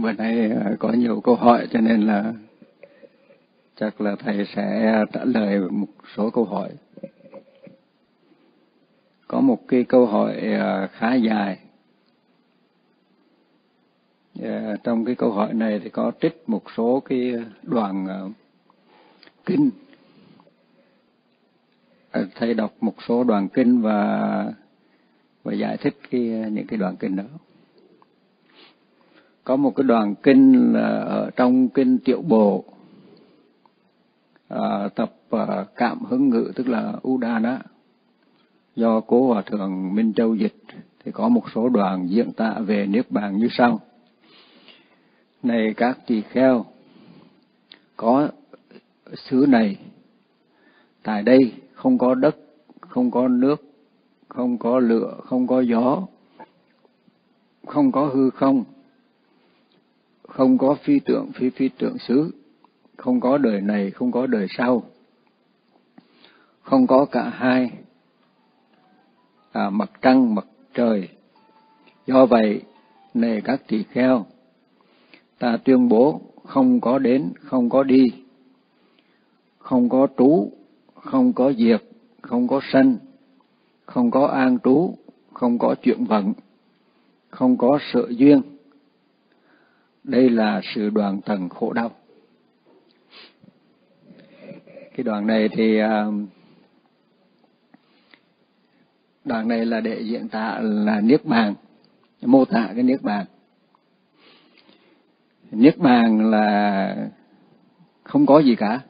Bữa nay có nhiều câu hỏi cho nên là chắc là thầy sẽ trả lời một số câu hỏi. Có một cái câu hỏi khá dài. Trong cái câu hỏi này thì có trích một số cái đoạn kinh. Thầy đọc một số đoạn kinh và giải thích những cái đoạn kinh đó. Có một cái đoạn kinh là ở trong kinh Tiểu Bộ, tập Cảm Hứng Ngữ, tức là Udana, do Cố Hòa Thượng Minh Châu dịch, thì có một số đoạn diễn tả về Niết Bàn như sau. Này các tỳ kheo, có xứ này, tại đây không có đất, không có nước, không có lửa, không có gió, không có hư không, không có phi tưởng xứ, không có đời này, không có đời sau, không có cả hai, mặt trăng, mặt trời. Do vậy, này các tỳ kheo, ta tuyên bố không có đến, không có đi, không có trú, không có diệt, không có sanh, không có an trú, không có chuyển vận, không có sự duyên. Đây là sự đoạn tận khổ đau. Cái đoạn này thì đoạn này là để diễn tả là Niết Bàn, mô tả cái Niết Bàn. Niết Bàn là không có gì cả.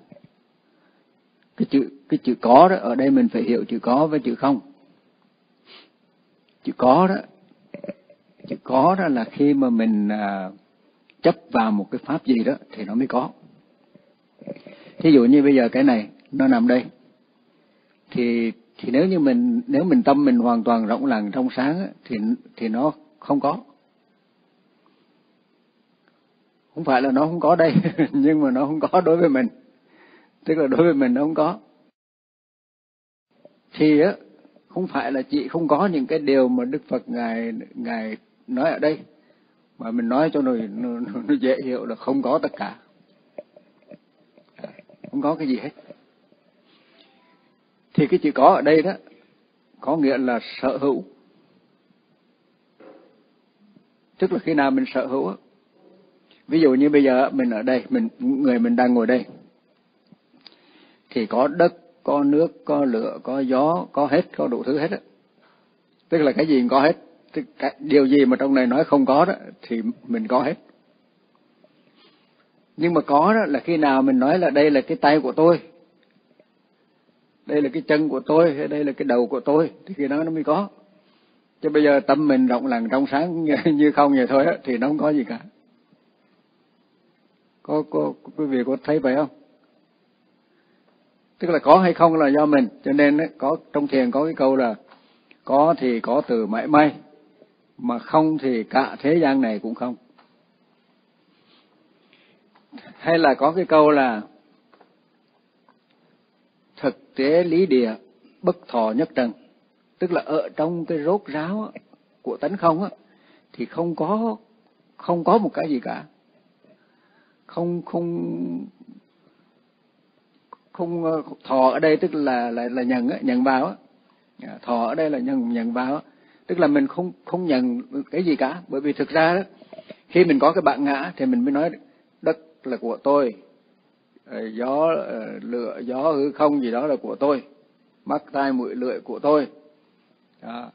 Cái chữ có đó, ở đây mình phải hiểu chữ có với chữ không. Chữ có đó là khi mà mình chấp vào một cái pháp gì đó thì nó mới có. Thí dụ như bây giờ cái này nó nằm đây, thì nếu mình tâm mình hoàn toàn rộng lặng trong sáng thì nó không có. Không phải là nó không có đây, nhưng mà nó không có đối với mình. Tức là đối với mình nó không có. Thì không phải là chỉ không có những cái điều mà Đức Phật Ngài nói ở đây, mà mình nói cho nó dễ hiểu là không có tất cả. Không có cái gì hết. Thì cái chữ có ở đây đó, có nghĩa là sở hữu. Tức là khi nào mình sở hữu, ví dụ như bây giờ mình ở đây, mình đang ngồi đây, thì có đất, có nước, có lửa, có gió, có hết, có đủ thứ hết á. Tức là cái gì cũng có hết. Điều gì mà trong này nói không có đó, thì mình có hết. Nhưng mà có đó là khi nào mình nói là đây là cái tay của tôi, đây là cái chân của tôi, hay đây là cái đầu của tôi, thì khi đó nó mới có. Chứ bây giờ tâm mình rộng lặng trong sáng như không vậy thôi á, thì nó không có gì cả. Quý vị có thấy vậy không? Tức là có hay không là do mình. Cho nên có trong thiền có cái câu là có thì có từ mãi may, mà không thì cả thế gian này cũng không. Hay là có cái câu là thực tế lý địa bất thọ nhất trần. Tức là ở trong cái rốt ráo của tánh không thì không có một cái gì cả. Không thọ ở đây tức là nhận vào. Thọ ở đây là nhận vào, tức là mình không nhận cái gì cả. Bởi vì thực ra đó, khi mình có cái bản ngã thì mình mới nói đất là của tôi, gió, lửa, gió, hư không gì đó là của tôi, mắt, tai, mũi, lưỡi của tôi. Đó.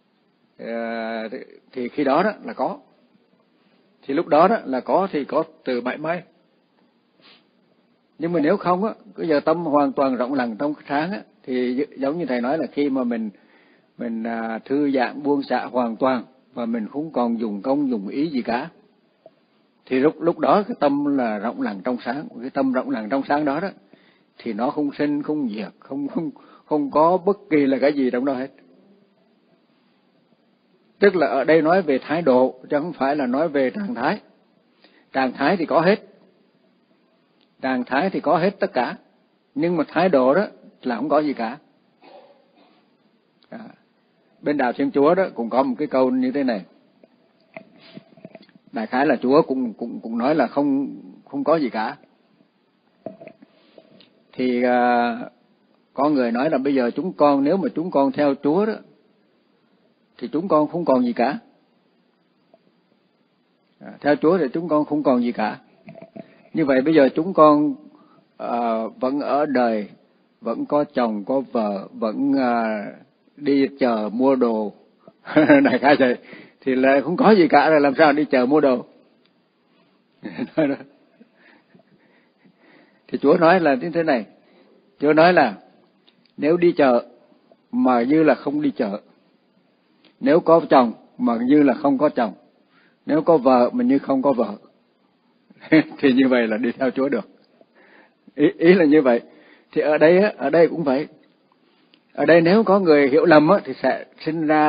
Thì khi đó là có. Thì lúc đó là có thì có từ mãi may. Nhưng mà nếu không cái giờ tâm hoàn toàn rộng lặng trong sáng thì giống như thầy nói là khi mà mình thư giãn buông xả hoàn toàn và mình không còn dùng công dùng ý gì cả, thì lúc đó cái tâm là rộng lặng trong sáng. Cái tâm rộng lặng trong sáng đó thì nó không sinh không diệt, không có bất kỳ là cái gì trong đó hết. Tức là ở đây nói về thái độ chứ không phải là nói về trạng thái. Trạng thái thì có hết. Trạng thái thì có hết tất cả. Nhưng mà thái độ đó là không có gì cả. Bên đạo Thiên Chúa đó cũng có một cái câu như thế này. Đại khái là Chúa cũng nói là không có gì cả. Thì có người nói là bây giờ chúng con, nếu mà chúng con theo Chúa đó, thì chúng con không còn gì cả. Theo Chúa thì chúng con không còn gì cả. Như vậy bây giờ chúng con vẫn ở đời, vẫn có chồng, có vợ, vẫn đi chợ mua đồ. Đại khái vậy. Thì là không có gì cả rồi, làm sao đi chợ mua đồ. Thì Chúa nói là như thế này. Chúa nói là nếu đi chợ mà như là không đi chợ, nếu có chồng mà như là không có chồng, nếu có vợ mà như không có vợ, thì như vậy là đi theo Chúa được. Ý là như vậy. Thì ở đây cũng vậy. Ở đây nếu có người hiểu lầm thì sẽ sinh ra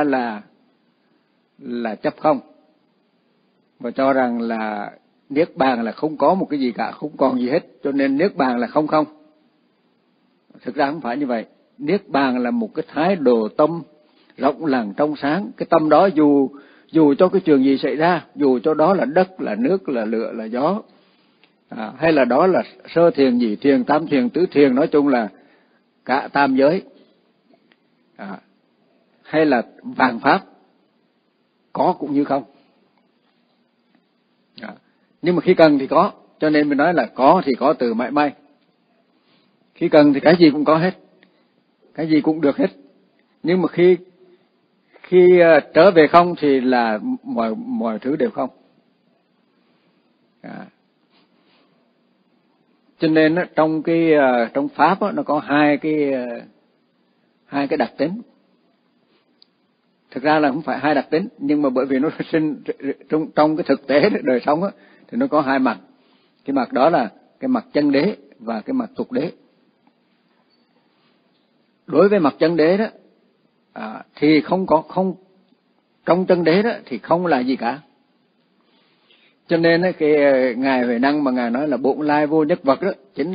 là chấp không, và cho rằng là niết bàn là không có một cái gì cả, không còn gì hết, cho nên niết bàn là không không. Thực ra không phải như vậy. Niết bàn là một cái thái độ tâm rộng lặng trong sáng. Cái tâm đó dù cho cái chuyện gì xảy ra, dù cho đó là đất, là nước, là lửa, là gió, hay là đó là sơ thiền, nhị thiền, tam thiền, tứ thiền, nói chung là cả tam giới, hay là vạn pháp, có cũng như không. Nhưng mà khi cần thì có, cho nên mình nói là có thì có từ mãi may. Khi cần thì cái gì cũng có hết, cái gì cũng được hết. Nhưng mà khi trở về không thì là mọi thứ đều không. Cho nên trong pháp nó có hai cái đặc tính. Thực ra là không phải hai đặc tính, nhưng mà bởi vì nó sinh trong cái thực tế đời sống thì nó có hai mặt. Cái mặt đó là cái mặt chân đế và cái mặt tục đế. Đối với mặt chân đế đó thì không trong chân đế đó thì không là gì cả. Cho nên cái ngài Huệ Năng mà ngài nói là bổn lai vô nhất vật đó chính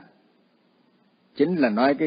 là nói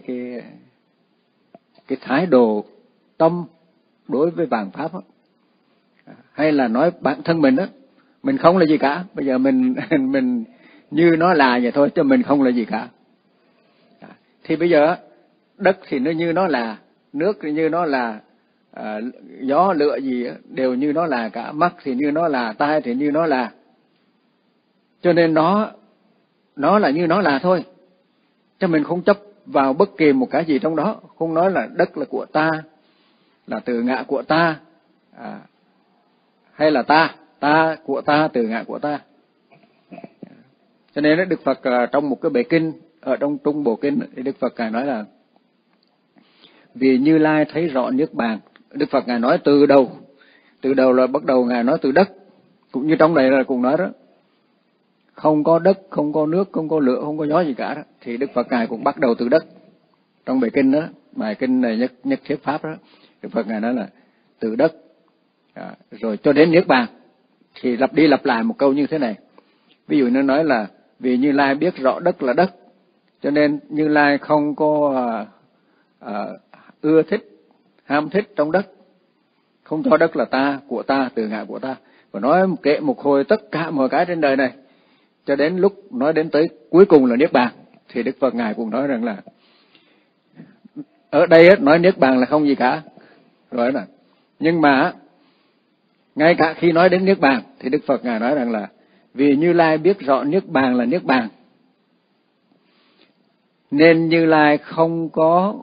cái thái độ tâm đối với vạn pháp đó. Hay là nói bản thân mình đó, mình không là gì cả. Bây giờ mình như nó là vậy thôi, chứ mình không là gì cả. Thì bây giờ đất thì nó như nó là, nước thì như nó là, gió lửa gì đều như nó là cả, mắt thì như nó là, tai thì như nó là. Cho nên nó là như nó là thôi, chứ mình không chấp vào bất kỳ một cái gì trong đó. Không nói là đất là của ta, là từ ngã của ta, hay là ta của ta, từ ngã của ta. Cho nên Đức Phật trong một cái bài kinh ở trong Trung Bộ Kinh thì Đức Phật ngài nói là vì Như Lai thấy rõ niết bàn. Đức Phật ngài nói từ đầu là bắt đầu ngài nói từ đất, cũng như trong này là cùng nói đó, không có đất, không có nước, không có lửa, không có gió gì cả đó. Thì Đức Phật ngài cũng bắt đầu từ đất. Trong bài kinh đó, bài kinh này nhất thiết pháp đó, Đức Phật ngài nói là từ đất rồi cho đến niết bàn. Thì lặp đi lặp lại một câu như thế này. Ví dụ nó nói là vì Như Lai biết rõ đất là đất, cho nên Như Lai không có ưa thích, ham thích trong đất, không cho đất là ta, của ta, từ ngã của ta. Và nói kệ một hồi tất cả mọi cái trên đời này, cho đến lúc nói đến tới cuối cùng là niết bàn. Thì Đức Phật ngài cũng nói rằng là ở đây nói niết bàn là không gì cả rồi đó. Nhưng mà ngay cả khi nói đến niết bàn thì Đức Phật ngài nói rằng là vì Như Lai biết rõ niết bàn là niết bàn, nên Như Lai không có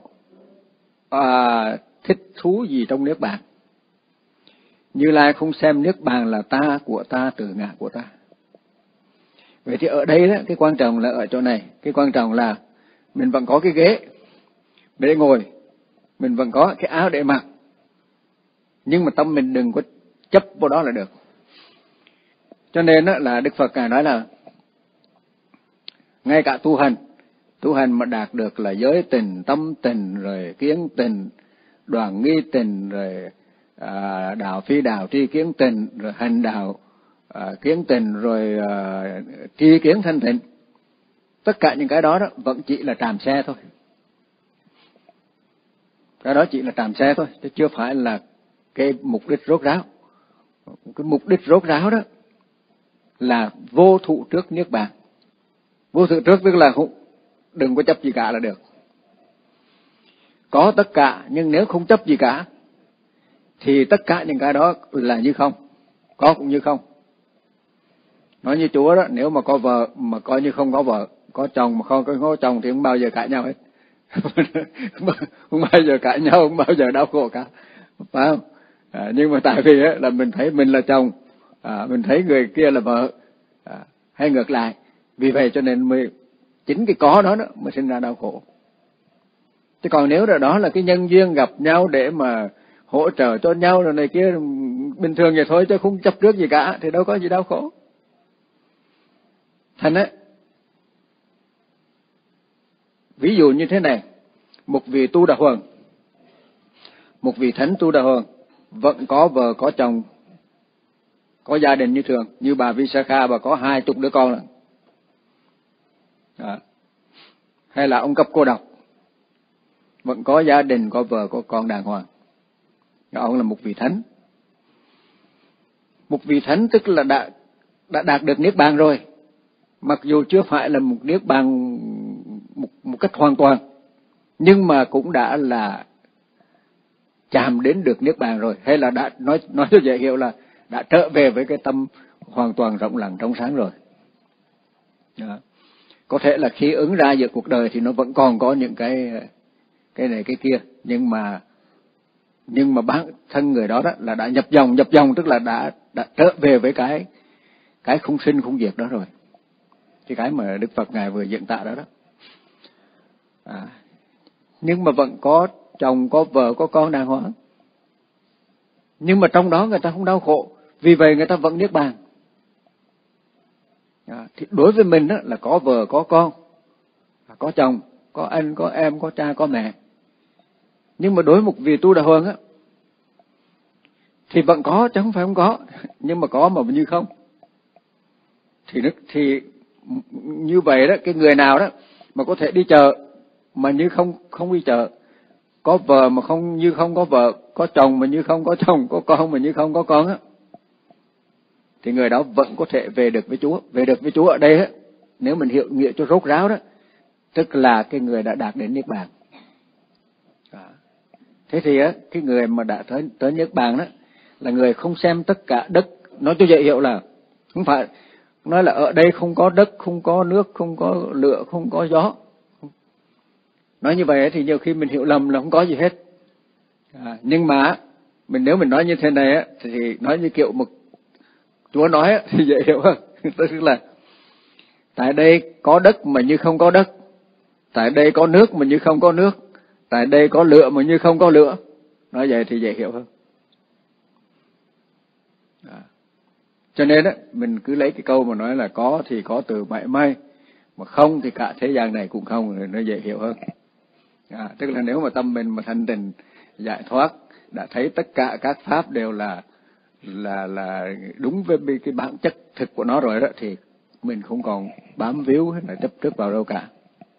thích thú gì trong niết bàn. Như Lai không xem niết bàn là ta, của ta, từ ngã của ta. Vậy thì ở đây đó, cái quan trọng là ở chỗ này. Cái quan trọng là mình vẫn có cái ghế để ngồi, mình vẫn có cái áo để mặc, nhưng mà tâm mình đừng có chấp vào đó là được. Cho nên đó là Đức Phật ngài nói là ngay cả tu hành mà đạt được là giới tình, tâm tình, rồi kiến tình, đoàn nghi tình, rồi đạo phi đạo tri kiến tình, rồi hành đạo kiến tình, rồi tri kiến thanh tịnh. Tất cả những cái đó vẫn chỉ là tràm xe thôi. Cái đó chỉ là tràm xe thôi, chứ chưa phải là cái mục đích rốt ráo. Cái mục đích rốt ráo đó là vô thụ trước niết bàn. Vô thụ trước tức là đừng có chấp gì cả là được. Có tất cả, nhưng nếu không chấp gì cả thì tất cả những cái đó là như không, có cũng như không. Nói như Chúa đó, nếu mà có vợ mà coi như không có vợ, có chồng mà không có chồng thì không bao giờ cãi nhau hết. Không bao giờ cãi nhau, không bao giờ đau khổ cả, phải không? Nhưng mà tại vì là mình thấy mình là chồng, mình thấy người kia là vợ, hay ngược lại, vì vậy cho nên mới chính cái có đó mới sinh ra đau khổ. Chứ còn nếu đó là cái nhân duyên gặp nhau để mà hỗ trợ cho nhau rồi này kia bình thường vậy thôi, chứ không chấp trước gì cả, thì đâu có gì đau khổ. Thành á, ví dụ như thế này, một vị tu đà hoàng, một vị thánh tu đà hoàng vẫn có vợ có chồng, có gia đình như thường, như bà Visakha, bà có 20 đứa con rồi. Hay là ông Cấp Cô Độc vẫn có gia đình, có vợ, có con đàng hoàng. Ông là một vị thánh. Một vị thánh tức là đã đạt được niết bàn rồi, mặc dù chưa phải là một niết bàn một cách hoàn toàn, nhưng mà cũng đã là chạm đến được niết bàn rồi, hay là đã nói cho dễ hiểu là đã trở về với cái tâm hoàn toàn rộng lặng trong sáng rồi. Đó. Có thể là khi ứng ra giữa cuộc đời thì nó vẫn còn có những cái này cái kia, nhưng mà bản thân người đó là đã nhập dòng tức là đã trở về với cái không sinh không diệt đó rồi, cái mà Đức Phật ngài vừa diễn tả đó. Nhưng mà vẫn có chồng, có vợ, có con đàng hoàng, nhưng mà trong đó người ta không đau khổ, vì vậy người ta vẫn niết bàn. Thì đối với mình đó là có vợ, có con, có chồng, có anh, có em, có cha, có mẹ, nhưng mà đối với một vị tu đà hoàng á thì vẫn có, chứ không phải không có, nhưng mà có mà như không. Thì như vậy đó, cái người nào đó mà có thể đi chợ mà như không đi chợ, có vợ mà không như không có vợ, có chồng mà như không có chồng, có con mà như không có con á, thì người đó vẫn có thể về được với Chúa. Về được với Chúa ở đây á, nếu mình hiểu nghĩa cho rốt ráo đó, tức là cái người đã đạt đến niết bàn. Thế thì á, cái người mà đã tới niết bàn đó là người không xem tất cả đất. Nói cho dễ hiểu là không phải nói là ở đây không có đất, không có nước, không có lửa, không có gió. Nói như vậy thì nhiều khi mình hiểu lầm là không có gì hết. Nhưng mà nếu mình nói như thế này á, thì nói như kiểu một Chúa nói á, thì dễ hiểu hơn. Tức là tại đây có đất mà như không có đất, tại đây có nước mà như không có nước, tại đây có lửa mà như không có lửa. Nói vậy thì dễ hiểu hơn. Cho nên á, mình cứ lấy cái câu mà nói là có thì có từ mảy may, mà không thì cả thế gian này cũng không, thì nó dễ hiểu hơn. Tức là nếu mà tâm mình mà thanh tịnh giải thoát, đã thấy tất cả các pháp đều là đúng với cái bản chất thực của nó rồi đó, thì mình không còn bám víu hay là chấp trước vào đâu cả.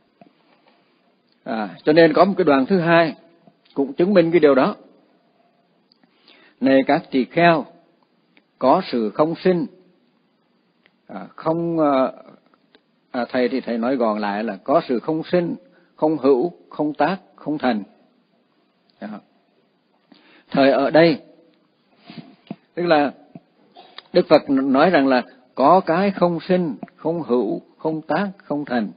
Cho nên có một cái đoạn thứ hai cũng chứng minh cái điều đó. Này các tỳ kheo, có sự không sinh, thầy thì thầy nói gọn lại là có sự không sinh, không hữu, không tác, không thành. Thời ở đây, tức là Đức Phật nói rằng là có cái không sinh, không hữu, không tác, không thành.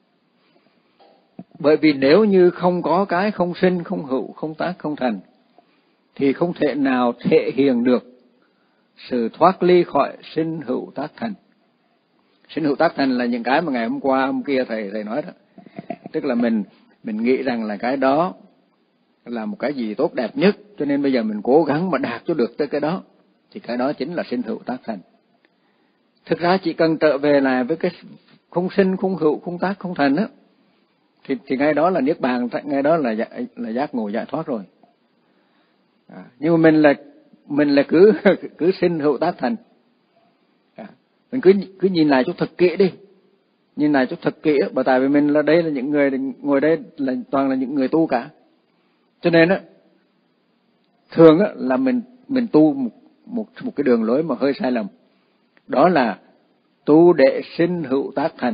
Bởi vì nếu như không có cái không sinh, không hữu, không tác, không thành, thì không thể nào thể hiện được sự thoát ly khỏi sinh hữu tác thành. Sinh hữu tác thành là những cái mà ngày hôm qua, hôm kia thầy nói đó. Tức là mình nghĩ rằng là cái đó là một cái gì tốt đẹp nhất, cho nên bây giờ mình cố gắng mà đạt cho được tới cái đó, thì cái đó chính là sinh hữu tác thành. Thực ra chỉ cần trở về lại với cái không sinh, không hữu, không tác, không thành á, thì ngay đó là niết bàn, ngay đó là giác ngộ giải thoát rồi. Nhưng mà mình là cứ sinh hữu tác thành. Mình cứ nhìn lại chút thật kỹ đi, nhìn lại chút thật kỹ, bởi tại vì mình là đây là những người ngồi đây là toàn là những người tu cả, cho nên á thường á là mình tu một cái đường lối mà hơi sai lầm. Đó là tu để sinh hữu tác thành,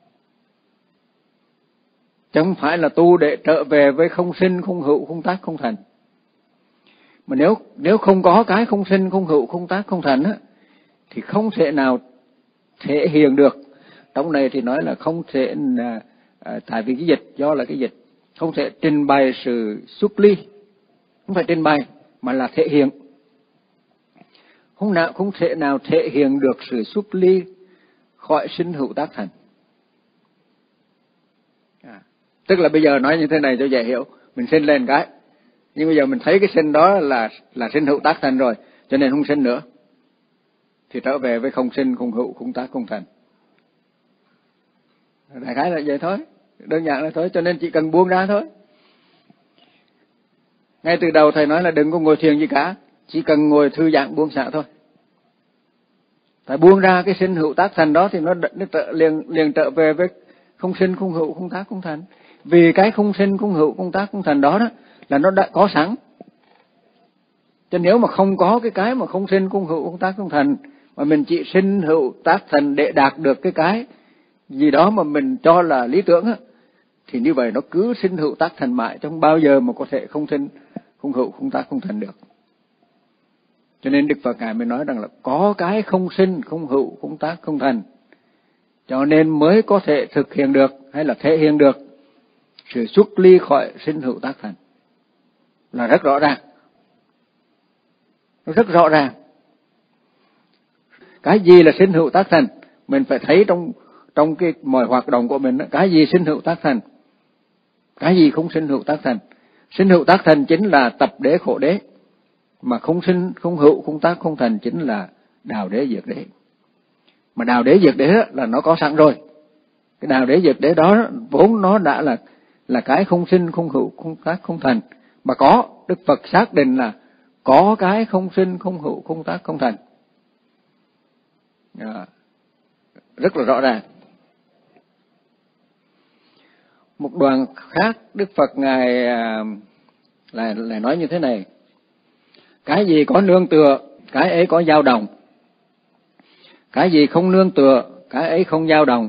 chứ không phải là tu để trở về với không sinh, không hữu, không tác, không thành. Mà nếu không có cái không sinh, không hữu, không tác, không thành á, thì không thể nào thể hiện được. Trong này thì nói là không thể, tại vì cái dịch, do là cái dịch, không thể trình bày sự xuất ly, không phải trình bày mà là thể hiện. Không thể nào thể hiện được sự xuất ly khỏi sinh hữu tác thành. Tức là bây giờ nói như thế này cho dễ hiểu, mình sinh lên cái, nhưng bây giờ mình thấy cái sinh đó là sinh hữu tác thành rồi, cho nên không sinh nữa, thì trở về với không sinh, không hữu, không tác, không thành. Đại khái là vậy thôi, đơn giản là thôi, cho nên chỉ cần buông ra thôi. Ngay từ đầu thầy nói là đừng có ngồi thiền gì cả, chỉ cần ngồi thư giãn buông xả thôi. Tại buông ra cái sinh hữu tác thành đó thì nó liền trở về với không sinh, không hữu, không tác, không thành. Vì cái không sinh, không hữu, không tác, không thành đó là nó đã có sẵn. Cho nếu mà không có cái mà không sinh, không hữu, không tác, không thành, mà mình chỉ sinh hữu tác thành để đạt được cái gì đó mà mình cho là lý tưởng á, thì như vậy nó cứ sinh hữu tác thành mãi, chứ không bao giờ mà có thể không sinh, không hữu, không tác, không thành được. Cho nên Đức Phật Ngài mới nói rằng là có cái không sinh, không hữu, không tác, không thành, cho nên mới có thể thực hiện được hay là thể hiện được sự xuất ly khỏi sinh hữu tác thành. Là rất rõ ràng. Nó rất rõ ràng. Cái gì là sinh hữu tác thành, mình phải thấy trong cái mọi hoạt động của mình, cái gì sinh hữu tác thành, cái gì không sinh hữu tác thành. Sinh hữu tác thành chính là tập đế khổ đế, mà không sinh, không hữu, không tác, không thành chính là đào đế diệt đế. Mà đào đế diệt đế là nó có sẵn rồi. Cái đào đế diệt đế đó vốn nó đã là cái không sinh, không hữu, không tác, không thành. Mà có, Đức Phật xác định là có cái không sinh, không hữu, không tác, không thành. Rất là rõ ràng. Một đoạn khác Đức Phật Ngài lại nói như thế này: cái gì có nương tựa, cái ấy có dao động. Cái gì không nương tựa, cái ấy không dao động.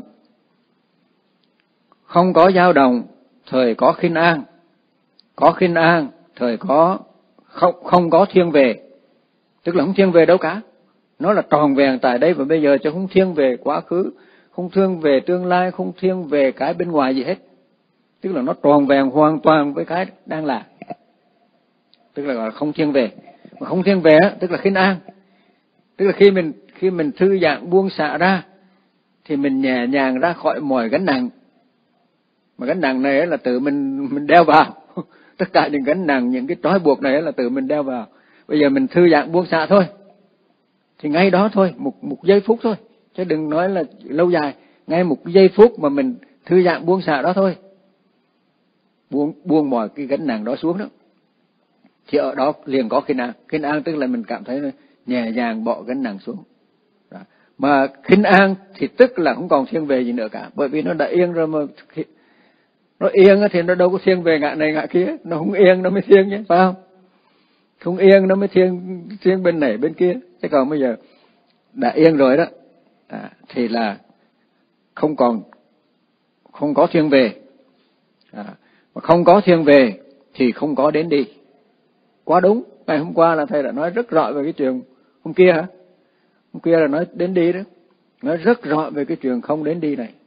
Không có dao động, thời có khinh an. Có khinh an, thời có không có thiên về. Tức là không thiên về đâu cả. Nó là tròn vẹn tại đây và bây giờ, chứ không thiên về quá khứ, không thiên về tương lai, không thiên về cái bên ngoài gì hết. Tức là nó tròn vẹn hoàn toàn với cái đang là. Tức là gọi là không thiên về. Mà không thiên về tức là khinh an. Tức là khi mình thư giãn buông xả ra thì mình nhẹ nhàng ra khỏi mọi gánh nặng. Mà gánh nặng này là tự mình đeo vào. Tất cả những gánh nặng, những cái trói buộc này là tự mình đeo vào. Bây giờ mình thư giãn buông xả thôi, thì ngay đó thôi, một giây phút thôi, chứ đừng nói là lâu dài. Ngay một giây phút mà mình thư giãn buông xả đó thôi, buông mọi cái gánh nặng đó xuống đó, thì ở đó liền có khinh an. Khinh an tức là mình cảm thấy nhẹ nhàng bỏ gánh nặng xuống. Đó. Mà khinh an thì tức là không còn thiên về gì nữa cả, bởi vì nó đã yên rồi. Mà nó yên thì nó đâu có thiên về ngã này ngã kia, nó không yên nó mới thiên chứ, phải không? Không yên nó mới thiên bên này bên kia. Thế còn bây giờ đã yên rồi đó, thì là không có thiên về. Mà không có thiên về thì không có đến đi. Quá đúng. Ngày hôm qua là thầy đã nói rất rõ về cái chuyện, hôm kia hả? Hôm kia là nói đến đi đó. Nói rất rõ về cái chuyện không đến đi này.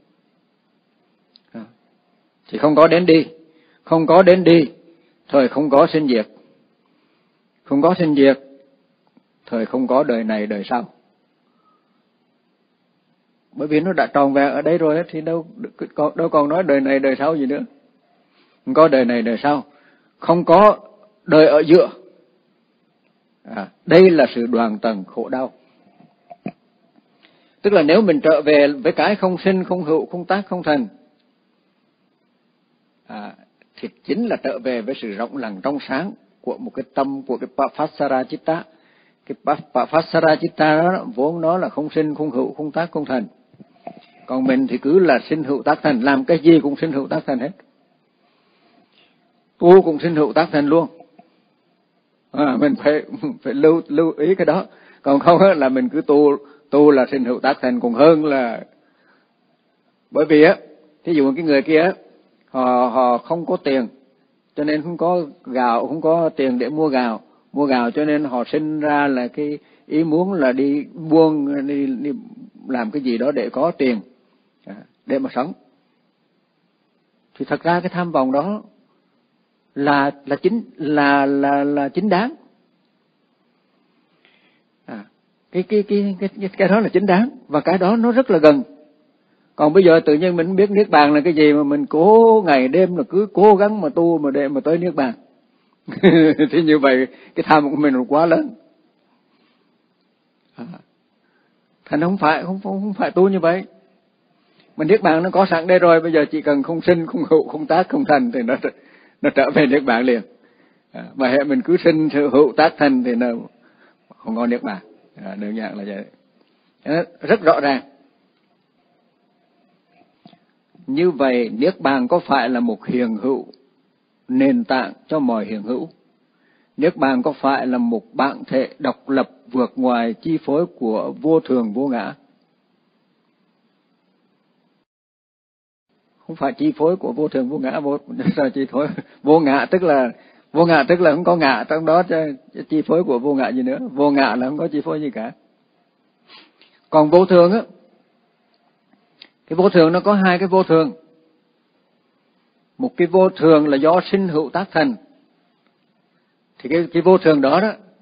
Thì không có đến đi. Không có đến đi, thời không có sinh diệt. Không có sinh diệt, thời không có đời này đời sau. Bởi vì nó đã tròn vẹn ở đây rồi thì đâu còn nói đời này đời sau gì nữa. Không có đời này đời sau, không có đời ở giữa. Đây là sự đoạn tận khổ đau. Tức là nếu mình trở về với cái không sinh, không hữu, không tác, không thành, thì chính là trở về với sự rộng lặng trong sáng của một cái tâm, của cái Pasara Chitta. Cái Pasara Chitta đó vốn nó là không sinh, không hữu, không tác, không thành. Còn mình thì cứ là sinh hữu tác thành, làm cái gì cũng sinh hữu tác thành hết. Tu cũng sinh hữu tác thành luôn. Mình phải lưu ý cái đó. Còn không là mình cứ tu tu là sinh hữu tác thành, còn hơn là, bởi vì á, thí dụ cái người kia họ không có tiền, cho nên không có gạo, không có tiền để mua gạo cho nên họ sinh ra là cái ý muốn là đi buôn, đi làm cái gì đó để có tiền để mà sống. Thì thật ra cái tham vọng đó là chính đáng. Cái đó là chính đáng, và cái đó nó rất là gần. Còn bây giờ tự nhiên mình biết niết bàn là cái gì mà mình cố ngày đêm là cứ cố gắng mà tu mà để mà tới niết bàn. Thì như vậy cái tham của mình là quá lớn. Thành không phải tu như vậy. Mình niết bàn nó có sẵn đây rồi, bây giờ chỉ cần không sinh, không hữu, không tác, không thành thì nó trở về niết bàn liền. Mà hệ mình cứ sinh hữu tác thành thì nó không có niết bàn. Đơn giản là vậy. Rất rõ ràng. Như vậy niết bàn có phải là một hiện hữu nền tảng cho mọi hiện hữu? Niết bàn có phải là một bản thể độc lập vượt ngoài chi phối của vô thường vô ngã? Không phải chi phối của vô thường vô ngã, chi phối vô ngã tức là không có ngã trong đó, chi phối của vô ngã gì nữa? Vô ngã là không có chi phối gì cả. Còn vô thường á, cái vô thường nó có hai cái vô thường. Một cái vô thường là do sinh hữu tác thành. Thì cái vô thường đó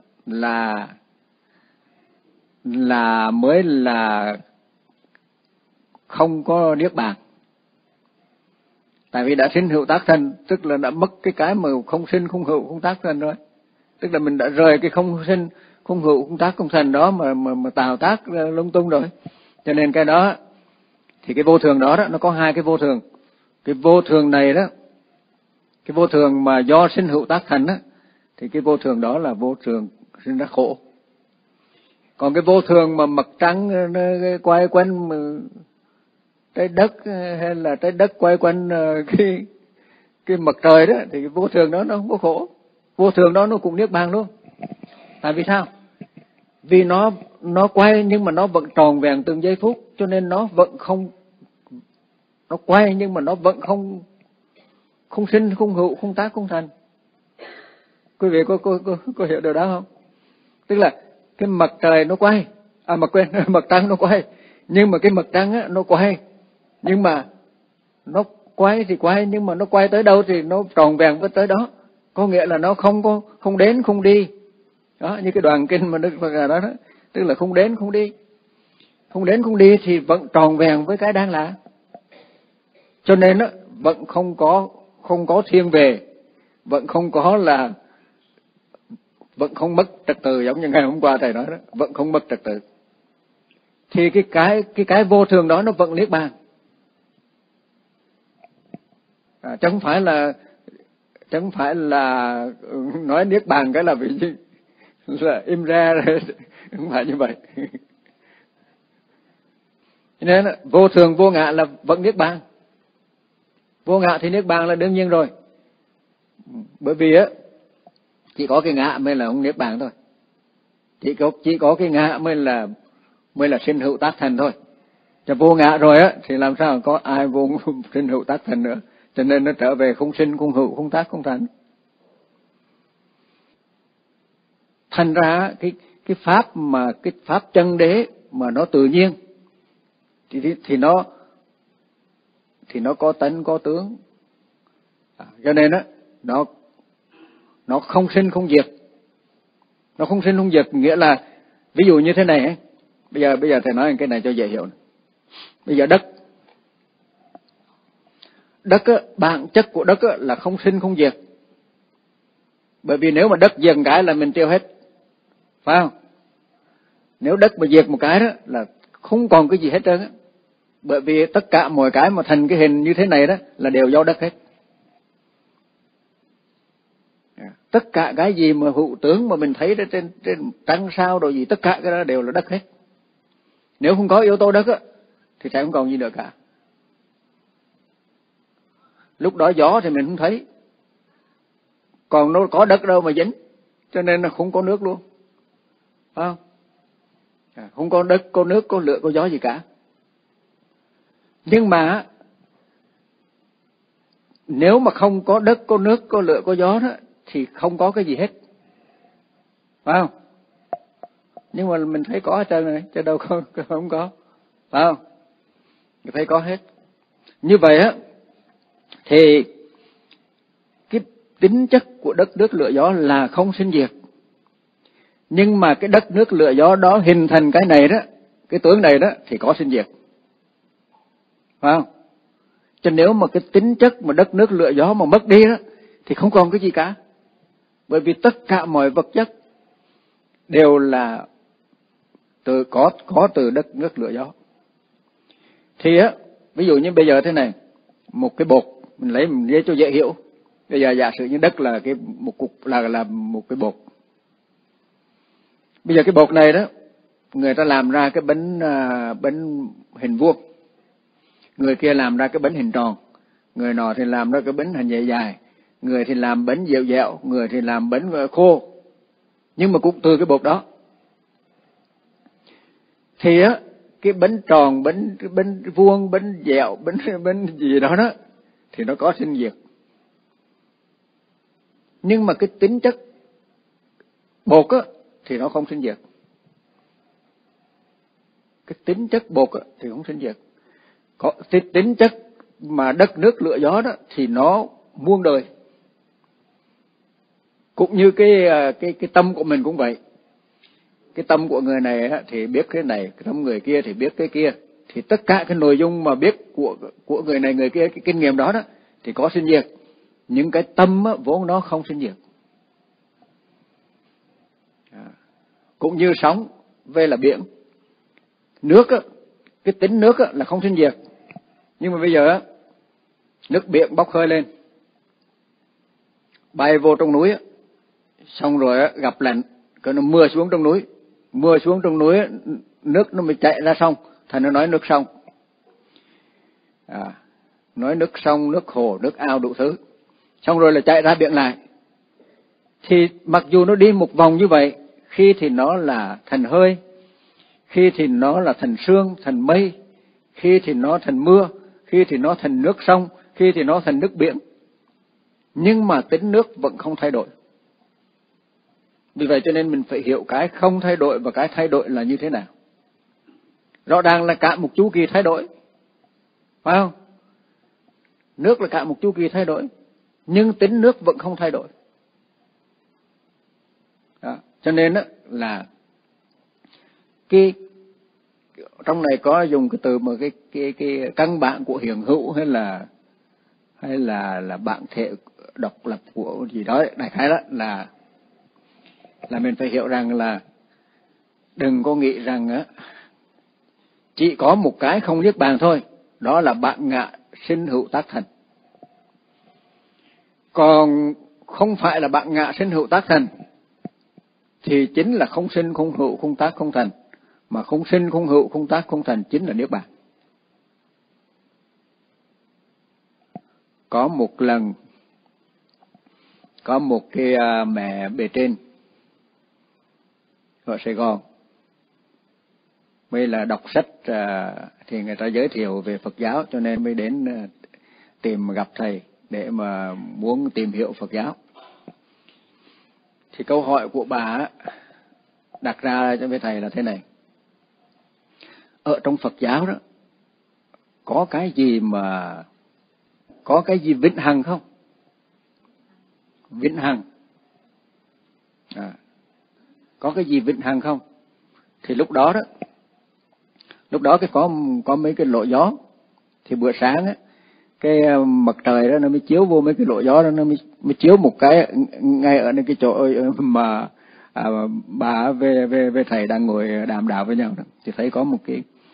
là mới là không có niết bàn. Tại vì đã sinh hữu tác thành, tức là đã mất cái mà không sinh không hữu không tác thành rồi. Tức là mình đã rời cái không sinh không hữu không tác không thành đó mà tạo tác lung tung rồi. Cho nên cái đó thì cái vô thường đó nó có hai cái vô thường. Cái vô thường này đó, cái vô thường mà do sinh hữu tác thành đó, thì cái vô thường đó là vô thường sinh ra khổ. Còn cái vô thường mà mặt trăng quay quanh trái đất, hay là trái đất quay quanh cái mặt trời đó, thì cái vô thường đó nó không có khổ. Vô thường đó nó cũng niết bàn luôn. Tại vì sao? Vì nó quay nhưng mà nó vẫn tròn vẹn từng giây phút, cho nên nó vẫn không, nó quay nhưng mà nó vẫn không sinh không hữu không tác không thành. Quý vị có hiểu điều đó không? Tức là cái mặt trời nó quay, mặt trăng nó quay, nhưng mà cái mặt trăng á nó quay, nhưng mà nó quay thì quay, nhưng mà nó quay tới đâu thì nó tròn vẹn với tới đó. Có nghĩa là nó không đến không đi. Đó, như cái đoạn kinh mà Đức Phật đó, tức là không đến không đi. Không đến không đi thì vẫn tròn vẹn với cái đang là. Cho nên đó, vẫn không có thiên về, vẫn không có là, vẫn không mất trật tự, giống như ngày hôm qua thầy nói đó, vẫn không mất trật tự. Thì cái vô thường đó nó vẫn niết bàn. Chứ không phải là nói niết bàn cái là vì là im ra rồi, không phải như vậy. Nên vô thường vô ngã là vẫn niết bàn. Vô ngã thì niết bàn là đương nhiên rồi. Bởi vì á chỉ có cái ngã mới là không niết bàn thôi. Chỉ có cái ngã mới là sinh hữu tác thành thôi. Cho vô ngã rồi á thì làm sao có ai vô sinh hữu tác thành nữa. Cho nên nó trở về không sinh không hữu không tác không thành. Thành ra cái pháp chân đế mà nó tự nhiên thì nó có tánh có tướng. Cho nên á nó không sinh không diệt. Nó không sinh không diệt nghĩa là ví dụ như thế này ấy. Bây giờ thầy nói cái này cho dễ hiểu. Bây giờ đất á, bản chất của đất á, là không sinh không diệt. Bởi vì nếu mà đất diệt cái là mình tiêu hết, phải không? Nếu đất mà diệt một cái đó là không còn cái gì hết trơn á. Bởi vì tất cả mọi cái mà thành cái hình như thế này đó là đều do đất hết. Tất cả cái gì mà hữu tướng mà mình thấy trên trăng sao đồ gì, tất cả cái đó đều là đất hết. Nếu không có yếu tố đất á thì sẽ không còn gì nữa cả. Lúc đó gió thì mình không thấy, còn nó có đất đâu mà dính, cho nên nó không có nước luôn, phải không? Không có đất, có nước, có lửa, có gió gì cả. Nhưng mà nếu mà không có đất, có nước, có lửa, có gió đó, thì không có cái gì hết. Phải không? Nhưng mà mình thấy có hết trơn này, chứ đâu có, không có. Phải không? Mình thấy có hết. Như vậy á, thì cái tính chất của đất nước lửa gió là không sinh diệt. Nhưng mà cái đất nước lửa gió đó hình thành cái này đó, cái tướng này đó, thì có sinh diệt. Phải không? Cho nếu mà cái tính chất mà đất nước lửa gió mà mất đi đó, thì không còn cái gì cả. Bởi vì tất cả mọi vật chất đều là có từ đất nước lửa gió. Thì á, ví dụ như bây giờ thế này, một cái bột, mình lấy cho dễ hiểu. Bây giờ giả sử như đất là một cục là một cái bột. Bây giờ cái bột này đó, người ta làm ra cái bánh hình vuông, người kia làm ra cái bánh hình tròn, người nọ thì làm ra cái bánh hình dài dài, người thì làm bánh dẻo dẻo, người thì làm bánh khô, nhưng mà cũng từ cái bột đó. Thì á, cái bánh tròn, bánh vuông, bánh dẻo, bánh gì đó đó, thì nó có sinh diệt. Nhưng mà cái tính chất bột á, thì nó không sinh diệt. Cái tính chất bột á, thì không sinh diệt. Có tính chất mà đất nước lửa gió đó, thì nó muôn đời. Cũng như cái tâm của mình cũng vậy. Cái tâm của người này á, thì biết cái này, cái tâm người kia thì biết cái kia. Thì tất cả cái nội dung mà biết của người này người kia, cái kinh nghiệm đó đó, thì có sinh diệt. Nhưng cái tâm á, vốn nó không sinh diệt. Cũng như sóng về là biển. Nước á, cái tính nước á, là không sinh diệt. Nhưng mà bây giờ á, nước biển bốc hơi lên, bay vô trong núi á, xong rồi á, gặp lạnh, cái nó mưa xuống trong núi. Mưa xuống trong núi á, nước nó mới chạy ra sông, thành nó nói nước sông. Nói nước sông, nước hồ, nước ao đủ thứ. Xong rồi là chạy ra biển lại. Thì mặc dù nó đi một vòng như vậy, khi thì nó là thành hơi, khi thì nó là thành sương, thành mây, khi thì nó thành mưa, khi thì nó thành nước sông, khi thì nó thành nước biển. Nhưng mà tính nước vẫn không thay đổi. Vì vậy cho nên mình phải hiểu cái không thay đổi và cái thay đổi là như thế nào. Rõ ràng là cả một chu kỳ thay đổi. Phải không? Nước là cả một chu kỳ thay đổi. Nhưng tính nước vẫn không thay đổi. Đó. Cho nên là trong này có dùng cái từ mà cái căn bản của hiện hữu hay là bản thể độc lập của gì đó, đại khái đó là mình phải hiểu rằng là đừng có nghĩ rằng chỉ có một cái không niết bàn thôi, đó là bản ngã sinh hữu tác thành. Còn không phải là bản ngã sinh hữu tác thành thì chính là không sinh không hữu không tác không thành, mà không sinh không hữu không tác không thành chính là niết bàn. Có một lần có một cái mẹ bề trên ở Sài Gòn, mới là đọc sách thì người ta giới thiệu về Phật giáo, cho nên mới đến tìm gặp thầy để mà muốn tìm hiểu Phật giáo. Thì câu hỏi của bà đặt ra cho với thầy là thế này: ở trong Phật giáo đó có cái gì vĩnh hằng không? Vĩnh hằng. Có cái gì vĩnh hằng không? Thì lúc đó cái có mấy cái lỗ gió, thì bữa sáng cái mặt trời đó nó mới chiếu vô mấy cái lỗ gió đó, nó mới chiếu một cái ngay ở cái chỗ mà bà về thầy đang ngồi đàm đạo với nhau đó, thì thấy có một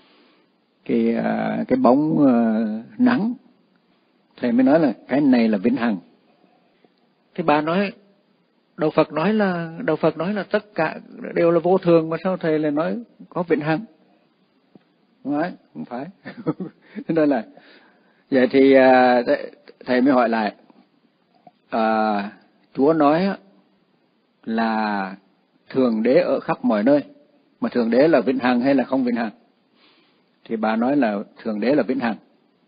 cái bóng nắng. Thầy mới nói là cái này là vĩnh hằng. Thì bà nói Đạo Phật nói là tất cả đều là vô thường, mà sao thầy lại nói có vĩnh hằng? Không phải. Nên là vậy thì thầy mới hỏi lại, Chúa nói là Thượng Đế ở khắp mọi nơi, Mà Thượng Đế là vĩnh hằng hay là không vĩnh hằng? Thì bà nói là Thượng Đế là vĩnh hằng.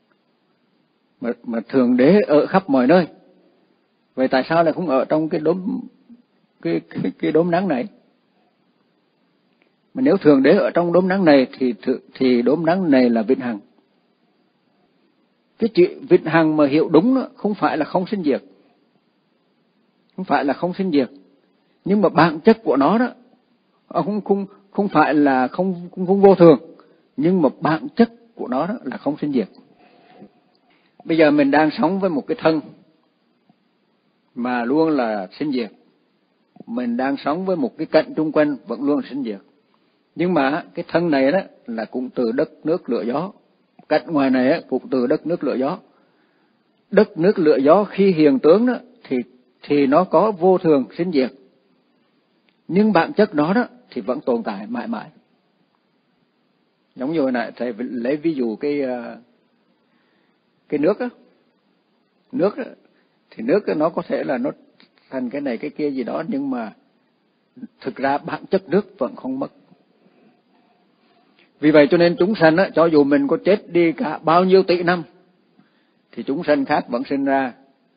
Mà Thượng Đế ở khắp mọi nơi. Vậy tại sao lại không ở trong cái đốm nắng này? Mà nếu Thượng Đế ở trong đốm nắng này thì đốm nắng này là vĩnh hằng. Cái chữ vĩnh hằng mà hiểu đúng đó, không phải là không sinh diệt. Không phải là không sinh diệt. Nhưng mà bản chất của nó đó không phải là không vô thường, nhưng mà bản chất của nó đó là không sinh diệt. Bây giờ mình đang sống với một cái thân mà luôn là sinh diệt. Mình đang sống với một cái cạnh chung quanh vẫn luôn là sinh diệt. Nhưng mà cái thân này đó là cũng từ đất nước lửa gió. Cạnh ngoài này cũng từ đất nước lửa gió. Đất nước lửa gió khi hiện tướng đó thì nó có vô thường sinh diệt. Nhưng bản chất nó đó thì vẫn tồn tại mãi mãi. Giống như hồi nãy thầy lấy ví dụ cái nước á. Nước á, thì nước á, nó có thể là nó thành cái này cái kia gì đó, nhưng mà thực ra bản chất nước vẫn không mất. Vì vậy cho nên chúng sanh á, cho dù mình có chết đi cả bao nhiêu tỷ năm thì chúng sanh khác vẫn sinh ra.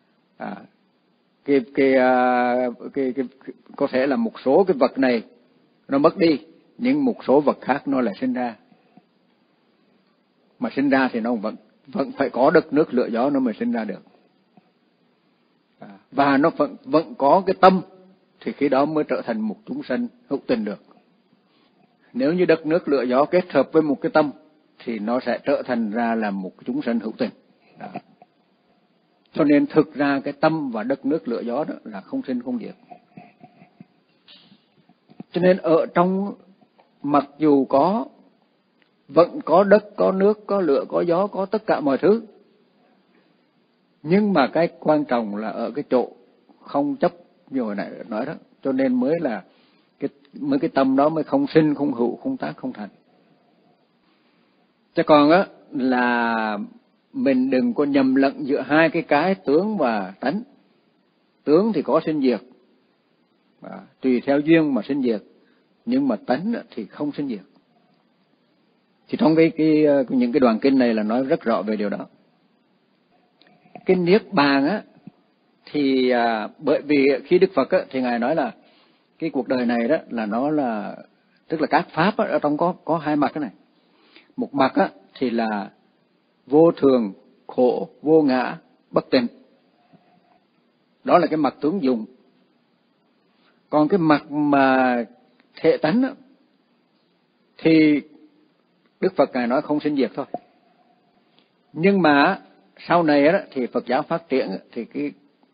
Có thể là một số cái vật này nó mất đi, nhưng một số vật khác nó lại sinh ra. Mà sinh ra thì nó vẫn phải có đất nước lửa gió nó mới sinh ra được. Và nó vẫn có cái tâm, thì khi đó mới trở thành một chúng sanh hữu tình được. Nếu như đất nước lửa gió kết hợp với một cái tâm thì nó sẽ trở thành ra là một chúng sanh hữu tình. Đó. Cho nên thực ra cái tâm và đất nước lửa gió đó là không sinh không diệt. Cho nên ở trong mặc dù vẫn có đất, có nước, có lửa, có gió, có tất cả mọi thứ. Nhưng mà cái quan trọng là ở cái chỗ không chấp như hồi nãy nói đó. Cho nên mới là cái tâm đó mới không sinh, không hữu, không tác, không thành. Chứ còn á là mình đừng có nhầm lẫn giữa hai cái tướng và tánh. Tướng thì có sinh diệt, tùy theo duyên mà sinh diệt, nhưng mà tánh thì không sinh diệt. Thì trong những cái đoạn kinh này là nói rất rõ về điều đó. Cái niết bàn á thì bởi vì khi Đức Phật á thì ngài nói là cái cuộc đời này đó là nó là tức là các pháp á, ở trong có hai mặt cái này. Một mặt á thì là vô thường, khổ, vô ngã, bất tịnh. Đó là cái mặt tướng dụng. Còn cái mặt mà thể tánh á thì Đức Phật ngài nói không sinh diệt thôi. Nhưng mà sau này á thì Phật giáo phát triển thì cái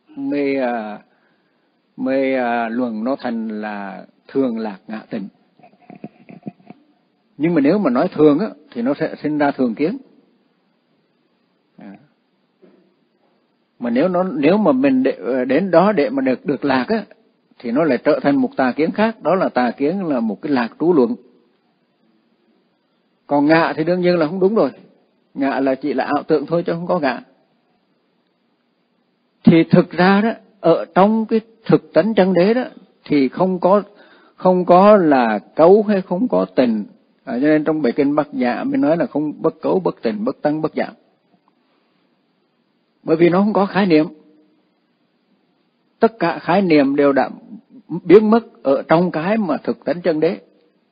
mê luận nó thành là thường lạc ngã tịnh. Nhưng mà nếu mà nói thường á thì nó sẽ sinh ra thường kiến. Mà nếu mà mình đến đó để mà được lạc á thì nó lại trở thành một tà kiến khác, đó là tà kiến là một cái lạc trú luận. Còn ngạ thì đương nhiên là không đúng rồi. Ngạ là chỉ là ảo tưởng thôi chứ không có ngạ. Thì thực ra đó ở trong cái thực tánh chân đế đó thì không có là cấu hay không có tình. Cho nên trong bài kinh Bát Nhã mới nói là không bất cấu, bất tình, bất tăng, bất giảm. Bởi vì nó không có khái niệm. Tất cả khái niệm đều đã biến mất ở trong cái mà thực tánh chân đế.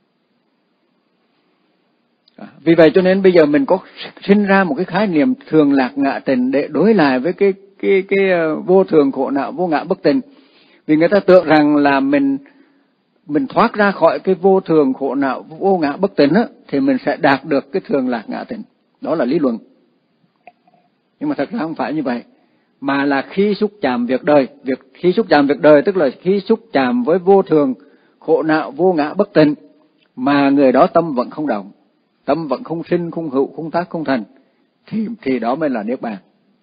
Vì vậy cho nên bây giờ mình có sinh ra một cái khái niệm thường lạc ngạ tịnh để đối lại với cái vô thường khổ não vô ngã bất tịnh. Vì người ta tưởng rằng là mình thoát ra khỏi cái vô thường khổ não vô ngã bất tịnh á thì mình sẽ đạt được cái thường lạc ngã tịnh. Đó là lý luận. Nhưng mà thật ra không phải như vậy, mà là khi xúc chạm việc đời, khi xúc chạm việc đời tức là khi xúc chạm với vô thường khổ não vô ngã bất tịnh mà người đó tâm vẫn không động, tâm vẫn không sinh, không hữu, không tác, không thành, thì đó mới là niết bàn.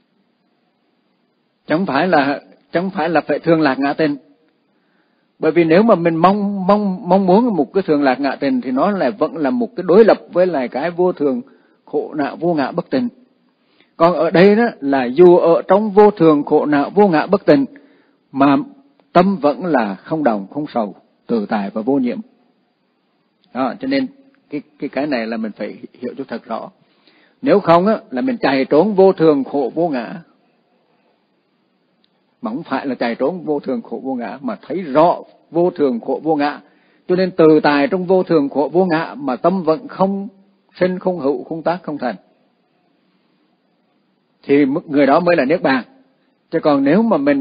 Chẳng phải là phải thường lạc ngã tịnh. Bởi vì nếu mà mình mong muốn một cái thường lạc ngã tịnh thì nó lại vẫn là một cái đối lập với lại cái vô thường khổ não vô ngã bất tịnh. Còn ở đây đó là dù ở trong vô thường khổ não vô ngã bất tịnh mà tâm vẫn là không động, không sầu, tự tại và vô nhiễm. Đó, cho nên cái này là mình phải hiểu cho thật rõ. Nếu không á, là mình chạy trốn vô thường khổ vô ngã. Mà không phải là chạy trốn vô thường khổ vô ngã, mà thấy rõ vô thường khổ vô ngã. Cho nên từ tại trong vô thường khổ vô ngã mà tâm vẫn không sinh, không hữu, không tác, không thành, thì người đó mới là niết bàn. Chứ còn nếu mà mình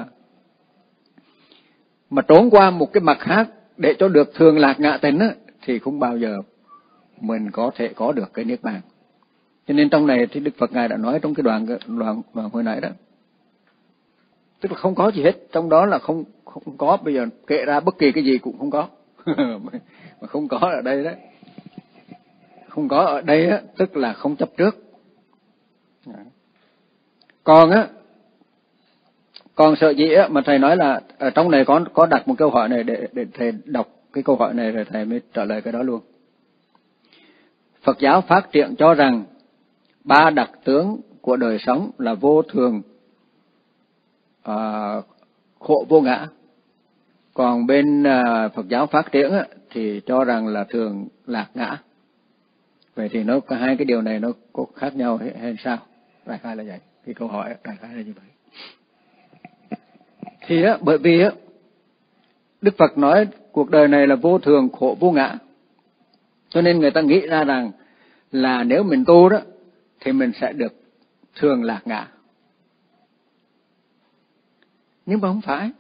mà trốn qua một cái mặt khác để cho được thường lạc ngã tịnh á, thì không bao giờ mình có thể có được cái niết bàn. Cho nên trong này thì Đức Phật Ngài đã nói trong cái đoạn hồi nãy đó, tức là không có gì hết, trong đó là không có, bây giờ kệ ra bất kỳ cái gì cũng không có. Mà không có ở đây đó, không có ở đây á, tức là không chấp trước. Còn sợ dĩ á, mà thầy nói là ở trong này có đặt một câu hỏi này để thầy đọc cái câu hỏi này rồi thầy mới trả lời cái đó luôn. Phật giáo phát triển cho rằng 3 đặc tướng của đời sống là vô thường, khổ vô ngã. Còn bên Phật giáo phát triển á, thì cho rằng là thường lạc ngã. Vậy thì nó hai cái điều này nó có khác nhau hay sao? Đại khái là vậy. Cái câu hỏi đại khái là như vậy. Thì á, bởi vì á, Đức Phật nói cuộc đời này là vô thường khổ vô ngã, cho nên người ta nghĩ ra rằng là nếu mình tu đó thì mình sẽ được thường lạc ngã. Nhưng mà không phải.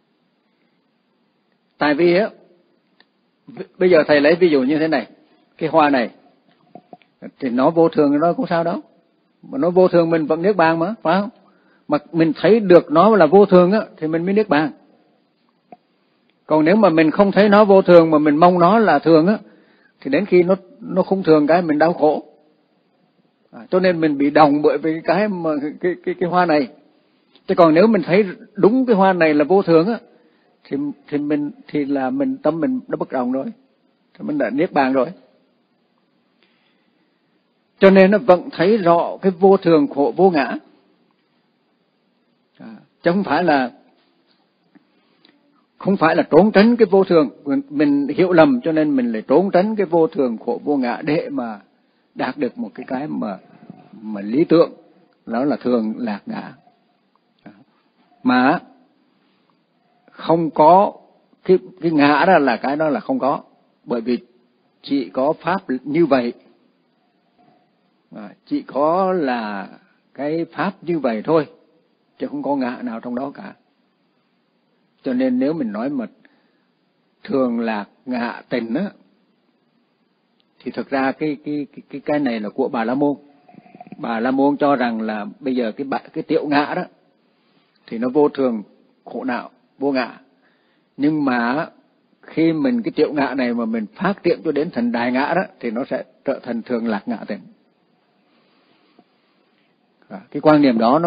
Tại vì á, bây giờ thầy lấy ví dụ như thế này, cái hoa này thì nó vô thường, nó cũng sao đâu, mà nó vô thường mình vẫn niết bàn mà, phải không? Mà mình thấy được nó là vô thường á thì mình mới niết bàn. Còn nếu mà mình không thấy nó vô thường mà mình mong nó là thường á, thì đến khi nó không thường cái mình đau khổ. Cho nên mình bị đồng bởi vì cái mà cái hoa này. Chứ còn nếu mình thấy đúng cái hoa này là vô thường á, thì là tâm mình đã bất đồng rồi, thì mình đã niết bàn rồi. Cho nên nó vẫn thấy rõ cái vô thường khổ vô ngã. Chứ không phải là trốn tránh cái vô thường. Mình hiểu lầm cho nên mình lại trốn tránh cái vô thường khổ vô ngã để mà đạt được một cái mà lý tưởng, đó là thường lạc ngã. Mà không có cái ngã đó là cái đó là không có, bởi vì chỉ có pháp như vậy, chỉ có là cái pháp như vậy thôi, chứ không có ngã nào trong đó cả. Cho nên nếu mình nói mà thường lạc ngã tịnh á, thì thực ra cái này là của Bà La Môn. Bà La Môn cho rằng là bây giờ cái tiểu ngã đó thì nó vô thường, khổ não, vô ngã. Nhưng mà khi mình cái tiểu ngã này mà mình phát triển cho đến thành đại ngã đó thì nó sẽ trở thành thường lạc ngã tịnh. Cái quan niệm đó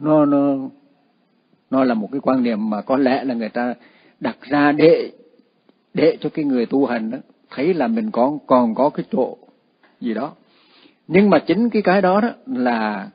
nó là một cái quan niệm mà có lẽ là người ta đặt ra để cho cái người tu hành đó thấy là mình còn có cái chỗ gì đó. Nhưng mà chính cái đó là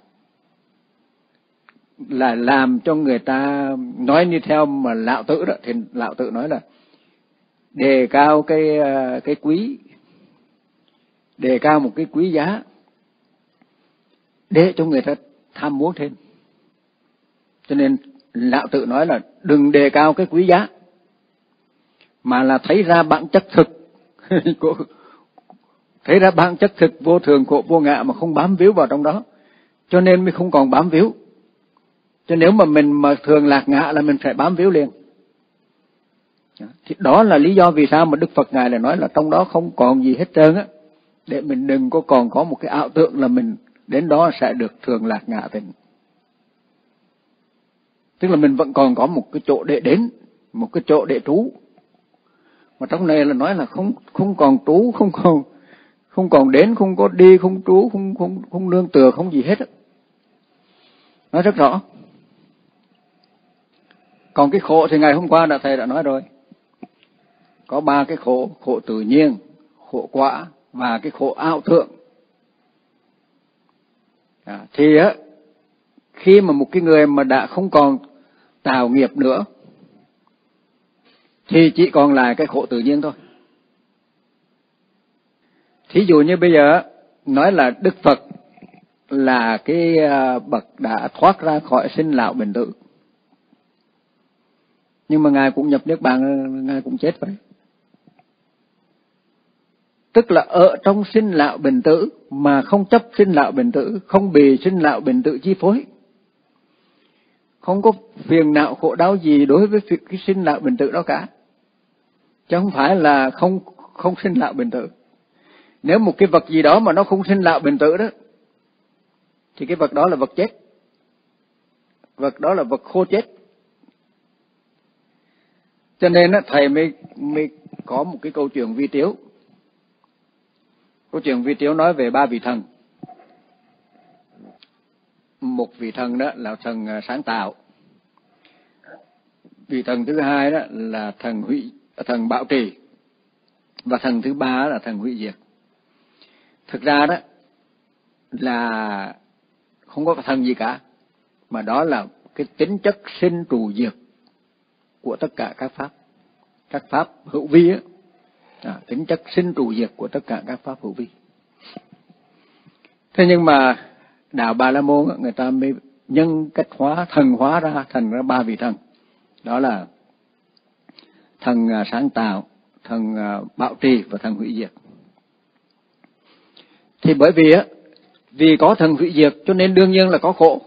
làm cho người ta nói như theo mà Lão Tử đó, thì Lão Tử nói là đề cao cái quý, đề cao một cái quý giá để cho người ta tham muốn thêm. Cho nên Lão Tử nói là đừng đề cao cái quý giá, mà là thấy ra bản chất thực thấy ra bản chất thực vô thường khổ vô ngã mà không bám víu vào trong đó, cho nên mới không còn bám víu. Cho nếu mà mình mà thường lạc ngã là mình phải bám víu liền. Thì đó là lý do vì sao mà Đức Phật Ngài lại nói là trong đó không còn gì hết trơn á, để mình đừng còn có một cái ảo tưởng là mình đến đó sẽ được thường lạc ngã tịnh. Tức là mình vẫn còn có một cái chỗ để đến, một cái chỗ để trú. Mà trong này là nói là không còn trú, không còn đến, không có đi, không trú, không nương tựa, không gì hết á. Nói rất rõ. Còn cái khổ thì ngày hôm qua thầy đã nói rồi. Có 3 cái khổ: khổ tự nhiên, khổ quả và cái khổ ảo tưởng. Thì á, khi mà một cái người mà đã không còn tạo nghiệp nữa thì chỉ còn lại cái khổ tự nhiên thôi. Thí dụ như bây giờ nói là Đức Phật là cái bậc đã thoát ra khỏi sinh lão bệnh tử, nhưng mà Ngài cũng nhập Niết Bàn, Ngài cũng chết vậy. Tức là ở trong sinh lão bệnh tử mà không chấp sinh lão bệnh tử, không bị sinh lão bệnh tử chi phối, không có phiền não khổ đau gì đối với cái sinh lão bệnh tử đó cả, chứ không phải là không sinh lão bệnh tử. Nếu một cái vật gì đó mà nó không sinh lão bệnh tử đó, thì cái vật đó là vật chết, vật đó là vật khô chết. Cho nên thầy mới có một cái câu chuyện vi tiếu. Câu chuyện vi tiếu nói về 3 vị thần. Một vị thần đó là thần sáng tạo, vị thần thứ hai đó là thần bảo trì, và thần thứ ba là thần hủy diệt. Thực ra đó là không có thần gì cả, mà đó là cái tính chất sinh trụ diệt của tất cả các pháp hữu vi á. Tính chất sinh trụ diệt của tất cả các pháp hữu vi. Thế nhưng mà đạo Bà La Môn người ta mới nhân cách hóa, thần hóa ra thành ra 3 vị thần. Đó là thần sáng tạo, thần bảo trì và thần hủy diệt. Thì bởi vì có thần hủy diệt cho nên đương nhiên là có khổ.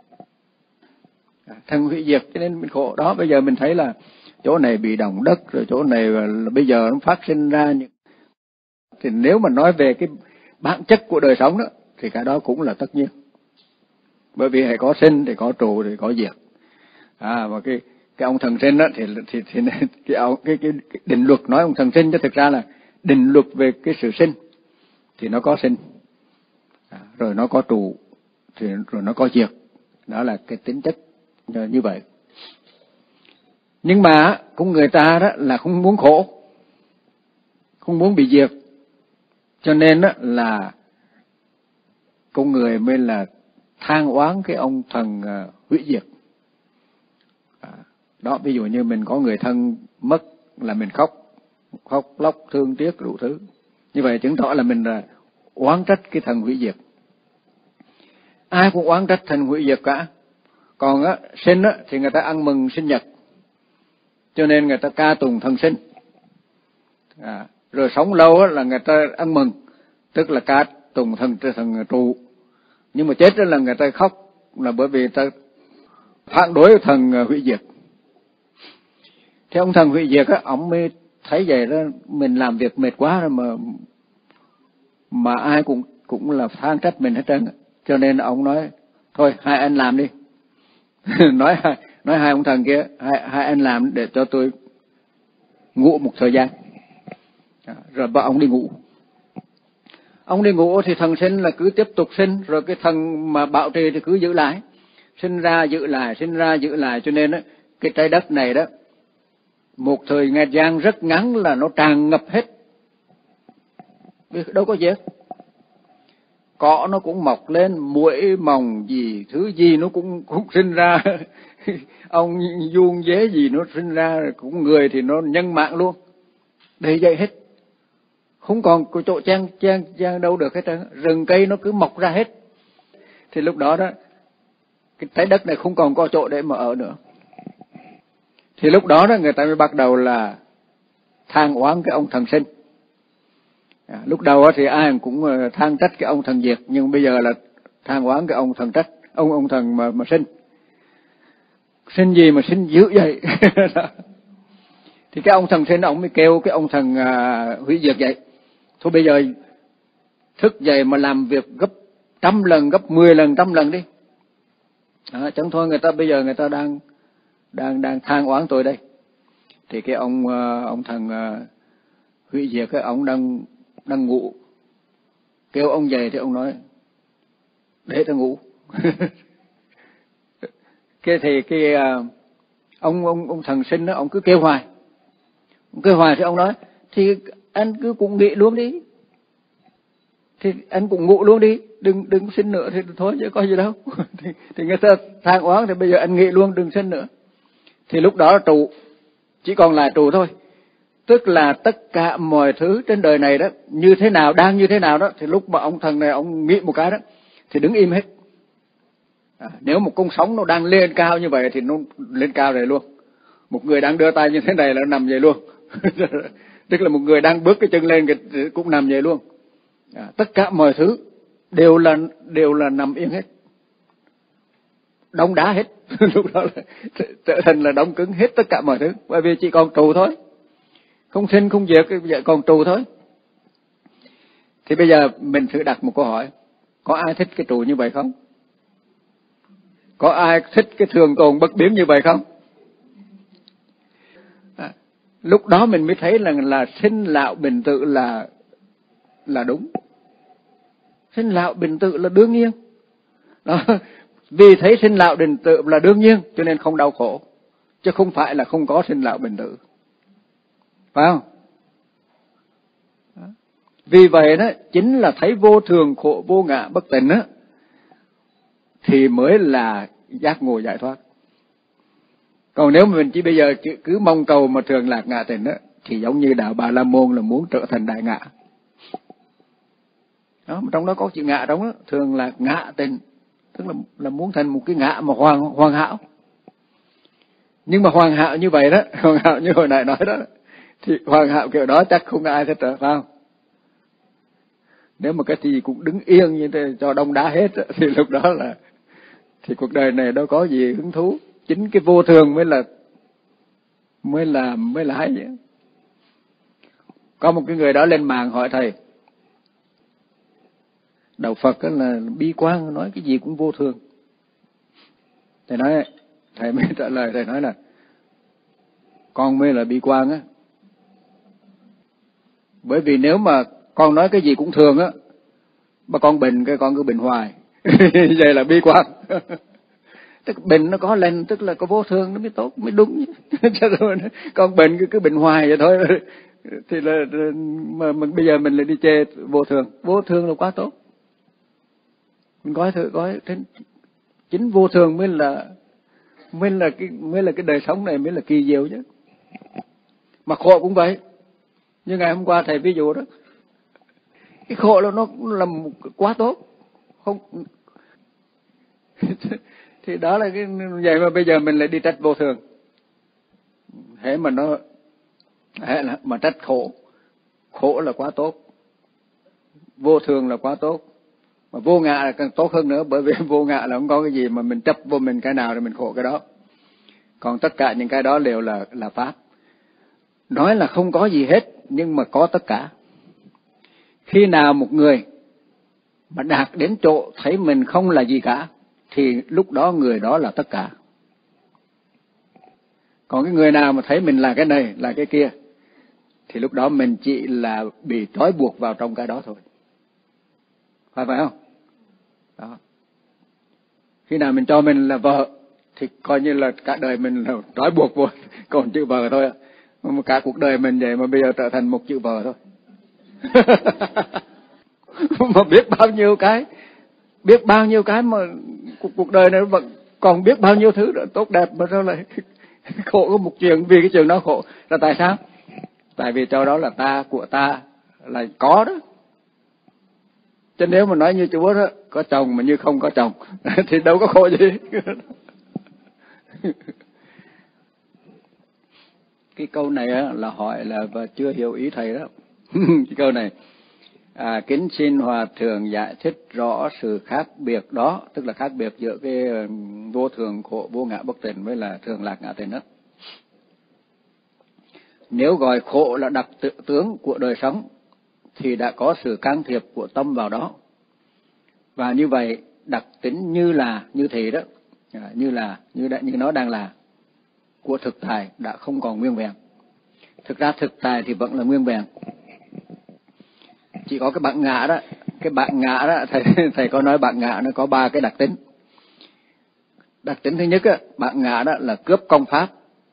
Thần hủy diệt cho nên mình khổ. Đó, bây giờ mình thấy là chỗ này bị động đất, rồi chỗ này bây giờ nó phát sinh ra những... Thì nếu mà nói về cái bản chất của đời sống đó, thì cái đó cũng là tất nhiên. Bởi vì hãy có sinh thì có trụ thì có diệt. Và cái ông thần sinh đó thì cái định luật nói ông thần sinh, chứ thực ra là định luật về cái sự sinh thì nó có sinh, rồi nó có trụ, rồi nó có diệt. Đó là cái tính chất như vậy. Nhưng mà cũng người ta đó là không muốn khổ, không muốn bị diệt, cho nên đó là con người mới là than oán cái ông thần hủy diệt. Đó, ví dụ như mình có người thân mất là mình khóc lóc thương tiếc đủ thứ. Như vậy chứng tỏ là mình là oán trách cái thần hủy diệt. Ai cũng oán trách thần hủy diệt cả. Còn sinh thì người ta ăn mừng sinh nhật, cho nên người ta ca tùng thần sinh. Rồi sống lâu là người ta ăn mừng, tức là ca tùng thần trụ. Nhưng mà chết là người ta khóc, là bởi vì người ta phản đối thần hủy diệt. Thế ông thần hủy diệt ông mới thấy vậy đó, mình làm việc mệt quá rồi mà ai cũng là than trách mình hết trơn. Cho nên ông nói thôi hai anh làm đi. nói hai ông thần kia, hai anh làm để cho tôi ngủ một thời gian. Rồi bảo ông đi ngủ. Ông đi ngủ thì thần sinh là cứ tiếp tục sinh, rồi cái thần mà bảo trì thì cứ giữ lại, sinh ra giữ lại, sinh ra giữ lại. Cho nên cái trái đất này đó, một thời gian rất ngắn là nó tràn ngập hết, đâu có gì. Cỏ nó cũng mọc lên, muỗi mòng gì, thứ gì nó cũng sinh ra. Ông vuông dế gì nó sinh ra, cũng người thì nó nhân mạng luôn. Đầy vậy hết. Không còn có chỗ trang đâu được hết trơn. Rừng cây nó cứ mọc ra hết. Thì lúc đó cái trái đất này không còn có chỗ để mà ở nữa. Thì lúc đó người ta mới bắt đầu là than oán cái ông thần sinh. Lúc đầu thì ai cũng than trách cái ông thần diệt, nhưng bây giờ là than oán cái ông thần trách, ông thần mà sinh. Sinh gì mà sinh dữ vậy? Thì cái ông thần sinh ông mới kêu cái ông thần hủy diệt vậy. Thôi bây giờ thức dậy mà làm việc gấp 100 lần, gấp 10 lần, 100 lần đi. Chẳng thôi bây giờ người ta đang than oán tôi đây. Thì cái ông thần hủy diệt cái ông đang ngủ. Kêu ông dậy thì ông nói để tôi ngủ. Ông thần sinh đó, ông cứ kêu hoài. Ông kêu hoài thì ông nói thì anh cứ cũng nghỉ luôn đi. Thì anh cũng ngủ luôn đi, đừng sinh nữa thì thôi chứ có gì đâu. thì người ta than oán thì bây giờ anh nghỉ luôn, đừng sinh nữa. Thì lúc đó trụ chỉ còn lại trụ thôi. Tức là tất cả mọi thứ trên đời này đó, như thế nào, đang như thế nào đó, thì lúc mà ông thần này ông nghĩ một cái đó, thì đứng im hết. Nếu một con sóng nó đang lên cao như vậy thì nó lên cao rồi luôn. Một người đang đưa tay như thế này là nó nằm vậy luôn. Tức là một người đang bước cái chân lên cũng nằm vậy luôn. Tất cả mọi thứ đều là nằm yên hết, đông đá hết. Lúc đó là trở thành là đông cứng hết tất cả mọi thứ, bởi vì chỉ còn trụ thôi, không sinh không diệt, còn trụ thôi. Thì bây giờ mình thử đặt một câu hỏi, có ai thích cái trụ như vậy không? Có ai thích cái thường tồn bất biến như vậy không? Lúc đó mình mới thấy là sinh lão bình tự là đúng. Sinh lão bình tự là đương nhiên. Đó. Vì thấy sinh lão bình tự là đương nhiên cho nên không đau khổ, chứ không phải là không có sinh lão bình tự. Phải không? Đó. Vì vậy đó, chính là thấy vô thường khổ vô ngã bất tịnh đó, thì mới là giác ngộ giải thoát. Còn nếu mà mình chỉ bây giờ cứ mong cầu mà thường lạc ngã tịnh đó, thì giống như đạo Bà La Môn là muốn trở thành đại ngã. Đó, trong đó có chữ ngã trong đó, thường lạc ngã tịnh, tức là muốn thành một cái ngã mà hoàn hảo. Nhưng mà hoàn hảo như vậy đó, hoàn hảo như hồi nãy nói đó, thì hoàn hảo kiểu đó chắc không ai thích rồi, phải không? Nếu mà cái gì cũng đứng yên như thế cho đông đá hết thì lúc đó là thì cuộc đời này đâu có gì hứng thú. Chính cái vô thường mới là hay vậy. Có một cái người đó lên mạng hỏi thầy, đạo Phật là bi quan, nói cái gì cũng vô thường. Thầy mới trả lời, thầy nói là con mới là bi quan á. Bởi vì nếu mà con nói cái gì cũng thường á, mà con bệnh cái con cứ bệnh hoài. Vậy là bi quan. Tức bệnh nó có lên, tức là có vô thường nó mới tốt, mới đúng. Con bệnh cứ bệnh hoài vậy thôi. Thì là mà bây giờ mình lại đi chê vô thường. Vô thường là quá tốt. Mình coi thử coi, chính vô thường mới là cái đời sống này mới là kỳ diệu chứ. Mà khổ cũng vậy. Như ngày hôm qua thầy ví dụ đó, cái khổ là nó là quá tốt, không. Thì đó là cái vậy mà bây giờ mình lại đi trách vô thường. Hễ mà trách khổ là quá tốt, vô thường là quá tốt, mà vô ngã là càng tốt hơn nữa, bởi vì vô ngã là không có cái gì mà mình chấp vô mình cái nào thì mình khổ cái đó. Còn tất cả những cái đó đều là pháp. Nói là không có gì hết nhưng mà có tất cả. Khi nào một người mà đạt đến chỗ thấy mình không là gì cả thì lúc đó người đó là tất cả. Còn cái người nào mà thấy mình là cái này, là cái kia thì lúc đó mình chỉ là bị trói buộc vào trong cái đó thôi. Phải không? Đó. Khi nào mình cho mình là vợ thì coi như là cả đời mình là trói buộc vô còn chữ vợ thôi. Mà cả cuộc đời mình vậy mà bây giờ trở thành một chữ vợ thôi. Mà biết bao nhiêu cái mà cuộc đời này vẫn còn biết bao nhiêu thứ tốt đẹp mà sao lại khổ có một chuyện, vì cái chuyện đó khổ là tại sao? Tại vì cho đó là ta, của ta là có đó. Chứ nếu mà nói như Chúa đó, có chồng mà như không có chồng thì đâu có khổ gì. Cái câu này là hỏi là và chưa hiểu ý thầy đó. Cái câu này kính xin Hòa Thượng giải thích rõ sự khác biệt đó, tức là khác biệt giữa cái vô thường khổ vô ngã bất tịnh với là thường lạc ngã tịnh đó. Nếu gọi khổ là đặc tướng của đời sống thì đã có sự can thiệp của tâm vào đó, và như vậy đặc tính như thế đó, như nó đang là của thực tại đã không còn nguyên vẹn. Thực ra thực tại thì vẫn là nguyên vẹn, chỉ có cái bản ngã đó. Cái bản ngã đó thầy có nói bản ngã nó có 3 cái đặc tính. Đặc tính thứ nhất bản ngã đó là cướp công pháp.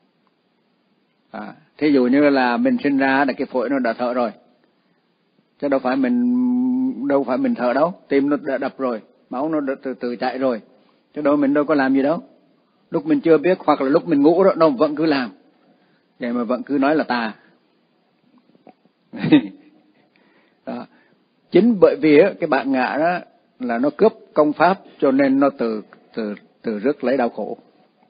Thí dụ như là mình sinh ra là cái phổi nó đã thở rồi, chứ đâu phải mình thở đâu, tim nó đã đập rồi, máu nó đã tự chạy rồi, chứ mình đâu có làm gì đâu. Lúc mình chưa biết hoặc là lúc mình ngủ đó nó vẫn cứ làm, vậy mà vẫn cứ nói là ta. Đó. Chính bởi vì cái bạn ngạ đó là nó cướp công pháp, cho nên nó từ rước lấy đau khổ.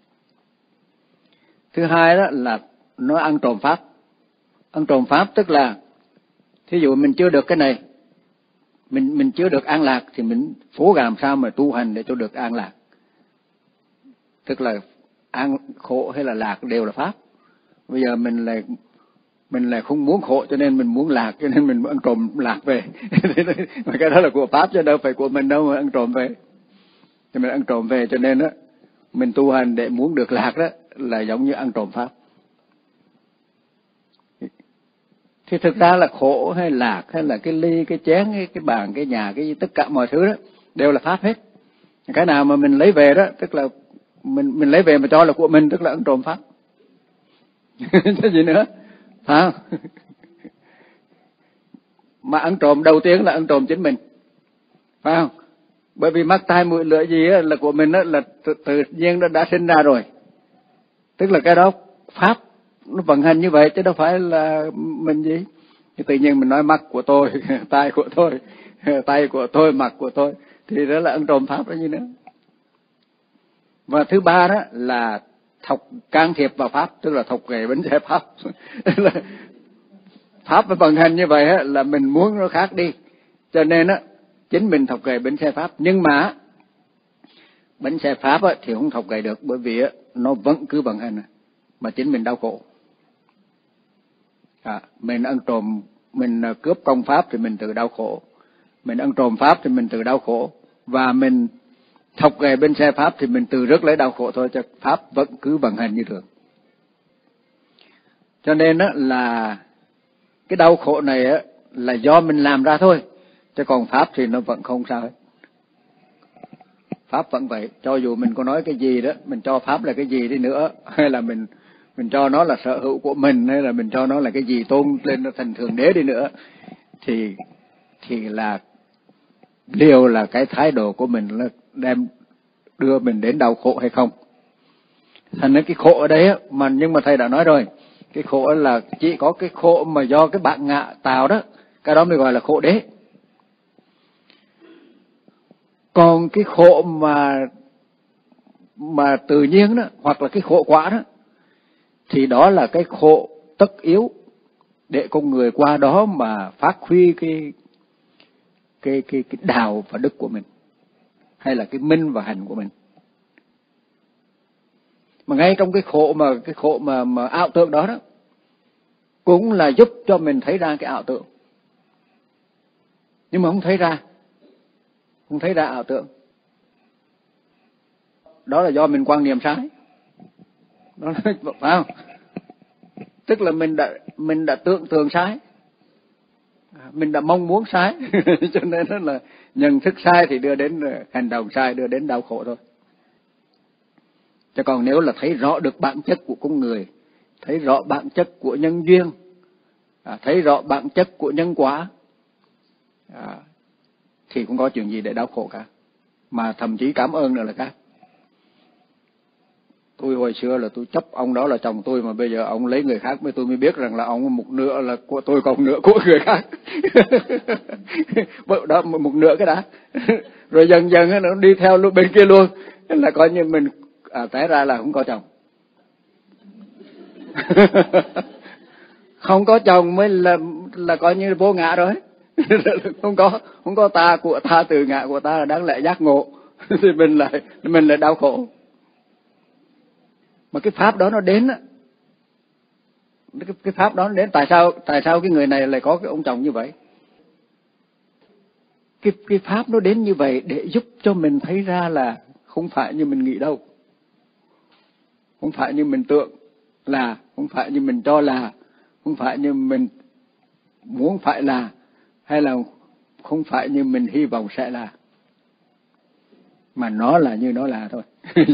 Thứ hai đó là nó ăn trộm pháp. Ăn trộm pháp tức là thí dụ mình chưa được cái này, mình chưa được an lạc thì mình cố làm sao mà tu hành để cho được an lạc. Tức là an khổ hay là lạc đều là pháp. Bây giờ mình lại không muốn khổ cho nên mình muốn lạc, cho nên mình ăn trộm lạc về. Mà cái đó là của pháp chứ đâu phải của mình đâu mà ăn trộm về. Thì mình ăn trộm về cho nên đó mình tu hành để muốn được lạc đó là giống như ăn trộm pháp. Thì thực ra là khổ hay lạc hay là cái ly, cái chén, cái bàn, cái nhà, cái tất cả mọi thứ đó đều là pháp hết. Cái nào mà mình lấy về đó tức là mình lấy về mà cho là của mình, tức là ăn trộm pháp. Cái gì nữa? Phải không? Mà ăn trộm đầu tiên là ăn trộm chính mình. Phải không? Bởi vì mắt tai mũi lưỡi gì là của mình đó, là tự nhiên nó đã sinh ra rồi. Tức là cái đó pháp nó vận hành như vậy chứ đâu phải là mình gì. Thì tự nhiên mình nói mắt của tôi, tai của tôi, tay của tôi, mặt của tôi, thì đó là ăn trộm pháp đó gì nữa. Và thứ ba đó là can thiệp vào pháp, tức là thọc ghệ bánh xe pháp. Pháp nó vận hành như vậy là mình muốn nó khác đi, cho nên á chính mình thọc ghệ bánh xe pháp. Nhưng mà bánh xe pháp thì không thọc ghệ được, bởi vì nó vẫn cứ vận hành mà chính mình đau khổ. Mình ăn trộm, mình cướp công pháp thì mình tự đau khổ, mình ăn trộm pháp thì mình tự đau khổ, và mình thọc ghệ bên xe pháp thì mình tự rước lấy đau khổ thôi, chứ pháp vẫn cứ vận hành như thường. Cho nên á là cái đau khổ này á là do mình làm ra thôi, chứ còn pháp thì nó vẫn không sao hết. Pháp vẫn vậy, cho dù mình có nói cái gì đó, mình cho pháp là cái gì đi nữa, hay là mình cho nó là sở hữu của mình, hay là mình cho nó là cái gì tôn lên nó thành thượng đế đi nữa, thì là điều là cái thái độ của mình là đưa mình đến đau khổ hay không. Thành ra cái khổ ở đấy mà, nhưng mà thầy đã nói rồi, cái khổ là chỉ có cái khổ mà do cái bạn ngạ tạo đó, cái đó mới gọi là khổ đế. Còn cái khổ mà tự nhiên đó, hoặc là cái khổ quả đó, thì đó là cái khổ tất yếu để con người qua đó mà phát huy cái đạo và đức của mình, hay là cái minh và hành của mình. Mà ngay trong cái khổ mà ảo tưởng đó đó, cũng là giúp cho mình thấy ra cái ảo tưởng. Nhưng mà không thấy ra ảo tưởng. Đó là do mình quan niệm sai. Đó là, phải không? Tức là mình đã tưởng tượng sai, mình đã mong muốn sai, cho nên đó là nhận thức sai thì đưa đến hành động sai, đưa đến đau khổ thôi. Chứ còn nếu là thấy rõ được bản chất của con người, thấy rõ bản chất của nhân duyên, thấy rõ bản chất của nhân quả, thì không có chuyện gì để đau khổ cả, mà thậm chí cảm ơn nữa là khác. Tôi hồi xưa là tôi chấp ông đó là chồng tôi, mà bây giờ ông lấy người khác tôi mới biết rằng là ông một nửa là của tôi, còn một nửa của người khác. Đó, một nửa cái đã. Rồi dần dần nó đi theo lúc bên kia luôn, là coi như mình té ra là không có chồng. Không có chồng mới là coi như vô ngã rồi. không có ta của ta, từ ngã của ta là đáng lẽ giác ngộ. Thì mình lại đau khổ. Mà cái pháp đó nó đến á, cái pháp đó nó đến, tại sao cái người này lại có cái ông chồng như vậy? Cái pháp nó đến như vậy để giúp cho mình thấy ra là không phải như mình nghĩ đâu, không phải như mình tưởng là, không phải như mình cho là, không phải như mình muốn phải là, hay là không phải như mình hy vọng sẽ là, mà nó là như nó là thôi.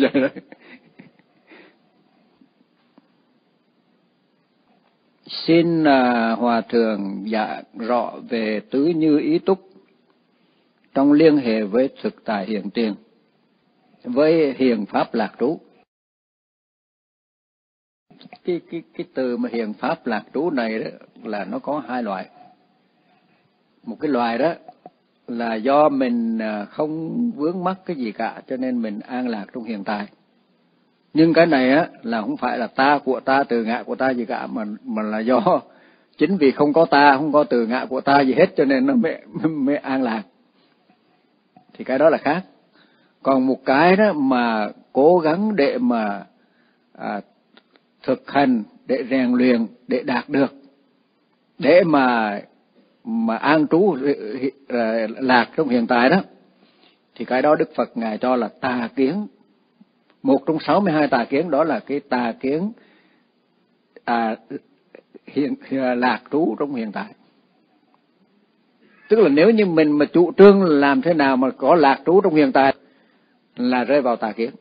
Xin Hòa Thượng dạ rõ về tứ như ý túc trong liên hệ với thực tại hiện tiền, với hiền pháp lạc trú. cái từ mà hiền pháp lạc trú này đó là nó có hai loại. Một cái loại đó là do mình không vướng mắc cái gì cả cho nên mình an lạc trong hiện tại. Nhưng cái này á là không phải là ta, của ta, từ ngã của ta gì cả, mà là do chính vì không có ta, không có từ ngã của ta gì hết cho nên nó mới an lạc. Thì cái đó là khác. Còn một cái đó mà cố gắng để mà thực hành, để rèn luyện, để đạt được, để mà an trú lạc trong hiện tại đó, thì cái đó Đức Phật Ngài cho là tà kiến. Một trong 62 tà kiến đó là cái tà kiến lạc trú trong hiện tại. Tức là nếu như mình mà chủ trương làm thế nào mà có lạc trú trong hiện tại là rơi vào tà kiến.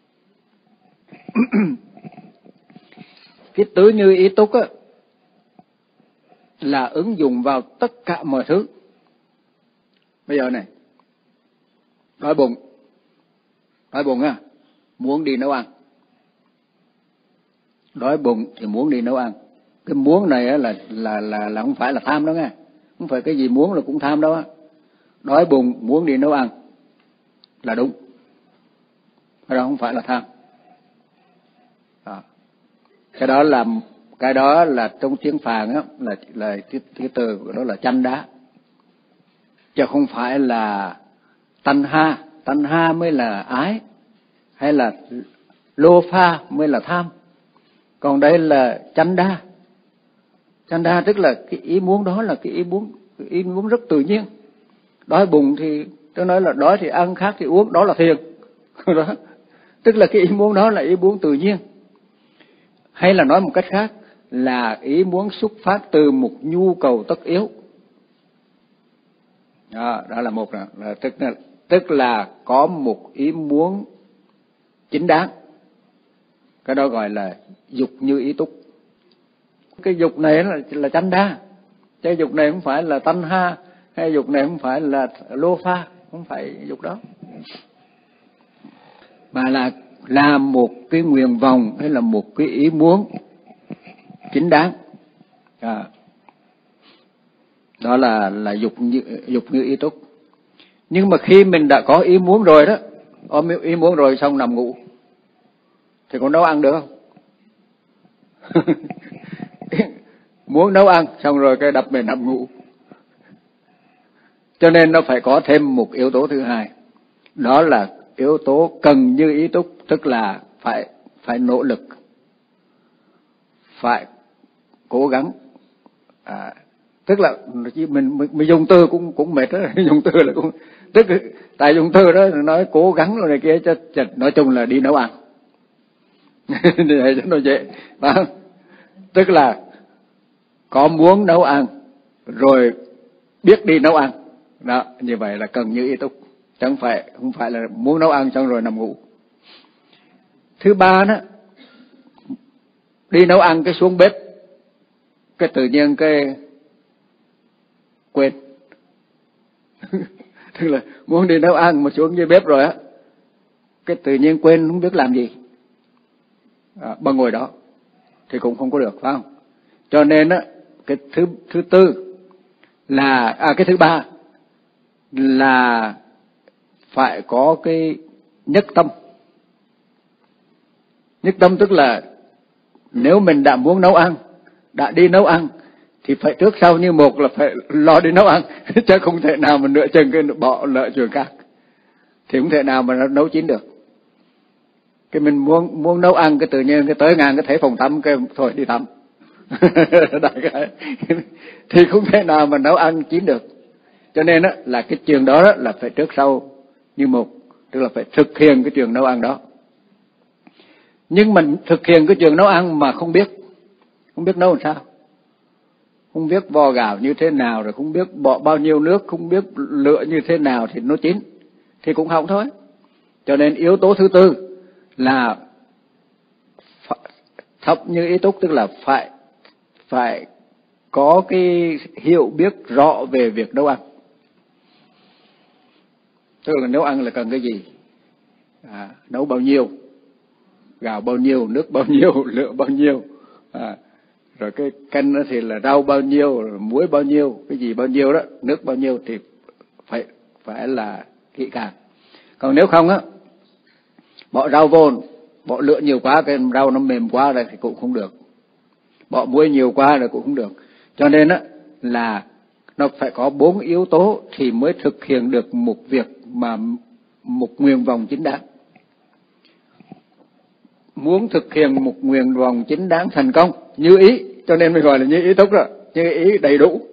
Cái tứ như ý túc á là ứng dụng vào tất cả mọi thứ. Bây giờ này, đói bụng á, muốn đi nấu ăn. Đói bụng thì muốn đi nấu ăn. Cái muốn này á là không phải là tham đó nghe, không phải cái gì muốn là cũng tham đâu á. Đói bụng muốn đi nấu ăn là đúng, cái đó không phải là tham. Cái đó là trong tiếng Phạn á là cái từ đó là chanh đá, chứ không phải là tanh ha mới là ái, hay là lô pha mới là tham. Còn đây là chanh đa tức là cái ý muốn đó là cái ý muốn rất tự nhiên. Đói bụng thì tôi nói là đói thì ăn, khát thì uống, đó là thiền. Đó. Tức là cái ý muốn đó là ý muốn tự nhiên. Hay là nói một cách khác là ý muốn xuất phát từ một nhu cầu tất yếu. Đó là một là tức là có một ý muốn chính đáng. Cái đó gọi là dục như ý túc. Cái dục này là chanh đa, cái dục này không phải là tanh ha, hay dục này không phải là lô pha, không phải dục đó, mà là một cái nguyện vọng hay là một cái ý muốn chính đáng. Đó là dục như ý túc. Nhưng mà khi mình đã có ý muốn rồi đó, ý muốn rồi xong nằm ngủ thì còn nấu ăn được không? Muốn nấu ăn xong rồi cái đập về nằm ngủ. Cho nên nó phải có thêm một yếu tố thứ hai, đó là yếu tố cần như ý túc, tức là phải nỗ lực, phải cố gắng. Tức là mình dùng từ cũng mệt đó, dùng từ là cũng tức tại dùng từ đó nói cố gắng rồi này kia, chứ nói chung là đi nấu ăn. Để cho nó dễ. Tức là có muốn nấu ăn rồi biết đi nấu ăn. Đó, như vậy là cần như ý túc, chứ không phải là muốn nấu ăn xong rồi nằm ngủ. Thứ ba đó, đi nấu ăn cái xuống bếp, cái tự nhiên cái quên. Tức là muốn đi nấu ăn mà xuống dưới bếp rồi á, cái tự nhiên quên không biết làm gì. Bằng ngồi đó thì cũng không có được, phải không? Cho nên á, cái thứ tư là cái thứ ba là phải có cái nhất tâm. Nhất tâm tức là nếu mình đã muốn nấu ăn, đã đi nấu ăn thì phải trước sau như một là phải lo đi nấu ăn, chứ không thể nào mà nửa chừng cái bỏ lỡ chuyện khác thì không thể nào mà nấu chín được. Cái mình muốn nấu ăn, cái tự nhiên cái tới ngang cái thấy phòng tắm cái thôi đi tắm. Đại cái thì không thể nào mà nấu ăn chín được. Cho nên á là cái trường đó là phải trước sau như một, tức là phải thực hiện cái trường nấu ăn đó. Nhưng mình thực hiện cái trường nấu ăn mà không biết nấu làm sao, không biết vo gạo như thế nào, rồi không biết bỏ bao nhiêu nước, không biết lựa như thế nào thì nó chín, thì cũng hỏng thôi. Cho nên yếu tố thứ tư là thập như ý túc, tức là phải có cái hiểu biết rõ về việc nấu ăn. Tức là nấu ăn là cần cái gì, nấu bao nhiêu, gạo bao nhiêu, nước bao nhiêu, lựa bao nhiêu, Rồi cái canh đó thì là rau bao nhiêu, muối bao nhiêu, cái gì bao nhiêu đó, nước bao nhiêu thì phải là kỹ càng. Còn nếu không á, bỏ rau vô, bỏ lửa nhiều quá cái rau nó mềm quá rồi thì cũng không được, bỏ muối nhiều quá rồi cũng không được. Cho nên á là nó phải có 4 yếu tố thì mới thực hiện được một việc mà một nguyện vọng chính đáng. Muốn thực hiện một nguyện vọng chính đáng thành công như ý, cho nên mình gọi là như ý túc rồi, như ý đầy đủ.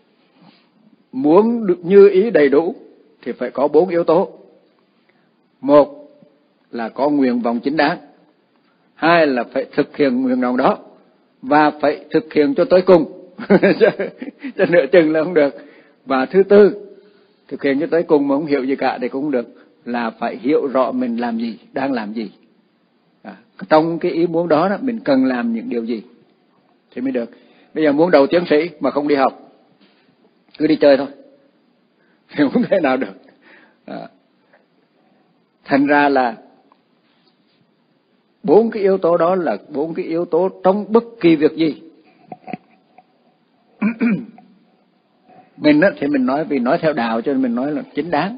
Muốn được như ý đầy đủ thì phải có 4 yếu tố. Một là có nguyện vọng chính đáng, hai là phải thực hiện nguyện vọng đó và phải thực hiện cho tới cùng cho nửa chừng là không được. Và thứ tư, thực hiện cho tới cùng mà không hiểu gì cả thì cũng không được, là phải hiểu rõ mình làm gì, đang làm gì. Trong cái ý muốn đó, mình cần làm những điều gì thì mới được. Bây giờ muốn đầu tiến sĩ mà không đi học, cứ đi chơi thôi thì không thể nào được. Thành ra là 4 cái yếu tố đó là 4 cái yếu tố trong bất kỳ việc gì. Mình á thì mình nói vì nói theo đạo cho nên mình nói là chính đáng.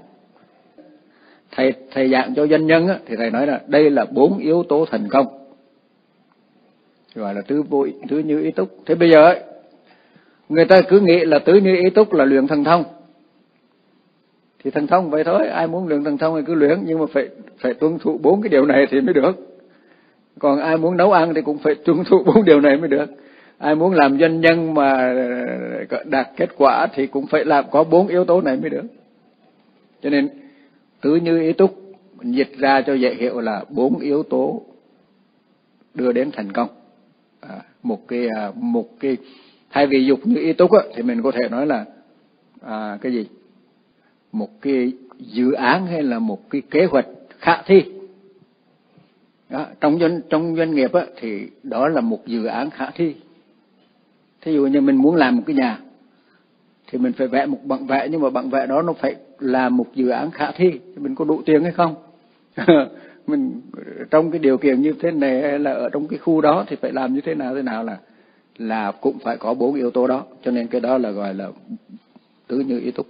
Thầy giảng cho doanh nhân á thì thầy nói là đây là 4 yếu tố thành công, gọi là tứ như ý túc. Thế bây giờ ấy, người ta cứ nghĩ là tứ như ý túc là luyện thần thông, thì thần thông vậy thôi, ai muốn luyện thần thông thì cứ luyện, nhưng mà phải tuân thủ 4 cái điều này thì mới được. Còn ai muốn nấu ăn thì cũng phải tuân thủ 4 điều này mới được. Ai muốn làm doanh nhân mà đạt kết quả thì cũng phải làm có 4 yếu tố này mới được. Cho nên tứ như ý túc mình dịch ra cho dễ hiểu là 4 yếu tố đưa đến thành công. Một cái thay vì dục như ý túc á, thì mình có thể nói là cái gì? Một cái dự án hay là một cái kế hoạch khả thi. Đó, trong doanh nghiệp á, thì đó là một dự án khả thi. Thí dụ như mình muốn làm một cái nhà thì mình phải vẽ một bản vẽ, nhưng mà bản vẽ đó nó phải là một dự án khả thi. Mình có đủ tiền hay không? Mình trong cái điều kiện như thế này hay là ở trong cái khu đó thì phải làm như thế nào là cũng phải có 4 yếu tố đó. Cho nên cái đó là gọi là tứ như ý túc.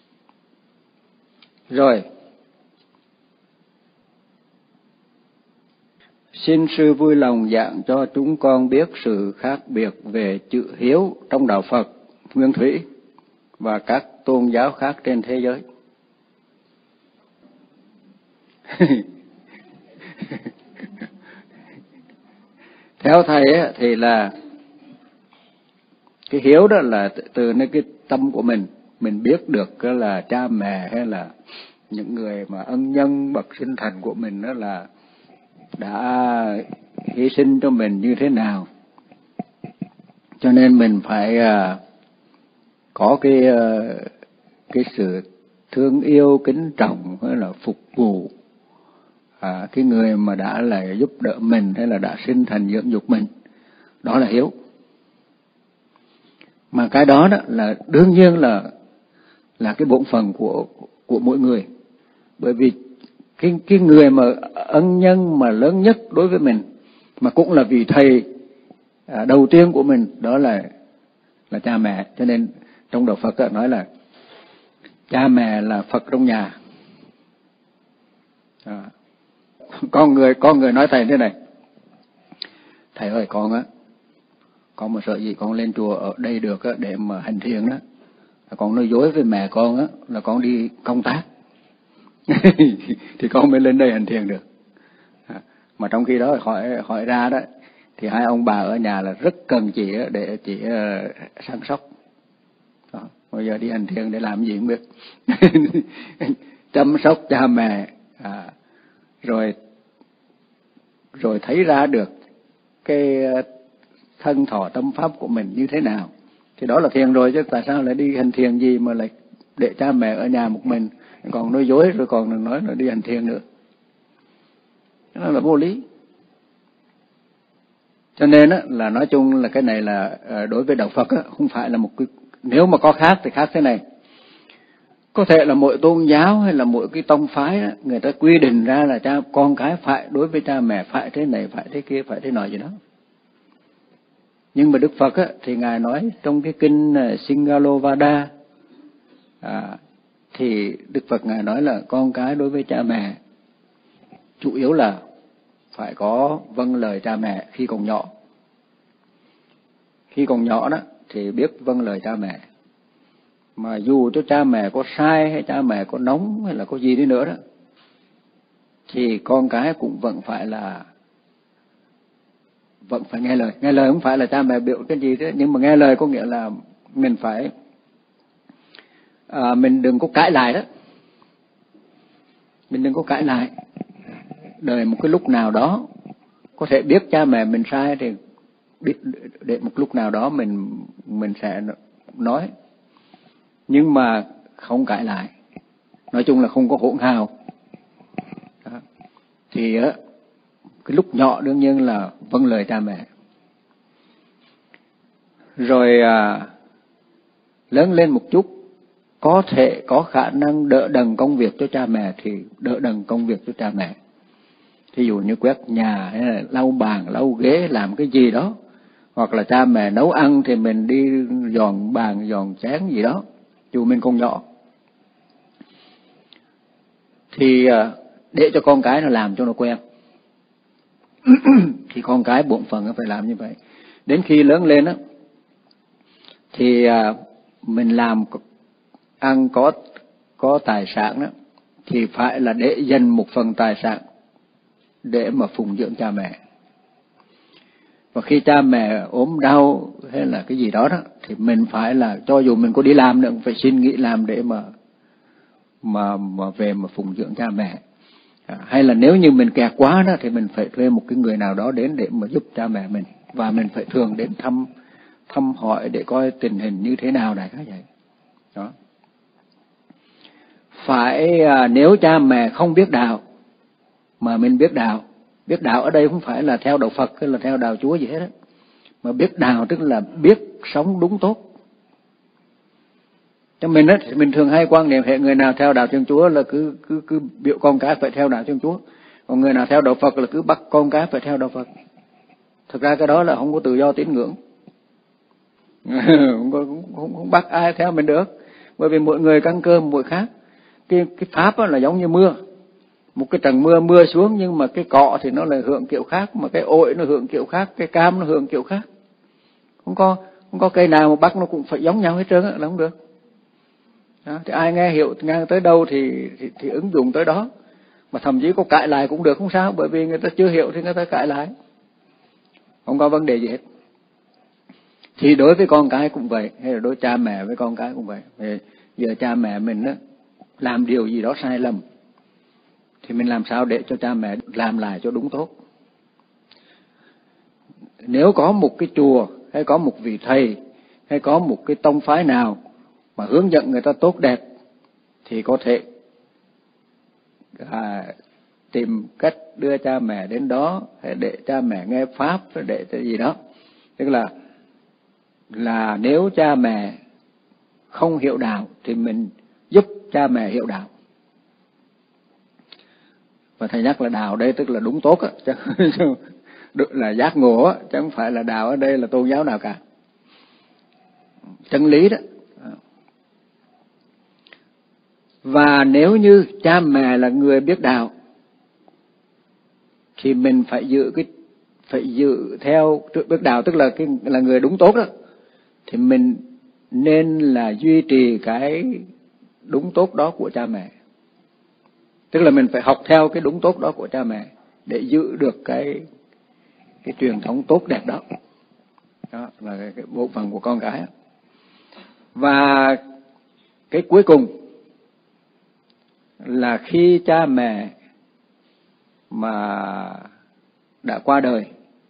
Rồi, xin sư vui lòng giảng cho chúng con biết sự khác biệt về chữ hiếu trong đạo Phật Nguyên Thủy và các tôn giáo khác trên thế giới. Theo thầy ấy, thì là cái hiếu đó là từ nơi cái tâm của mình biết được là cha mẹ hay là những người mà ân nhân bậc sinh thành của mình đó là đã hy sinh cho mình như thế nào. Cho nên mình phải có cái sự thương yêu, kính trọng hay là phục vụ cái người mà đã là giúp đỡ mình hay là đã sinh thành dưỡng dục mình. Đó là hiếu. Mà cái đó là đương nhiên là cái bổn phận của mỗi người. Bởi vì cái người mà ân nhân mà lớn nhất đối với mình, mà cũng là vị thầy đầu tiên của mình, đó là cha mẹ. Cho nên trong đạo Phật nói là cha mẹ là Phật trong nhà. Con người nói thầy thế này: thầy ơi, con mà sợ gì con lên chùa ở đây được để mà hành thiền đó, con nói dối với mẹ con là con đi công tác thì con mới lên đây hành thiền được. Mà trong khi đó hỏi ra đó thì hai ông bà ở nhà là rất cần chị để chị săn sóc. Bây giờ đi hành thiền để làm gì không biết. Chăm sóc cha mẹ, rồi thấy ra được cái thân thọ tâm pháp của mình như thế nào thì đó là thiền rồi. Chứ tại sao lại đi hành thiền gì mà lại để cha mẹ ở nhà một mình, còn nói dối rồi còn nói là đi hành thiền nữa. Đó là vô lý. Cho nên là nói chung là cái này là đối với đạo Phật không phải là một cái, nếu mà có khác thì khác thế này. Có thể là mỗi tôn giáo hay là mỗi cái tông phái người ta quy định ra là con cái phải đối với cha mẹ phải thế này, phải thế kia, phải thế nọ gì đó. Nhưng mà Đức Phật á, thì Ngài nói trong cái kinh Singalovada, thì Đức Phật Ngài nói là con cái đối với cha mẹ chủ yếu là phải có vâng lời cha mẹ khi còn nhỏ. Khi còn nhỏ đó thì biết vâng lời cha mẹ. Mà dù cho cha mẹ có sai hay cha mẹ có nóng hay là có gì đi nữa đó, thì con cái cũng vẫn phải nghe lời. Nghe lời không phải là cha mẹ biểu cái gì đó, nhưng mà nghe lời có nghĩa là mình phải mình đừng có cãi lại đó. Mình đừng có cãi lại. Đời một cái lúc nào đó có thể biết cha mẹ mình sai thì biết để một lúc nào đó mình sẽ nói, nhưng mà không cãi lại. Nói chung là không có hỗn hào. Đó. Thì cái lúc nhỏ đương nhiên là vâng lời cha mẹ. Rồi lớn lên một chút, có thể có khả năng đỡ đần công việc cho cha mẹ thì đỡ đần công việc cho cha mẹ. Thí dụ như quét nhà hay là lau bàn, lau ghế, làm cái gì đó. Hoặc là cha mẹ nấu ăn thì mình đi dọn bàn, dọn chén gì đó, dù mình còn nhỏ. Thì để cho con cái nó làm cho nó quen. Thì con cái bổn phận nó phải làm như vậy. Đến khi lớn lên á, thì mình làm ăn có tài sản đó, thì phải là để dành một phần tài sản để mà phụng dưỡng cha mẹ. Và khi cha mẹ ốm đau hay là cái gì đó đó, thì mình phải là, cho dù mình có đi làm nữa, cũng phải xin nghỉ làm để mà về mà phụng dưỡng cha mẹ. Hay là nếu như mình kẹt quá đó, thì mình phải thuê một cái người nào đó đến để mà giúp cha mẹ mình. Và mình phải thường đến thăm hỏi để coi tình hình như thế nào đại khái vậy. Đó. Phải nếu cha mẹ không biết đạo mà mình biết đạo ở đây không phải là theo đạo Phật hay là theo đạo Chúa gì hết đó, mà biết đạo tức là biết sống đúng tốt. Cho mình thì mình thường hay quan niệm hệ người nào theo đạo Thiên Chúa là cứ biểu con cái phải theo đạo Thiên Chúa, còn người nào theo đạo Phật là cứ bắt con cái phải theo đạo Phật. Thực ra cái đó là không có tự do tín ngưỡng. không bắt ai theo mình được, bởi vì mỗi người căn cơ mỗi khác. Cái pháp là giống như mưa, một cái trận mưa xuống, nhưng mà cái cọ thì nó lại hưởng kiểu khác, mà cái ổi nó hưởng kiểu khác, cái cam nó hưởng kiểu khác. Không có cây nào mà bắt nó cũng phải giống nhau hết trơn á, là không được. Đó, thì ai nghe hiểu nghe tới đâu thì ứng dụng tới đó, mà thậm chí có cãi lại cũng được, không sao, bởi vì người ta chưa hiểu thì người ta cãi lại, không có vấn đề gì hết. Thì đối với con cái cũng vậy, hay là đối cha mẹ với con cái cũng vậy. Thì giờ cha mẹ mình á làm điều gì đó sai lầm, thì mình làm sao để cho cha mẹ làm lại cho đúng tốt. Nếu có một cái chùa hay có một vị thầy hay có một cái tông phái nào mà hướng dẫn người ta tốt đẹp, thì có thể tìm cách đưa cha mẹ đến đó, hay để cha mẹ nghe pháp, để cái gì đó. Tức là nếu cha mẹ không hiểu đạo thì mình giúp cha mẹ hiểu đạo. Và thầy nhắc là đạo đây tức là đúng tốt á, chứ là giác ngộ á, chứ không phải là đạo ở đây là tôn giáo nào cả. Chân lý đó. Và nếu như cha mẹ là người biết đạo thì mình phải giữ theo biết đạo, tức là người đúng tốt đó, thì mình nên là duy trì cái đúng tốt đó của cha mẹ. Tức là mình phải học theo cái đúng tốt đó của cha mẹ để giữ được cái truyền thống tốt đẹp đó. Đó là cái bộ phận của con cái. Và cái cuối cùng là khi cha mẹ mà đã qua đời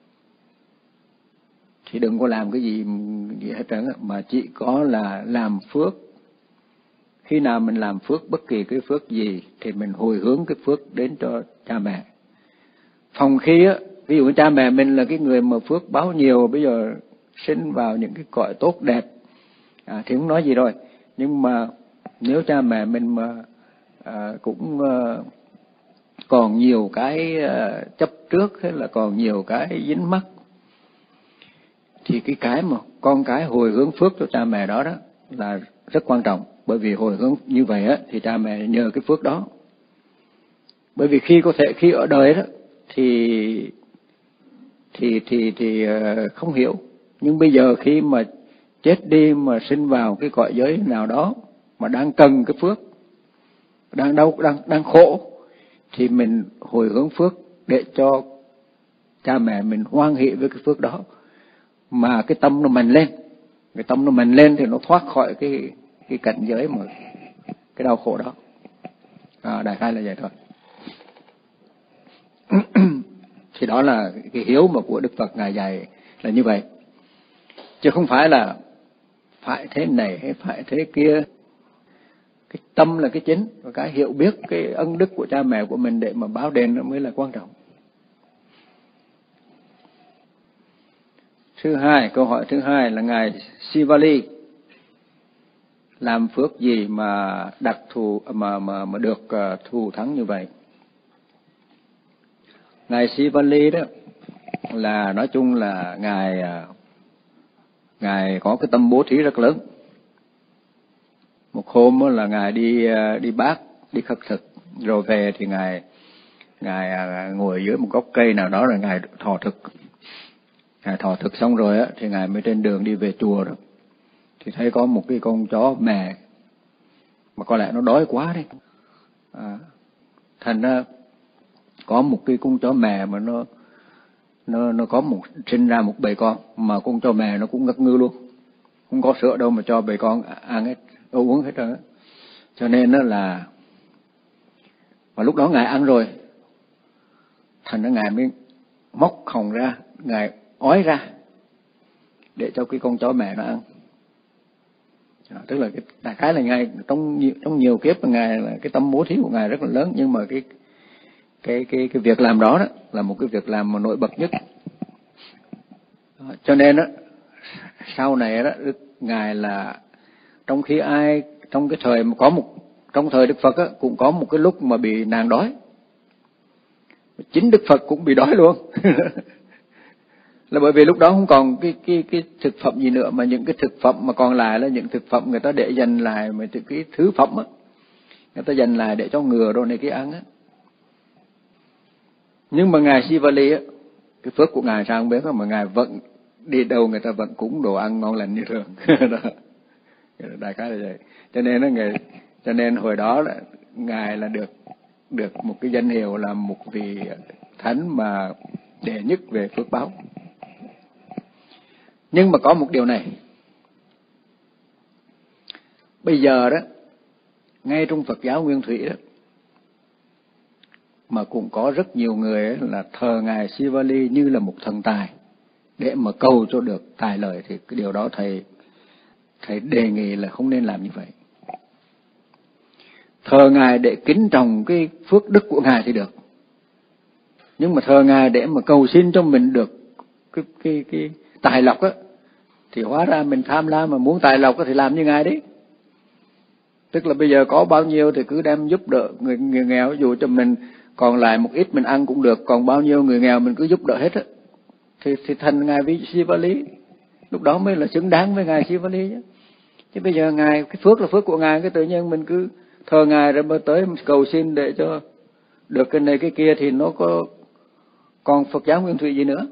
thì đừng có làm cái gì hết trơn, mà chỉ có là làm phước. Khi nào mình làm phước bất kỳ cái phước gì thì mình hồi hướng cái phước đến cho cha mẹ. Phòng khi á, ví dụ như cha mẹ mình là cái người mà phước báo nhiều, bây giờ sinh vào những cái cõi tốt đẹp thì không nói gì rồi. Nhưng mà nếu cha mẹ mình mà cũng còn nhiều cái chấp trước hay là còn nhiều cái dính mắc, thì cái mà con cái hồi hướng phước cho cha mẹ đó là rất quan trọng. Bởi vì hồi hướng như vậy á thì cha mẹ nhờ cái phước đó. Bởi vì khi ở đời đó thì không hiểu, nhưng bây giờ khi mà chết đi mà sinh vào cái cõi giới nào đó mà đang cần cái phước, đang đau, đang khổ, thì mình hồi hướng phước để cho cha mẹ mình hoan hỷ với cái phước đó, mà cái tâm nó mạnh lên, thì nó thoát khỏi cái cảnh giới mà cái đau khổ đó. Đại khái là vậy thôi. Thì đó là cái hiếu mà của Đức Phật Ngài dạy là như vậy, chứ không phải là phải thế này hay phải thế kia. Cái tâm là cái chính, và cái hiểu biết cái ân đức của cha mẹ của mình để mà báo đền nó mới là quan trọng. Câu hỏi thứ hai là Ngài Sivali làm phước gì mà đặc thù mà được thù thắng như vậy? Ngài Sivali đó là nói chung là ngài có cái tâm bố thí rất lớn. Một hôm đó là ngài đi bác, đi khất thực, rồi về thì ngài ngồi dưới một gốc cây nào đó rồi ngài thọ thực. Ngài thọ thực xong rồi á thì ngài mới trên đường đi về chùa đó, thì thấy có một cái con chó mè mà có lẽ nó đói quá đấy. Thành ra có một cái con chó mè mà nó có sinh ra một bầy con, mà con chó mè nó cũng ngất ngư luôn, không có sữa đâu mà cho bầy con ăn hết, uống hết rồi. Cho nên đó là và lúc đó ngài ăn rồi, thành ra ngài mới móc hồng ra, ngài ói ra để cho cái con chó mẹ nó ăn. Tức là đại khái là ngài trong nhiều kiếp của ngài là cái tâm bố thí của ngài rất là lớn, nhưng mà cái việc làm đó là một cái việc làm mà nổi bật nhất. Cho nên đó sau này đó ngài là trong cái thời mà trong thời Đức Phật á, cũng có một cái lúc mà bị nạn đói, chính Đức Phật cũng bị đói luôn. Là bởi vì lúc đó không còn cái thực phẩm gì nữa, mà những cái thực phẩm mà còn lại là những thực phẩm người ta để dành lại, mà cái thứ phẩm á người ta dành lại để cho ngựa đồ này kia ăn á. Nhưng mà ngài Sivali á, cái phước của ngài sao không biết, mà ngài vẫn đi đâu người ta vẫn cúng đồ ăn ngon lành như thường. Đại khái là vậy. Cho nên hồi đó là ngài là được một cái danh hiệu là một vị thánh mà đệ nhất về phước báo. Nhưng mà có một điều này, bây giờ đó ngay trong Phật giáo Nguyên Thủy đó mà cũng có rất nhiều người là thờ ngài Sivali như là một thần tài để mà cầu cho được tài lợi, thì cái điều đó thầy đề nghị là không nên làm như vậy. Thờ ngài để kính trọng cái phước đức của ngài thì được, nhưng mà thờ ngài để mà cầu xin cho mình được cái tài lộc á, thì hóa ra mình tham lam mà muốn tài lộc thì làm như ngài đấy. Tức là bây giờ có bao nhiêu thì cứ đem giúp đỡ người nghèo, dù cho mình còn lại một ít mình ăn cũng được, còn bao nhiêu người nghèo mình cứ giúp đỡ hết á, thì thành ngài Sivali, lúc đó mới là xứng đáng với ngài Sivali chứ. Bây giờ ngài cái phước là phước của ngài, cái tự nhiên mình cứ thờ ngài rồi mới tới cầu xin để cho được cái này cái kia, thì nó có còn Phật giáo Nguyên Thủy gì nữa.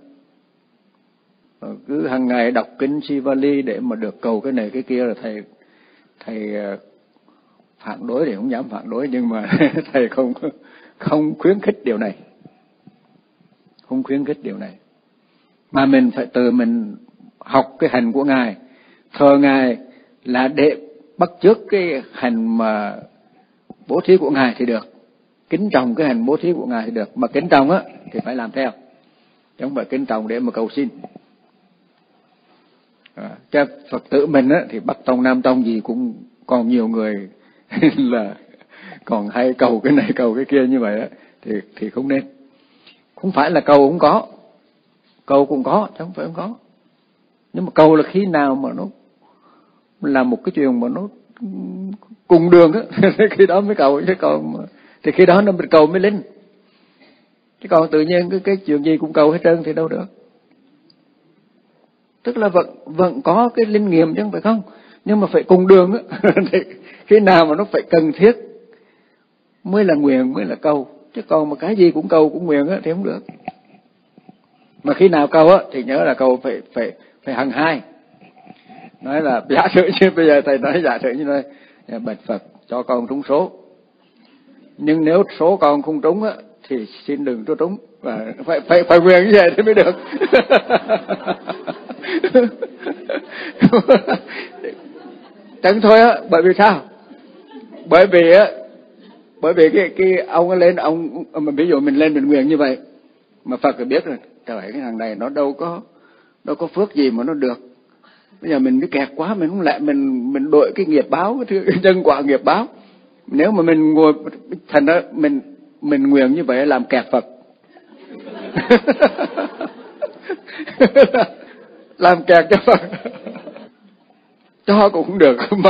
Cứ hàng ngày đọc kinh Sivali để mà được cầu cái này cái kia, là thầy phản đối thì không dám phản đối, nhưng mà thầy không khuyến khích điều này, không khuyến khích điều này, mà mình phải tự mình học cái hành của ngài, thờ ngài là để bắt chước cái hành mà bố thí của ngài thì được, kính trọng cái hành bố thí của ngài thì được, mà kính trọng á thì phải làm theo, chứ không phải kính trọng để mà cầu xin. Cho Phật tử mình á thì Bắc tông Nam tông gì cũng còn nhiều người là còn hay cầu cái này cầu cái kia như vậy á, thì không nên. Không phải là cầu cũng có, cầu cũng có chứ không phải không có, nhưng mà cầu là khi nào mà nó là một cái chuyện mà nó cùng đường á khi đó mới cầu, chứ còn thì khi đó nó mình cầu mới linh, chứ còn tự nhiên cái chuyện gì cũng cầu hết trơn thì đâu được. tức là vẫn có cái linh nghiệm chứ không phải không, nhưng mà phải cùng đường á. Khi nào mà nó phải cần thiết mới là nguyện, mới là cầu, chứ còn mà cái gì cũng cầu cũng nguyện á thì không được. Mà khi nào cầu á thì nhớ là cầu phải hằng hai. Nói là giả sử như bây giờ thầy nói giả sử như này, bạch Phật cho con trúng số, nhưng nếu số con không trúng á thì xin đừng cho trúng, và phải nguyện như vậy thì mới được. Chẳng thôi á, bởi vì sao? Bởi vì cái ông ấy lên, ông mà ví dụ mình lên mình nguyện như vậy mà Phật phải biết rồi, trời cái thằng này nó đâu có phước gì mà nó được. Bây giờ mình bị kẹt quá, mình không lẽ mình đội cái nghiệp báo, cái nhân quả nghiệp báo. Nếu mà mình ngồi thành ra mình nguyện như vậy làm kẹt Phật. Làm kẹt cho Phật. Cho cũng được mà.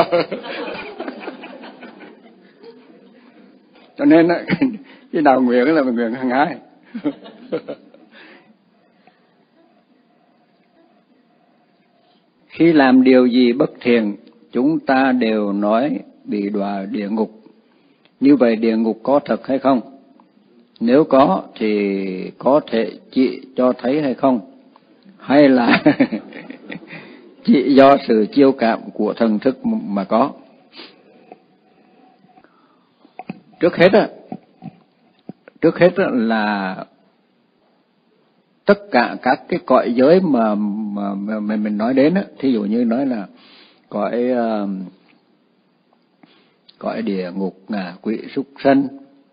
Cho nên cái nào nguyện là mình nguyện hàng hai. Khi làm điều gì bất thiện, chúng ta đều nói bị đọa địa ngục. Như vậy địa ngục có thật hay không? Nếu có thì có thể chỉ cho thấy hay không? Hay là chỉ do sự chiêu cảm của thần thức mà có? Trước hết là tất cả các cái cõi giới mà mình nói đến á, thí dụ như nói là cõi địa ngục, ngạ quỷ, súc sanh,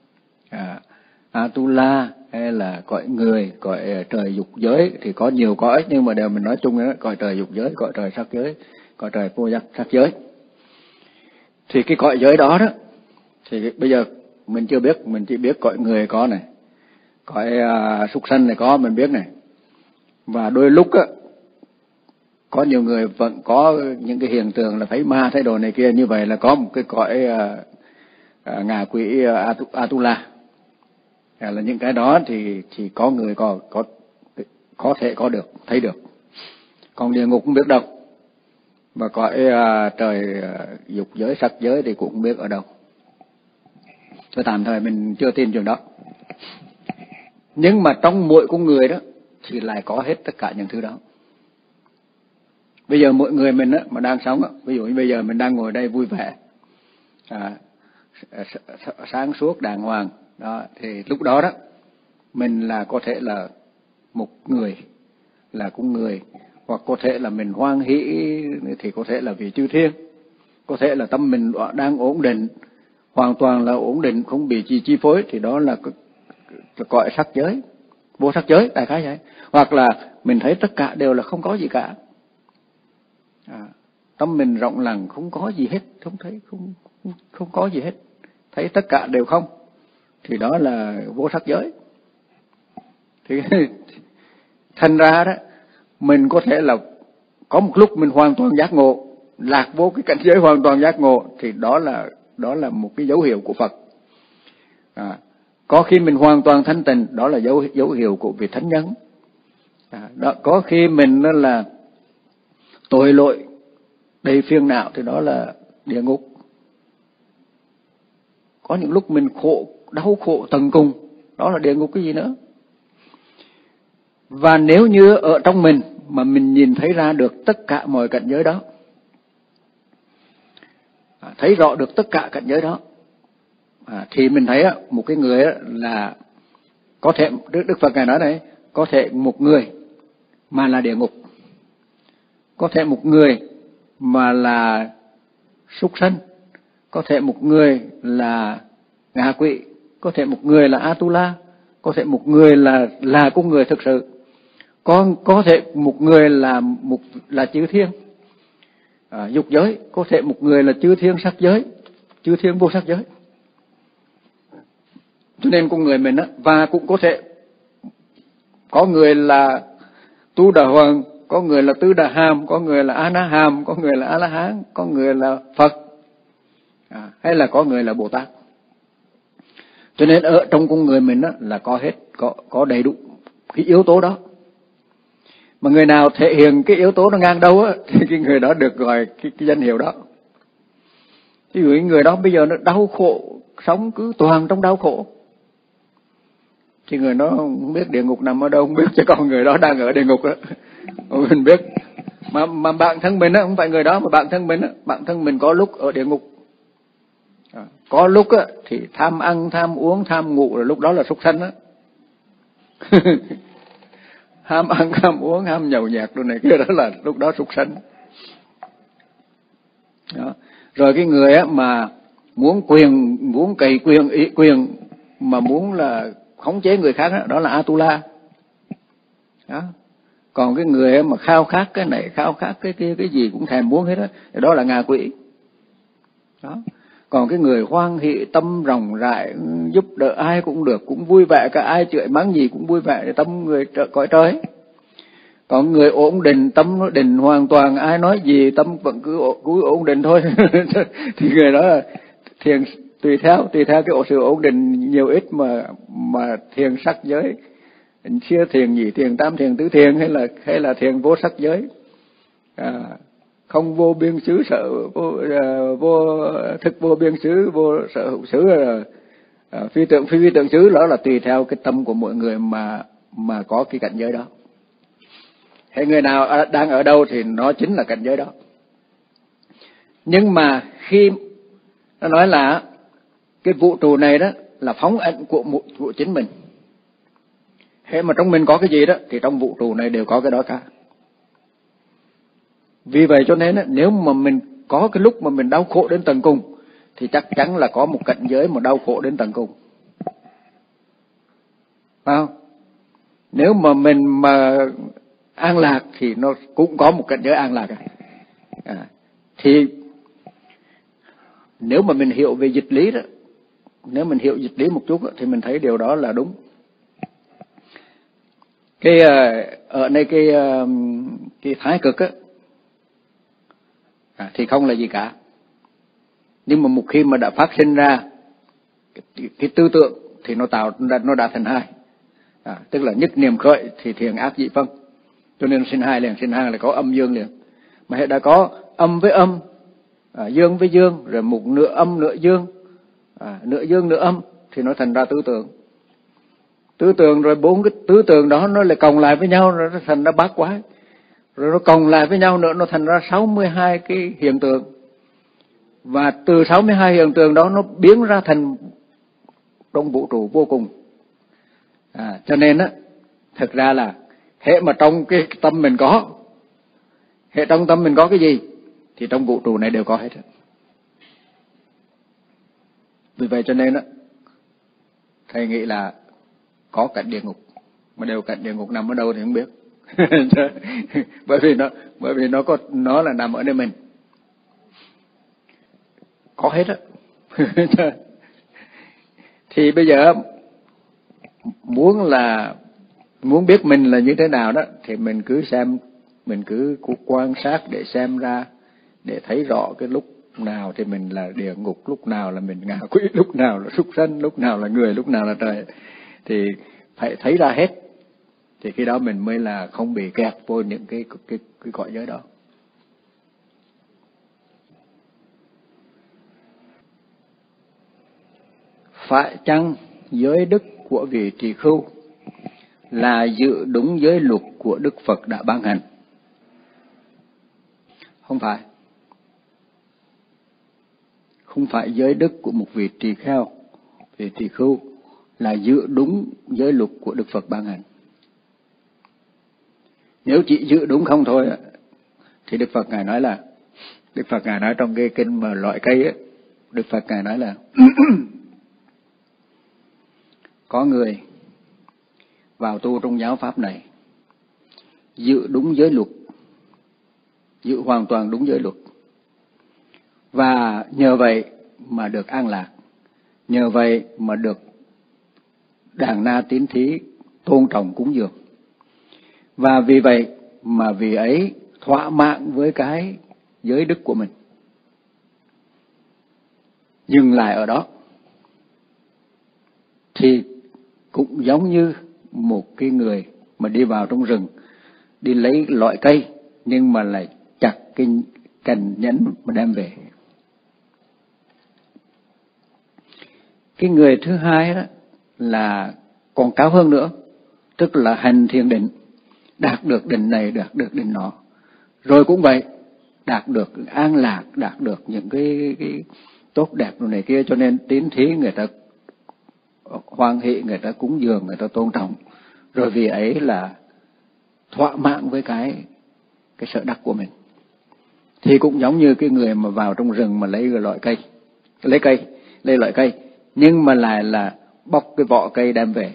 Atula, hay là cõi người, cõi trời dục giới, thì có nhiều cõi nhưng mà đều mình nói chung đó, cõi trời dục giới, cõi trời sắc giới, cõi trời vô sắc sắc giới. Thì cái cõi giới đó thì bây giờ mình chưa biết, mình chỉ biết cõi người có này, cõi súc sanh này có, mình biết này. Và đôi lúc á, có nhiều người vẫn có những cái hiện tượng là thấy ma thấy đồ này kia, như vậy là có một cái cõi ngạ quỷ Atula. Là những cái đó thì có người có thể có được, thấy được. Còn địa ngục không biết đâu. Và cõi trời dục giới, sắc giới thì cũng không biết ở đâu. Tôi tạm thời mình chưa tin chuyện đó. Nhưng mà trong mỗi con người đó thì lại có hết tất cả những thứ đó. Bây giờ mỗi người mình mà đang sống, ví dụ như bây giờ mình đang ngồi đây vui vẻ, sáng suốt đàng hoàng đó, thì lúc đó mình là có thể là một người, là con người, hoặc có thể là mình hoan hỷ thì có thể là vì chư thiên, có thể là tâm mình đang ổn định, hoàn toàn là ổn định, không bị chi phối, thì đó là cõi sắc giới, vô sắc giới, đại khái vậy. Hoặc là mình thấy tất cả đều là không có gì cả, tâm mình rộng lặng, không có gì hết, không thấy, không có gì hết, thấy tất cả đều không, thì đó là vô sắc giới. Thì thành ra đó, mình có thể là có một lúc mình hoàn toàn giác ngộ, lạc vô cái cảnh giới hoàn toàn giác ngộ, thì đó là một cái dấu hiệu của Phật. Có khi mình hoàn toàn thanh tịnh, đó là dấu hiệu của vị thánh nhân. Đó, có khi mình đó là tội lỗi đầy phiền não, thì đó là địa ngục. Có những lúc mình đau khổ tận cùng, đó là địa ngục cái gì nữa. Và nếu như ở trong mình mà mình nhìn thấy ra được tất cả mọi cảnh giới đó, thấy rõ được tất cả cảnh giới đó, thì mình thấy một cái người là có thể, Đức Phật Ngài nói này, có thể một người mà là địa ngục, có thể một người mà là súc sanh, có thể một người là ngạ quỷ, có thể một người là Atula, có thể một người là con người thực sự, có thể một người là chư thiên dục giới, có thể một người là chư thiên sắc giới, chư thiên vô sắc giới. Cho nên con người mình và cũng có thể có người là Tu Đà Hoàng, có người là Tứ Đà Hàm, có người là A Na Hàm, có người là A La Hán, có người là Phật, hay là có người là Bồ Tát. Cho nên ở trong con người mình là có hết, có đầy đủ cái yếu tố đó. Mà người nào thể hiện cái yếu tố nó ngang đâu á, thì cái người đó được gọi cái danh hiệu đó. Ví dụ người đó bây giờ nó đau khổ, sống cứ toàn trong đau khổ, thì người đó không biết địa ngục nằm ở đâu, không biết, chứ còn người đó đang ở địa ngục đó. Mình biết. Mà bạn thân mình á, không phải người đó, mà bạn thân mình á, bạn thân mình có lúc ở địa ngục. Có lúc á thì tham ăn, tham uống, tham ngủ, là lúc đó là súc sanh á. Ham ăn, ham uống, ham nhậu nhẹt đồ này kia, đó là lúc đó súc sanh. Đó. Rồi cái người á mà muốn quyền, muốn cày quyền, ý quyền, mà muốn là khống chế người khác đó, đó là Atula. Đó. Còn cái người mà khao khát cái này, khao khát cái kia, cái gì cũng thèm muốn hết đó, thì đó là ngạ quỷ. Đó. Còn cái người hoan hỷ, tâm rộng rãi, giúp đỡ ai cũng được, cũng vui vẻ, cả ai chửi mắng gì cũng vui vẻ, tâm người cõi trời. Còn người ổn định, tâm nó định hoàn toàn, ai nói gì tâm vẫn cứ ổn định thôi. Thì người đó là thiền, tùy theo cái sự ổn định nhiều ít mà thiền sắc giới, chia thiền nhị thiền, tam thiền, tứ thiền, hay là thiền vô sắc giới. Không vô biên xứ sở, vô thức vô biên xứ, vô sở hữu xứ, phi tượng xứ, đó là tùy theo cái tâm của mỗi người mà có cái cảnh giới đó. Hay người nào đang ở đâu thì nó chính là cảnh giới đó. Nhưng mà khi nó nói là cái vũ trụ này đó là phóng ảnh của chính mình. Thế mà trong mình có cái gì đó thì trong vũ trụ này đều có cái đó cả. Vì vậy cho nên nếu mà mình có cái lúc mà mình đau khổ đến tận cùng thì chắc chắn là có một cảnh giới mà đau khổ đến tận cùng. Phải không? Nếu mà mình mà an lạc thì nó cũng có một cảnh giới an lạc. Thì nếu mà mình hiểu về dịch lý đó, nếu mình hiểu dịch lý một chút đó, thì mình thấy điều đó là đúng. Cái ở đây cái thái cực á, thì không là gì cả. Nhưng mà một khi mà đã phát sinh ra cái tư tưởng thì nó đã thành hai. Tức là nhất niệm khởi thì thiện ác dị phân. Cho nên sinh hai là có âm dương liền. Mà hệ đã có âm với âm, dương với dương, rồi một nửa âm nửa dương, nửa dương nửa âm, thì nó thành ra tứ tượng. Tứ tượng rồi bốn cái tứ tượng đó nó lại cộng lại với nhau, rồi nó thành ra bát quái. Rồi nó cộng lại với nhau nữa, nó thành ra 62 cái hiện tượng. Và từ 62 hiện tượng đó nó biến ra thành trong vũ trụ vô cùng. Cho nên á, thực ra là hệ mà trong cái tâm mình có, hệ trong tâm mình có cái gì thì trong vũ trụ này đều có hết. Vì vậy cho nên á, thầy nghĩ là có cảnh địa ngục, mà đều cảnh địa ngục nằm ở đâu thì không biết. bởi vì nó là nằm ở nơi mình, có hết á. Thì bây giờ muốn biết mình là như thế nào đó thì mình cứ xem, mình cứ quan sát để xem ra, để thấy rõ cái lúc nào thì mình là địa ngục, lúc nào là mình ngạ quỷ, lúc nào là súc sanh, lúc nào là người, lúc nào là trời, thì phải thấy ra hết. Thì khi đó mình mới là không bị kẹt vô những cái cõi giới đó. Phải chăng giới đức của vị tỳ khưu là giữ đúng giới luật của Đức Phật đã ban hành? Không phải. Không phải giới đức của một vị tỳ khưu là giữ đúng giới luật của Đức Phật ban hành. Nếu chỉ giữ đúng không thôi thì Đức Phật Ngài nói trong cái kinh mà loại cây ấy, Đức Phật Ngài nói là có người vào tu trong giáo pháp này, giữ đúng giới luật, giữ hoàn toàn đúng giới luật, và nhờ vậy mà được an lạc, nhờ vậy mà được đàn na tín thí tôn trọng cúng dường, và vì vậy mà vì ấy thỏa mãn với cái giới đức của mình, dừng lại ở đó, thì cũng giống như một cái người mà đi vào trong rừng, đi lấy loại cây, nhưng mà lại chặt cái cành nhánh mà đem về. Cái người thứ hai đó là còn cao hơn nữa, tức là hành thiền định, đạt được định này, đạt được định nọ, rồi cũng vậy, đạt được an lạc, đạt được những cái tốt đẹp rồi này kia, cho nên tín thí người ta hoan hỷ, người ta cúng dường, người ta tôn trọng, rồi vì ấy là thỏa mãn với cái sở đắc của mình. Thì cũng giống như cái người mà vào trong rừng mà lấy loại cây, lấy loại cây, nhưng mà lại là bóc cái vỏ cây đem về.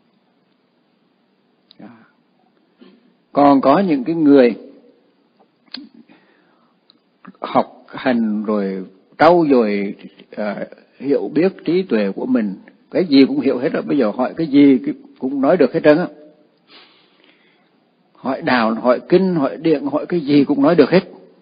Còn có những cái người học hành rồi trau dồi hiểu biết trí tuệ của mình, cái gì cũng hiểu hết rồi, bây giờ hỏi cái gì cũng nói được hết trơn á. Hỏi đạo, hỏi kinh, hỏi điện, hỏi cái gì cũng nói được hết.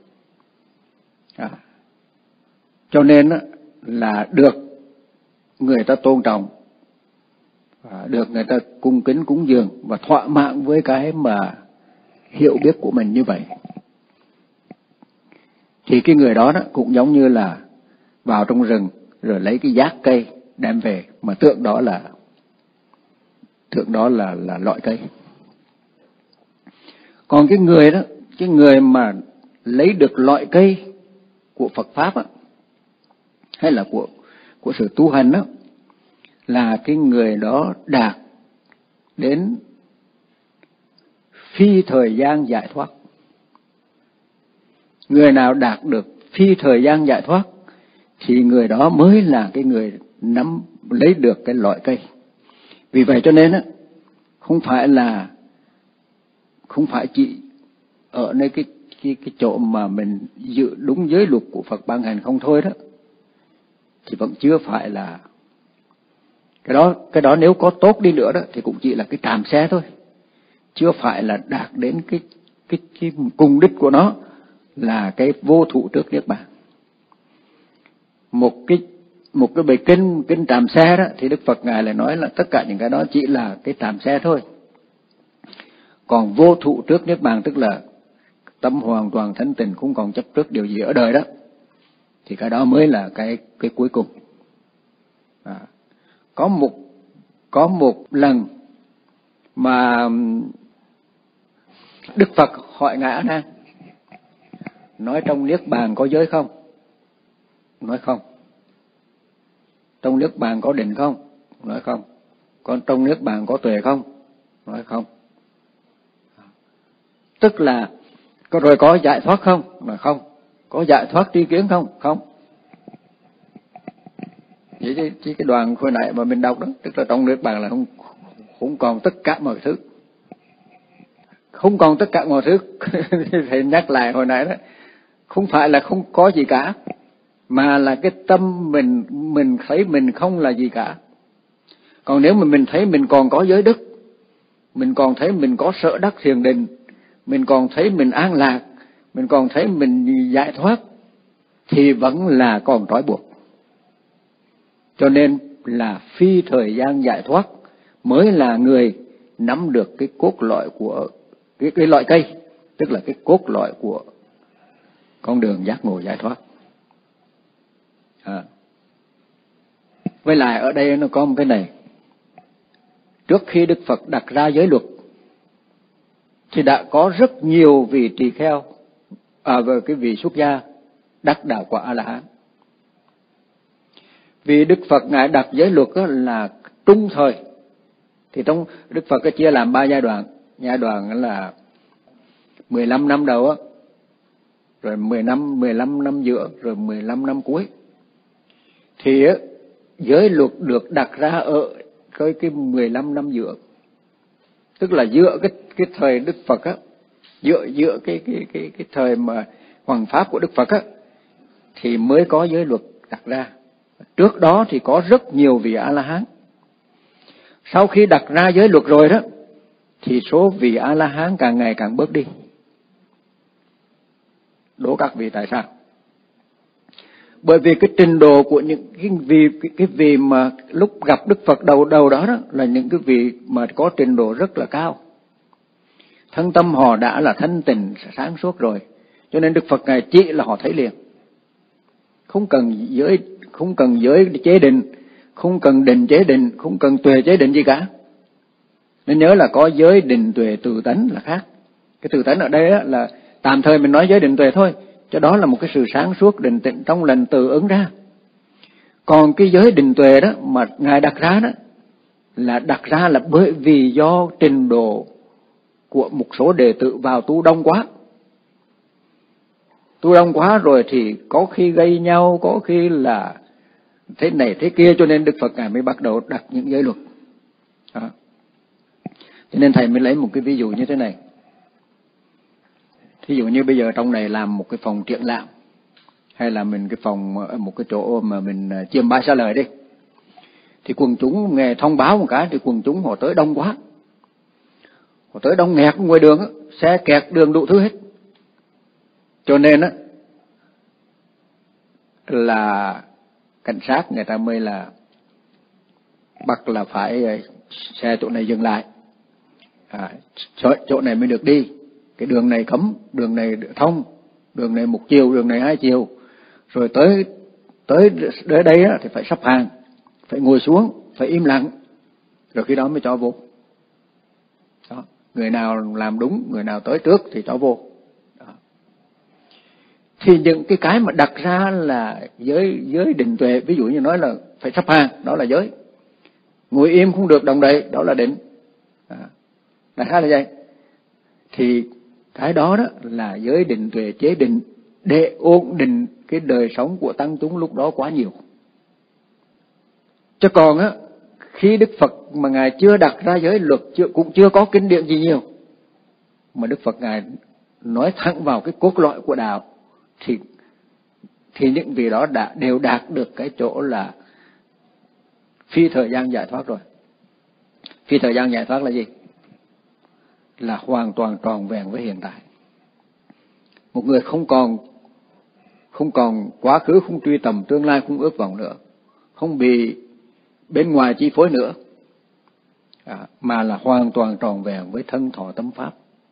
Cho nên là được người ta tôn trọng, được người ta cung kính cúng dường và thỏa mãn với cái mà hiểu biết của mình như vậy. Thì cái người đó cũng giống như là vào trong rừng rồi lấy cái giác cây đem về, mà tượng đó là loại cây. Còn cái người đó, cái người mà lấy được loại cây của Phật Pháp á, hay là của sự tu hành đó, là cái người đó đạt đến phi thời gian giải thoát. Người nào đạt được phi thời gian giải thoát thì người đó mới là cái người lấy được cái loại cây. Vì vậy cho nên á, không phải chỉ ở nơi cái chỗ mà mình giữ đúng giới luật của Phật ban hành không thôi đó, thì vẫn chưa phải là cái đó nếu có tốt đi nữa đó thì cũng chỉ là cái tràm xe thôi, chưa phải là đạt đến cái cùng đích của nó là cái vô thụ trước Niết Bàn. Một cái bài kinh tràm xe đó thì Đức Phật ngài lại nói là tất cả những cái đó chỉ là cái tràm xe thôi. Còn vô thụ trước Niết Bàn tức là tâm hoàn toàn thanh tịnh, không còn chấp trước điều gì ở đời đó, thì cái đó mới là cái cuối cùng. Có một lần mà Đức Phật hỏi ngài A Nan, nói trong Niết Bàn có giới không? Nói không. Trong Niết Bàn có định không? Nói không. Còn trong Niết Bàn có tuệ không? Nói không. Tức là rồi có giải thoát không? Nói không. Có giải thoát tri kiến không? Không. Vậy chứ cái đoạn hồi nãy mà mình đọc đó, tức là trong Niết Bàn là không còn tất cả mọi thứ. Không còn tất cả mọi thứ. Thầy nhắc lại hồi nãy đó, không phải là không có gì cả, mà là cái tâm mình thấy mình không là gì cả. Còn nếu mà mình thấy mình còn có giới đức, mình còn thấy mình có sở đắc thiền định, mình còn thấy mình an lạc, mình còn thấy mình giải thoát, thì vẫn là còn trói buộc. Cho nên là phi thời gian giải thoát mới là người nắm được cái cốt lõi của cái loại cây, tức là cái cốt lõi của con đường giác ngộ giải thoát. Với lại ở đây nó có một cái này, trước khi Đức Phật đặt ra giới luật thì đã có rất nhiều vị tỳ kheo về cái vị xuất gia đắc đạo quả A-la-hán. Vì Đức Phật ngài đặt giới luật là trung thời, thì trong Đức Phật có chia làm 3 giai đoạn. Giai đoạn là 15 năm đầu á, rồi 15 năm giữa, rồi 15 năm cuối. Thì giới luật được đặt ra ở cái 15 năm giữa. Tức là giữa cái thời Đức Phật á, giữa cái thời mà hoằng pháp của Đức Phật á, thì mới có giới luật đặt ra. Trước đó thì có rất nhiều vị A-la-hán. Sau khi đặt ra giới luật rồi đó, thì số vị A-la-hán càng ngày càng bớt đi. Đố các vị tại sao? Bởi vì cái trình độ của những cái vị mà lúc gặp Đức Phật đầu đó là những cái vị mà có trình độ rất là cao. thân tâm họ đã là thanh tịnh sáng suốt rồi, cho nên Đức Phật Ngài chỉ là họ thấy liền, không cần giới chế định, không cần định chế định, không cần tuệ chế định gì cả. Nên nhớ là có giới định tuệ tự tánh là khác. Cái tự tánh ở đây là tạm thời mình nói giới định tuệ thôi, cho đó là một cái sự sáng suốt định tĩnh trong lành tự ứng ra. Còn cái giới định tuệ đó mà Ngài đặt ra đó, là đặt ra là bởi vì do trình độ của một số đệ tử vào tu đông quá. Tu đông quá rồi thì có khi gây nhau, có khi là thế này thế kia, cho nên Đức Phật Ngài mới bắt đầu đặt những giới luật. Đó. Cho nên Thầy mới lấy một cái ví dụ như thế này. Thí dụ như bây giờ trong này làm một cái phòng triển lãm, hay là mình cái phòng, một cái chỗ mà mình chiêm bái xá lợi đi, thì quần chúng nghe thông báo một cái thì quần chúng họ tới đông quá, họ tới đông nghẹt ngoài đường, xe kẹt đường đủ thứ hết. Cho nên là cảnh sát người ta mới là bắt là phải xe chỗ này dừng lại, chỗ này mới được đi, cái đường này cấm, đường này thông, đường này một chiều, đường này hai chiều, rồi tới đây thì phải sắp hàng, phải ngồi xuống, phải im lặng, rồi khi đó mới cho vô. Đó. Người nào làm đúng, người nào tới trước thì cho vô. Đó. Thì những cái mà đặt ra là giới định tuệ, ví dụ như nói là phải sắp hàng, đó là giới. Ngồi im không được đồng đậy, đó là định. Đại khái là vậy. Thì cái đó là giới định tuệ chế định để ổn định cái đời sống của tăng chúng lúc đó quá nhiều. Chứ còn khi Đức Phật mà Ngài chưa đặt ra giới luật, cũng chưa có kinh điển gì nhiều, mà Đức Phật Ngài nói thẳng vào cái cốt lõi của đạo, thì những vị đó đều đạt được cái chỗ là phi thời gian giải thoát rồi. Phi thời gian giải thoát là gì? Là hoàn toàn tròn vẹn với hiện tại. Một người không còn quá khứ, không truy tầm tương lai, không ước vọng nữa, không bị bên ngoài chi phối nữa, mà là hoàn toàn tròn vẹn với thân thọ tâm pháp,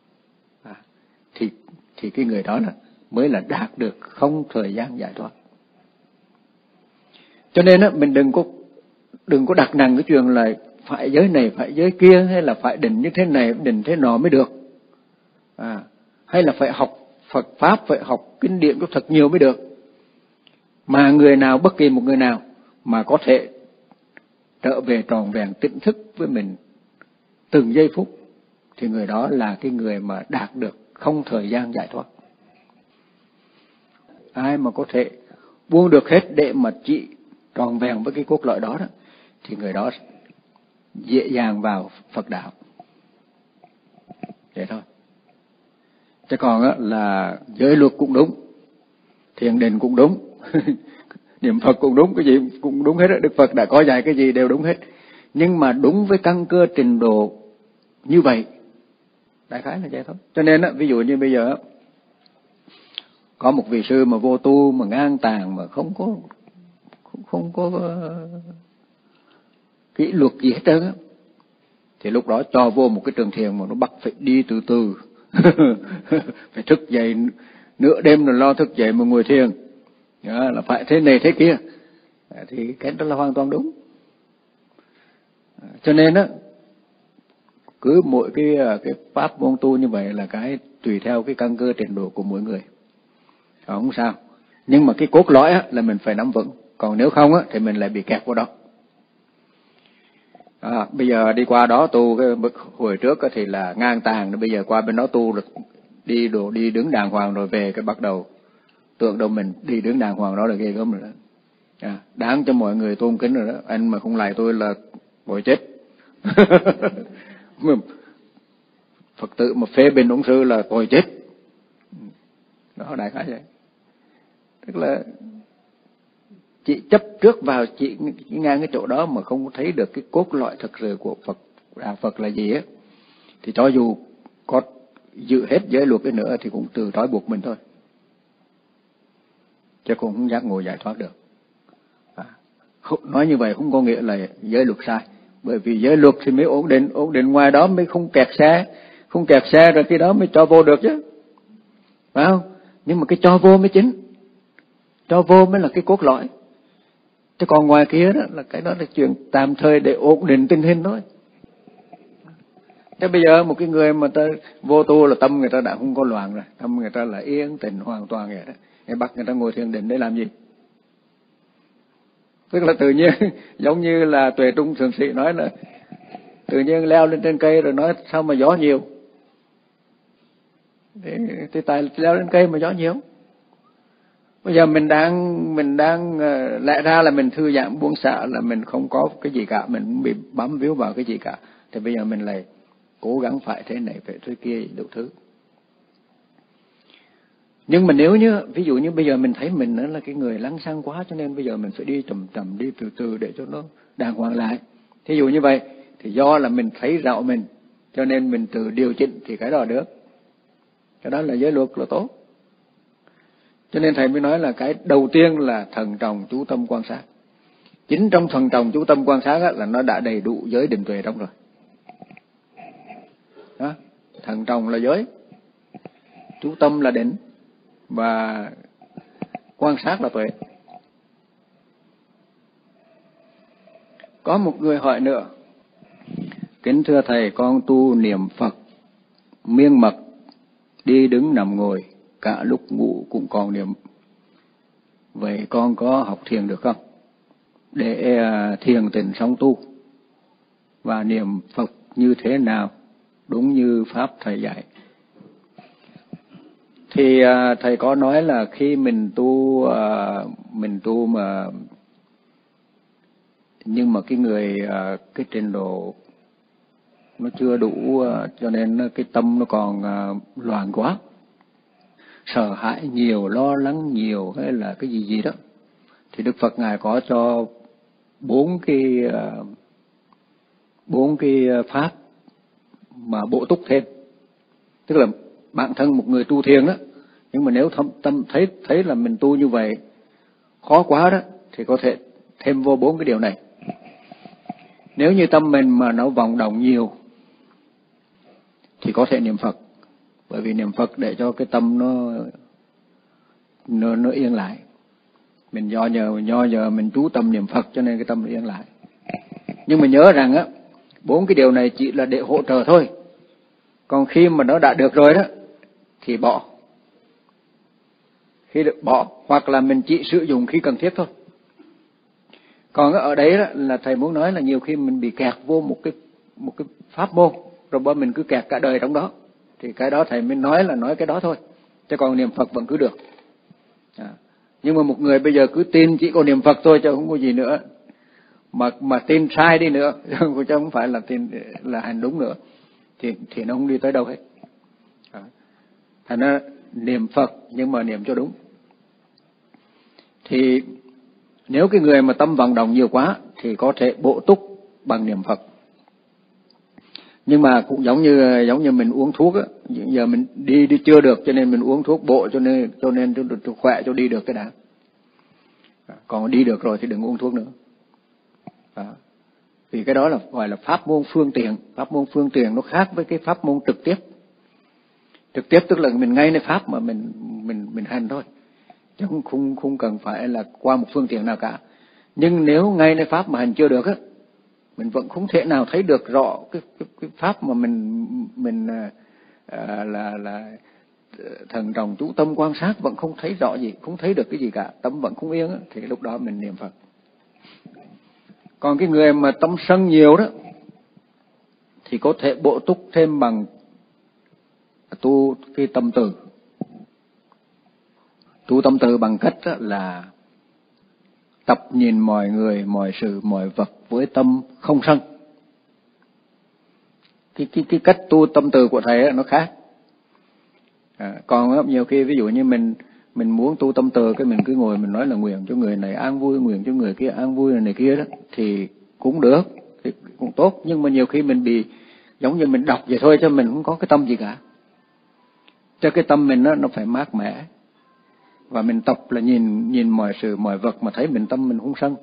thì cái người đó mới là đạt được không thời gian giải thoát. Cho nên mình đừng có đặt nặng cái chuyện là phải giới này, phải giới kia, hay là phải định như thế này, định thế nọ mới được, hay là phải học Phật Pháp, phải học kinh điển cho thật nhiều mới được. Mà người nào, bất kỳ một người nào mà có thể trở về tròn vẹn tỉnh thức với mình từng giây phút, thì người đó là cái người mà đạt được không thời gian giải thoát. Ai mà có thể buông được hết để mà chỉ tròn vẹn với cái cốt lõi đó, thì người đó dễ dàng vào Phật đạo. Vậy thôi. Chứ còn là giới luật cũng đúng, thiền định cũng đúng, niệm Phật cũng đúng, cái gì cũng đúng hết. Đức Phật đã có dạy cái gì đều đúng hết. Nhưng mà đúng với căn cơ trình độ như vậy, đại khái là vậy thôi. Cho nên ví dụ như bây giờ có một vị sư mà vô tu, mà ngang tàn, mà không có kỷ luật gì hết trơn thì lúc đó cho vô một cái trường thiền mà nó bắt phải đi từ từ, phải thức dậy nửa đêm rồi lo thức dậy mà ngồi thiền, là phải thế này thế kia, thì cái đó là hoàn toàn đúng. Cho nên cứ mỗi cái pháp môn tu như vậy là cái tùy theo cái căn cơ trình độ của mỗi người, không sao. Nhưng mà cái cốt lõi là mình phải nắm vững, còn nếu không thì mình lại bị kẹt vào đó. Bây giờ đi qua đó tu, cái hồi trước thì là ngang tàn, bây giờ qua bên đó tu được, đi đứng đàng hoàng rồi về, cái bắt đầu tưởng đâu mình đi đứng đàng hoàng đó là ghê gớm rồi đó. Đáng cho mọi người tôn kính rồi đó. Anh mà không lại tôi là bồi chết. Phật tử mà phê bình ông sư là bồi chết. Đó, đại khái vậy. Tức là chị chấp trước vào chị ngang cái chỗ đó mà không thấy được cái cốt lõi thực sự của Phật, đạo Phật là gì thì cho dù có giữ hết giới luật cái nữa thì cũng từ trói buộc mình thôi, chứ cũng không giác ngồi giải thoát được. Nói như vậy không có nghĩa là giới luật sai, bởi vì giới luật thì mới ổn định ngoài đó mới không kẹt xe, không kẹt xe rồi khi đó mới cho vô được chứ, phải không? Nhưng mà cái cho vô mới chính, cho vô mới là cái cốt lõi. Chứ còn ngoài kia đó là cái đó là chuyện tạm thời để ổn định tình hình thôi. Thế bây giờ một cái người mà ta vô tu là tâm người ta đã không có loạn rồi, tâm người ta là yên tĩnh hoàn toàn vậy đó. Người bắt người ta ngồi thiền định để làm gì? Tức là tự nhiên giống như là Tuệ Trung Thượng Sĩ nói là tự nhiên leo lên trên cây rồi nói sao mà gió nhiều. Thì tại leo lên cây mà gió nhiều. Bây giờ mình đang lẽ ra là mình thư giãn buông xả, là mình không có cái gì cả, mình không bị bám víu vào cái gì cả. Thì bây giờ mình lại cố gắng phải thế này phải thế kia đủ thứ. Nhưng mà nếu như ví dụ như bây giờ mình thấy mình là cái người lăng xăng quá, cho nên bây giờ mình phải đi chậm chậm, đi từ từ để cho nó đàng hoàng lại. Thí dụ như vậy thì do là mình thấy rõ mình, cho nên mình tự điều chỉnh thì cái đó được. Cái đó là giới luật là tốt. Cho nên thầy mới nói là cái đầu tiên là thận trọng chú tâm quan sát. Chính trong thận trọng chú tâm quan sát là nó đã đầy đủ giới định tuệ trong rồi. Đó, thận trọng là giới, chú tâm là định, và quan sát là tuệ. Có một người hỏi nữa: kính thưa thầy, con tu niệm Phật miên mật, đi đứng nằm ngồi, cả lúc ngủ cũng còn niệm. Vậy con có học thiền được không? Để thiền tịnh song tu, và niệm Phật như thế nào đúng như pháp thầy dạy? Thì thầy có nói là khi mình tu mà, nhưng mà cái người cái trình độ nó chưa đủ, cho nên cái tâm nó còn loạn quá, sợ hãi nhiều, lo lắng nhiều, hay là cái gì đó, thì Đức Phật Ngài có cho bốn cái pháp mà bổ túc thêm. Tức là bản thân một người tu thiền đó, nhưng mà nếu tâm thấy là mình tu như vậy khó quá đó, thì có thể thêm vô bốn cái điều này. Nếu như tâm mình mà nó vọng động nhiều thì có thể niệm Phật, bởi vì niệm Phật để cho cái tâm nó yên lại. Mình do nhờ mình chú tâm niệm Phật cho nên cái tâm nó yên lại. Nhưng mà nhớ rằng á, bốn cái điều này chỉ là để hỗ trợ thôi. Còn khi mà nó đã được rồi đó thì bỏ. Khi được bỏ, hoặc là mình chỉ sử dụng khi cần thiết thôi. Còn ở đấy đó, là thầy muốn nói là nhiều khi mình bị kẹt vô một cái pháp môn, rồi bởi mình cứ kẹt cả đời trong đó, thì cái đó thầy mới nói cái đó thôi, chứ còn niệm Phật vẫn cứ được. Nhưng mà một người bây giờ cứ tin chỉ có niệm Phật thôi chứ không có gì nữa, mà tin sai đi nữa chứ không phải là tin là hành đúng nữa, thì nó không đi tới đâu hết. Thành ra niệm Phật nhưng mà niệm cho đúng. Thì nếu cái người mà tâm vận động nhiều quá thì có thể bổ túc bằng niệm Phật. Nhưng mà cũng giống như mình uống thuốc á, giờ mình đi chưa được cho nên mình uống thuốc bộ cho nên cho khỏe, cho đi được cái đã. Còn đi được rồi thì đừng uống thuốc nữa. Vì cái đó là gọi là pháp môn phương tiện. Pháp môn phương tiện nó khác với cái pháp môn trực tiếp. Trực tiếp tức là mình ngay nơi pháp mà mình hành thôi, chứ không cần phải là qua một phương tiện nào cả. Nhưng nếu ngay nơi pháp mà hành chưa được á, mình vẫn không thể nào thấy được rõ cái pháp mà mình là thần trọng chú tâm quan sát, vẫn không thấy rõ gì, không thấy được cái gì cả, tâm vẫn không yên á, thì lúc đó mình niệm Phật. Còn cái người mà tâm sân nhiều đó thì có thể bổ túc thêm bằng tu cái tâm từ. Tu tâm từ bằng cách là tập nhìn mọi người, mọi sự, mọi vật với tâm không sân. Cái cách tu tâm từ của thầy nó khác. Còn nhiều khi ví dụ như mình muốn tu tâm từ, cái mình cứ ngồi mình nói là nguyện cho người này an vui, nguyện cho người kia an vui này kia đó, thì cũng được, thì cũng tốt. Nhưng mà nhiều khi mình bị giống như mình đọc vậy thôi, chứ mình không có cái tâm gì cả. Cho cái tâm mình nó phải mát mẻ, và mình tập là nhìn mọi sự mọi vật mà thấy mình tâm mình không sân.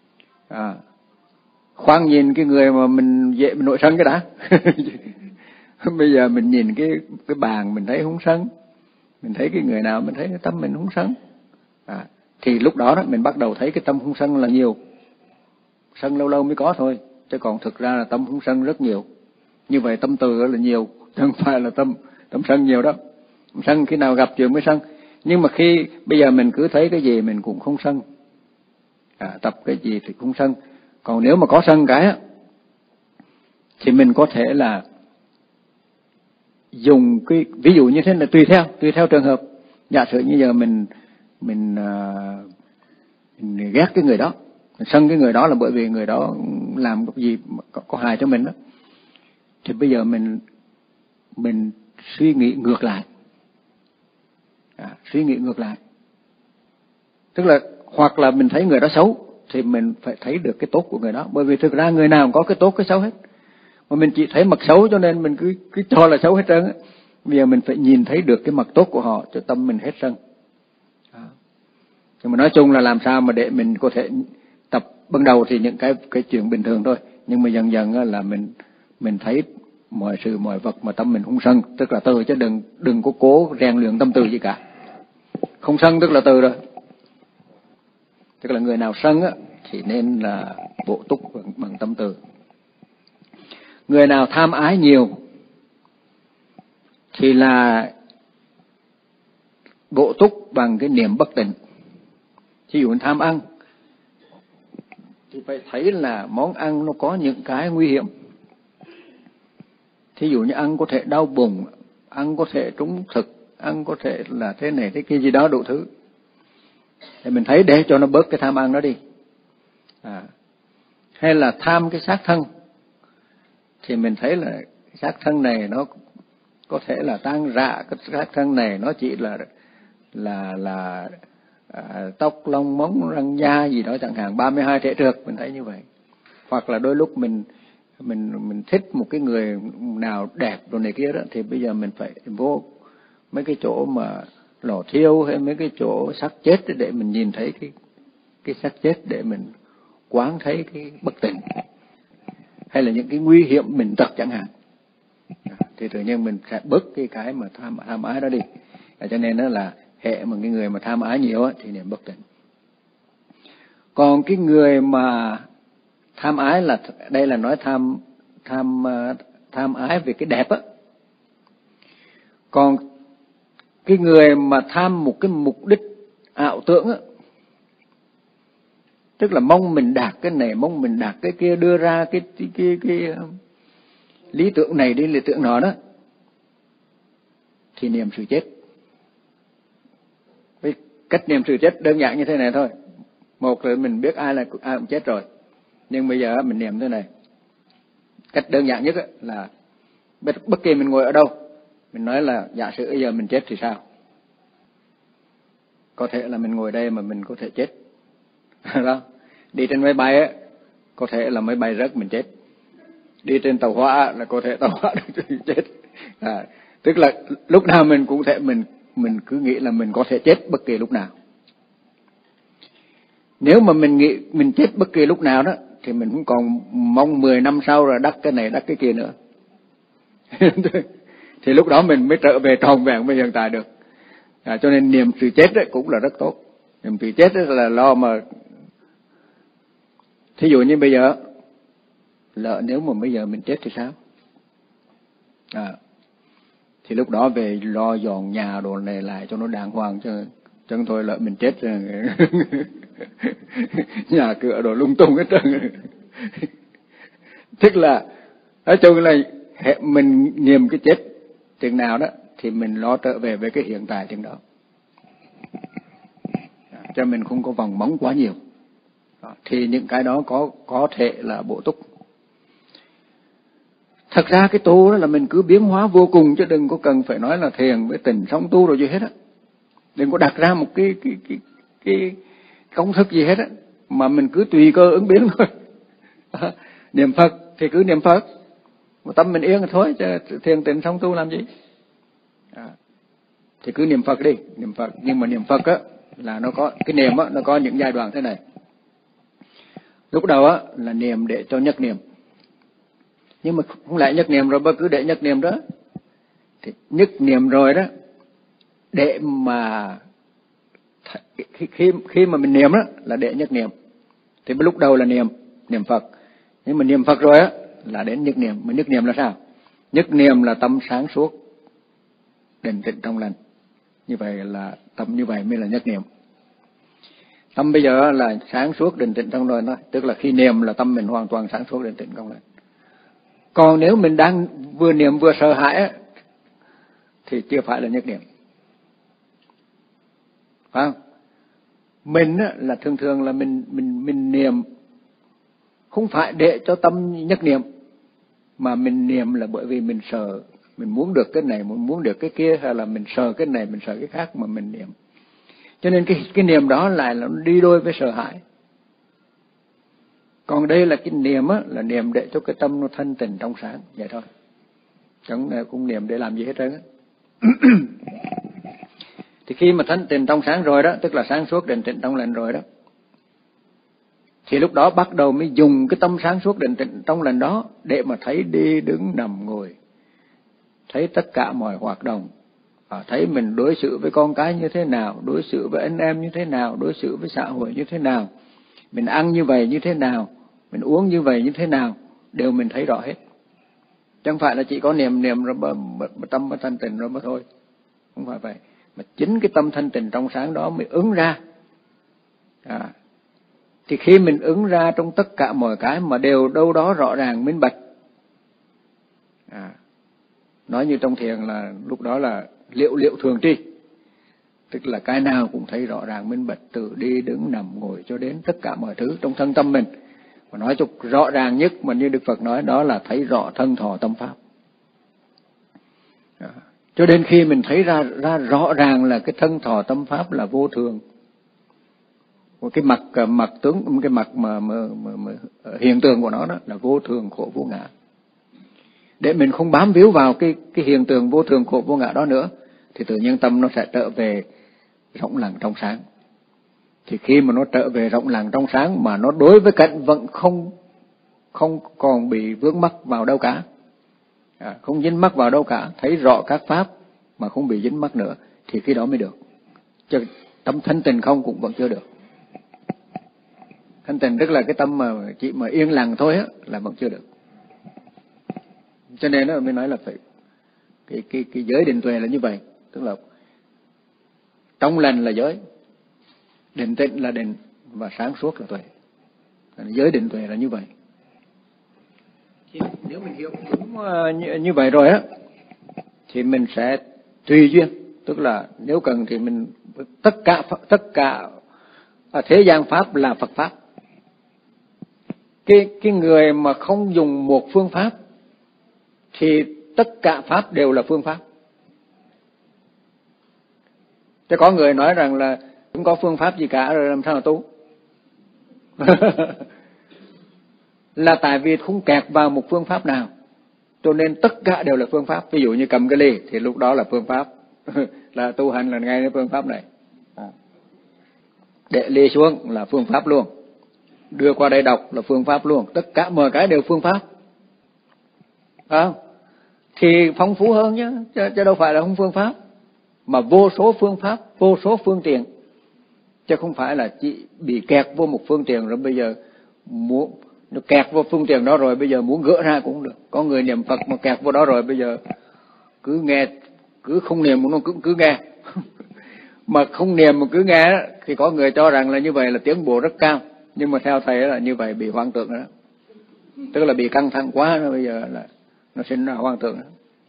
Khoan nhìn cái người mà mình dễ mình nổi sân cái đã. Bây giờ mình nhìn cái bàn mình thấy không sân, mình thấy cái người nào mình thấy cái tâm mình không sân, thì lúc đó mình bắt đầu thấy cái tâm không sân là nhiều. Sân lâu lâu mới có thôi, chứ còn thực ra là tâm không sân rất nhiều. Như vậy tâm từ là nhiều, chứ không phải là tâm sân nhiều đó. Sân khi nào gặp chuyện mới sân. Nhưng mà khi bây giờ mình cứ thấy cái gì mình cũng không sân, tập cái gì thì không sân. Còn nếu mà có sân cái thì mình có thể là dùng cái ví dụ như thế là tùy theo trường hợp. Giả sử như giờ mình ghét cái người đó, mình sân cái người đó là bởi vì người đó làm cái gì có hại cho mình đó, thì bây giờ mình suy nghĩ ngược lại. Suy nghĩ ngược lại tức là hoặc là mình thấy người đó xấu thì mình phải thấy được cái tốt của người đó, bởi vì thực ra người nào cũng có cái tốt cái xấu hết, mà mình chỉ thấy mặt xấu cho nên mình cứ cho là xấu hết trơn á. Bây giờ mình phải nhìn thấy được cái mặt tốt của họ cho tâm mình hết sân. Nhưng mà nói chung là làm sao mà để mình có thể tập. Ban đầu thì những cái chuyện bình thường thôi, nhưng mà dần dần là mình thấy mọi sự mọi vật mà tâm mình không sân, tức là từ, chứ đừng có cố rèn luyện tâm từ gì cả. Không sân tức là từ rồi. Tức là người nào sân thì nên là bộ túc bằng tâm từ. Người nào tham ái nhiều thì là bộ túc bằng cái niệm bất tịnh. Ví dụ tham ăn thì phải thấy là món ăn nó có những cái nguy hiểm. Thí dụ như ăn có thể đau bụng, ăn có thể trúng thực, ăn có thể là thế này thế kia gì đó đủ thứ. Thì mình thấy để cho nó bớt cái tham ăn đó đi. Hay là tham cái xác thân thì mình thấy là xác thân này nó có thể là tan rã, cái xác thân này nó chỉ là tóc lông móng răng da gì đó chẳng hạn, 32 thể trược, mình thấy như vậy. Hoặc là đôi lúc mình thích một cái người nào đẹp rồi này kia đó, thì bây giờ mình phải vô mấy cái chỗ mà lò thiêu hay mấy cái chỗ xác chết để mình nhìn thấy cái xác chết, để mình quán thấy cái bất tịnh hay là những cái nguy hiểm bệnh tật chẳng hạn. Thì tự nhiên mình sẽ bớt cái mà tham ái đó đi. Cho nên đó là hệ mà cái người mà tham ái nhiều thì niệm bất tịnh. Còn cái người mà tham ái là đây là nói tham ái về cái đẹp á. Còn cái người mà tham một cái mục đích ảo tưởng á, tức là mong mình đạt cái này, mong mình đạt cái kia, đưa ra cái lý tưởng này đến lý tưởng nọ đó, thì niệm sự chết. Cái cách niệm sự chết đơn giản như thế này thôi. Một là mình biết ai cũng chết rồi, nhưng bây giờ mình niệm thế này. Cách đơn giản nhất là bất kỳ mình ngồi ở đâu, mình nói là giả sử bây giờ mình chết thì sao? Có thể là mình ngồi đây mà mình có thể chết. Đó. Đi trên máy bay có thể là máy bay rớt mình chết. Đi trên tàu hỏa là có thể tàu hỏa chết. Tức là lúc nào mình cũng thể mình cứ nghĩ là mình có thể chết bất kỳ lúc nào. Nếu mà mình nghĩ mình chết bất kỳ lúc nào đó thì mình cũng còn mong 10 năm sau rồi đắc cái này đắc cái kia nữa. Thì lúc đó mình mới trở về tròn vẹn với hiện tại được. Cho nên niệm sự chết cũng là rất tốt. Niệm sự chết là lo mà. Thí dụ như bây giờ lỡ nếu mà bây giờ mình chết thì sao? Thì lúc đó về lo dọn nhà đồ này lại cho nó đàng hoàng, chứ thôi lỡ mình chết rồi nhà cửa đồ lung tung hết trơn. Tức là nói chung là mình niệm cái chết chừng nào đó thì mình lo trở về với cái hiện tại chừng đó, cho mình không có vòng móng quá nhiều. Thì những cái đó có thể là bổ túc. Thật ra cái tu đó là mình cứ biến hóa vô cùng, chứ đừng có cần phải nói là thiền với tình sống tu rồi gì hết á. Đừng có đặt ra một cái công thức gì hết á, mà mình cứ tùy cơ ứng biến thôi. Niệm Phật thì cứ niệm Phật, một tâm mình yên thôi, chứ thiền tình sống tu làm gì? Thì cứ niệm Phật đi, niệm Phật. Nhưng mà niệm Phật á là nó có cái niệm á, nó có những giai đoạn thế này. Lúc đầu á là niệm để cho nhất niệm. Nhưng mà không lẽ nhất niệm rồi mà cứ để nhất niệm đó. Thì nhất niệm rồi đó, để mà khi mà mình niệm đó là để nhất niệm. Thì lúc đầu là niệm Phật. Nhưng mà niệm Phật rồi á là đến nhất niệm. Mà nhất niệm là sao? Nhất niệm là tâm sáng suốt, định tĩnh trong lành. Như vậy là tâm như vậy mới là nhất niệm. Tâm bây giờ là sáng suốt định tĩnh trong lành thôi. Tức là khi niệm là tâm mình hoàn toàn sáng suốt định tĩnh trong lành. Còn nếu mình đang vừa niệm vừa sợ hãi á, thì chưa phải là nhất niệm. Phải không? Mình á, là thường là mình niệm không phải để cho tâm nhất niệm, mà mình niệm là bởi vì mình sợ, mình muốn được cái này, muốn được cái kia, hay là mình sợ cái này, mình sợ cái khác mà mình niệm. Cho nên cái niệm đó lại là nó đi đôi với sợ hãi. Còn đây là cái niệm á, là niệm để cho cái tâm nó thanh tịnh trong sáng, vậy thôi. Chẳng cũng niệm để làm gì hết trơn á. Thì khi mà thanh tịnh trong sáng rồi đó, tức là sáng suốt định tĩnh trong lành rồi đó, thì lúc đó bắt đầu mới dùng cái tâm sáng suốt định tĩnh trong lành đó để mà thấy đi đứng nằm ngồi, thấy tất cả mọi hoạt động, thấy mình đối xử với con cái như thế nào, đối xử với anh em như thế nào, đối xử với xã hội như thế nào, mình ăn như vậy như thế nào, mình uống như vậy như thế nào, đều mình thấy rõ hết. Chẳng phải là chỉ có niệm rồi mà tâm mới thanh tịnh rồi mà thôi. Không phải vậy. Mà chính cái tâm thanh tịnh trong sáng đó mới ứng ra. Thì khi mình ứng ra trong tất cả mọi cái mà đều đâu đó rõ ràng minh bạch. Nói như trong thiền là lúc đó là liệu thường tri. Tức là cái nào cũng thấy rõ ràng minh bạch, từ đi đứng nằm ngồi cho đến tất cả mọi thứ trong thân tâm mình. Và nói cho rõ ràng nhất mà như Đức Phật nói đó là thấy rõ thân thọ tâm pháp. Cho đến khi mình thấy ra rõ ràng là cái thân thọ tâm pháp là vô thường. Cái mặt tướng, cái mặt mà hiện tượng của nó đó là vô thường khổ vô ngã. Để mình không bám víu vào cái hiện tượng vô thường khổ vô ngã đó nữa, thì tự nhiên tâm nó sẽ trở về rộng lặng trong sáng. Thì khi mà nó trở về rộng lặng trong sáng mà nó đối với cảnh vẫn không còn bị vướng mắc vào đâu cả, không dính mắc vào đâu cả, thấy rõ các pháp mà không bị dính mắc nữa, thì khi đó mới được. Chứ tâm thanh tịnh không cũng vẫn chưa được. Thanh tịnh tức là cái tâm mà chỉ mà yên lặng thôi á là vẫn chưa được. Cho nên đó mới nói là phải cái giới định tuệ là như vậy, tức là trong lành là giới, định tĩnh là định, và sáng suốt là tuệ. Giới định tuệ là như vậy. Nếu mình hiểu đúng như vậy rồi á, thì mình sẽ tùy duyên, tức là nếu cần thì mình tất cả thế gian pháp là Phật pháp. Cái người mà không dùng một phương pháp thì tất cả pháp đều là phương pháp. Chứ có người nói rằng là không có phương pháp gì cả rồi làm sao mà tu. Là tại vì không kẹt vào một phương pháp nào, cho nên tất cả đều là phương pháp. Ví dụ như cầm cái ly thì lúc đó là phương pháp. Là tu hành là ngay cái phương pháp này. Để ly xuống là phương pháp luôn, đưa qua đây đọc là phương pháp luôn, tất cả mọi cái đều phương pháp. Không? Thì phong phú hơn chứ đâu phải là không phương pháp, mà vô số phương pháp, vô số phương tiện, chứ không phải là chỉ bị kẹt vô một phương tiện rồi bây giờ muốn nó kẹt vô phương tiện đó rồi bây giờ muốn gỡ ra cũng được. Có người niệm Phật mà kẹt vô đó rồi bây giờ cứ nghe, cứ không niệm nó cứ nghe. Mà không niệm mà cứ nghe thì có người cho rằng là như vậy là tiến bộ rất cao, nhưng mà theo thầy là như vậy bị hoang tưởng đó, tức là bị căng thẳng quá đó, bây giờ là nó sinh ra hoang tưởng đó.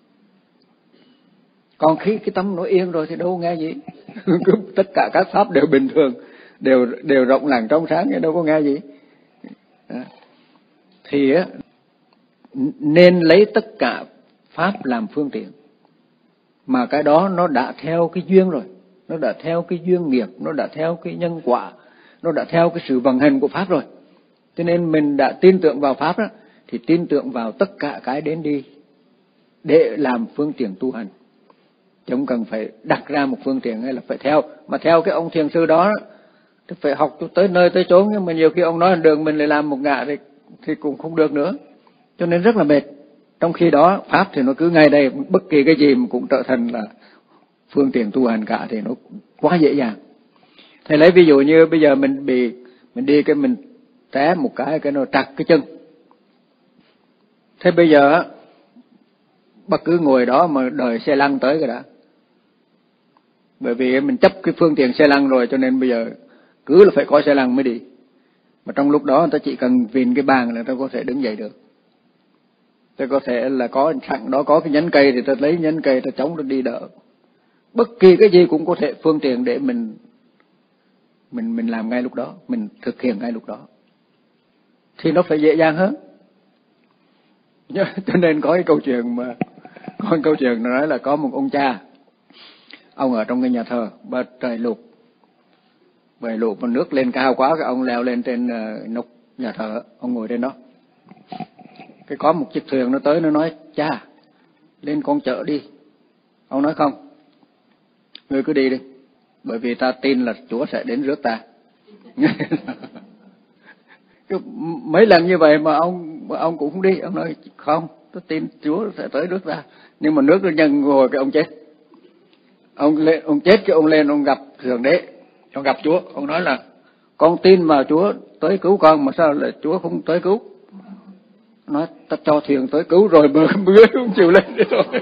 Còn khi cái tâm nó yên rồi thì đâu nghe gì. Tất cả các pháp đều bình thường, đều rộng lặng trong sáng, đâu có nghe gì. Thì nên lấy tất cả pháp làm phương tiện, mà cái đó nó đã theo cái duyên rồi, nó đã theo cái duyên nghiệp, nó đã theo cái nhân quả, nó đã theo cái sự vận hành của pháp rồi. Cho nên mình đã tin tưởng vào pháp đó, thì tin tưởng vào tất cả cái đến đi để làm phương tiện tu hành. Chứ không cần phải đặt ra một phương tiện hay là phải theo. Mà theo cái ông thiền sư đó thì phải học tới nơi tới chốn, nhưng mà nhiều khi ông nói đường mình lại làm một ngã thì cũng không được nữa. Cho nên rất là mệt. Trong khi đó pháp thì nó cứ ngay đây, bất kỳ cái gì cũng trở thành là phương tiện tu hành cả, thì nó quá dễ dàng. Thầy lấy ví dụ như bây giờ mình đi cái mình té một cái nó trật cái chân. Thế bây giờ bất cứ ngồi đó mà đợi xe lăn tới cái đã. Bởi vì mình chấp cái phương tiện xe lăn rồi, cho nên bây giờ cứ là phải có xe lăn mới đi. Mà trong lúc đó người ta chỉ cần vìn cái bàn là người ta có thể đứng dậy được. Ta có thể là có sẵn đó có cái nhánh cây thì ta lấy nhánh cây ta chống ta đi đỡ. Bất kỳ cái gì cũng có thể phương tiện để mình làm ngay lúc đó, mình thực hiện ngay lúc đó. Thì nó phải dễ dàng hơn. Cho nên có cái câu chuyện nó nói là có một ông cha, ông ở trong cái nhà thờ, và trời lụt, bởi lụt mà nước lên cao quá, cái ông leo lên trên nóc nhà thờ, ông ngồi trên đó. Cái có một chiếc thuyền nó tới, nó nói: cha, lên con chợ đi. Ông nói: không, ngươi cứ đi đi, bởi vì ta tin là Chúa sẽ đến rước ta. Mấy lần như vậy mà ông cũng không đi. Ông nói: không, tôi tin Chúa sẽ tới rước ta. Nhưng mà nước nó dâng rồi cái ông chết. Ông chết cái ông lên, ông gặp Thượng Đế, ông gặp Chúa. Ông nói là: con tin mà Chúa tới cứu con, mà sao là Chúa không tới cứu? Nói: ta cho thuyền tới cứu rồi mà mưa không chịu lên đi rồi.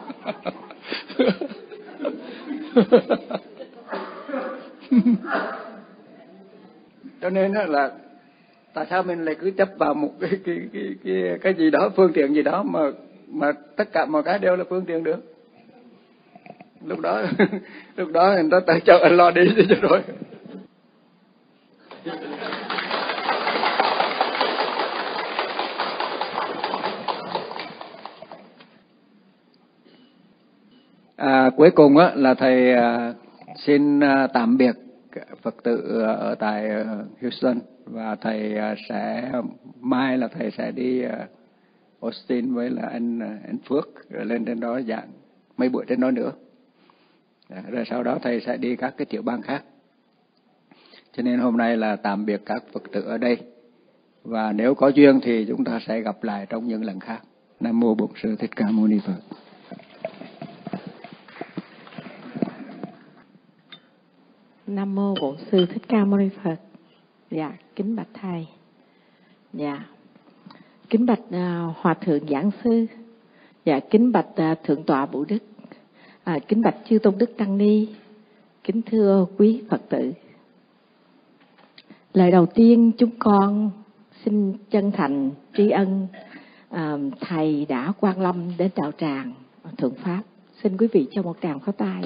Cho nên là tại sao mình lại cứ chấp vào một cái gì đó, phương tiện gì đó mà tất cả mọi cái đều là phương tiện được. Lúc đó người ta tới chợ lo đi cho rồi. Cuối cùng là thầy xin tạm biệt Phật tử ở tại Houston, và thầy sẽ mai là thầy sẽ đi Austin với là anh Phước, rồi lên trên đó giảng mấy buổi trên đó nữa. Rồi sau đó thầy sẽ đi các cái tiểu bang khác. Cho nên hôm nay là tạm biệt các Phật tử ở đây, và nếu có duyên thì chúng ta sẽ gặp lại trong những lần khác. Nam mô Bổn Sư Thích Ca Mâu Ni Phật. Nam mô Bổn Sư Thích Ca Mâu Ni Phật. Dạ, kính bạch thầy. Dạ, kính bạch Hòa thượng giảng sư. Dạ, kính bạch Thượng tọa Bửu Đức. Kính bạch chư tôn đức tăng ni. Kính thưa quý Phật tử. Lời đầu tiên chúng con xin chân thành tri ân thầy đã quang lâm đến đạo tràng Thượng Pháp. Xin quý vị cho một tràng pháo tay.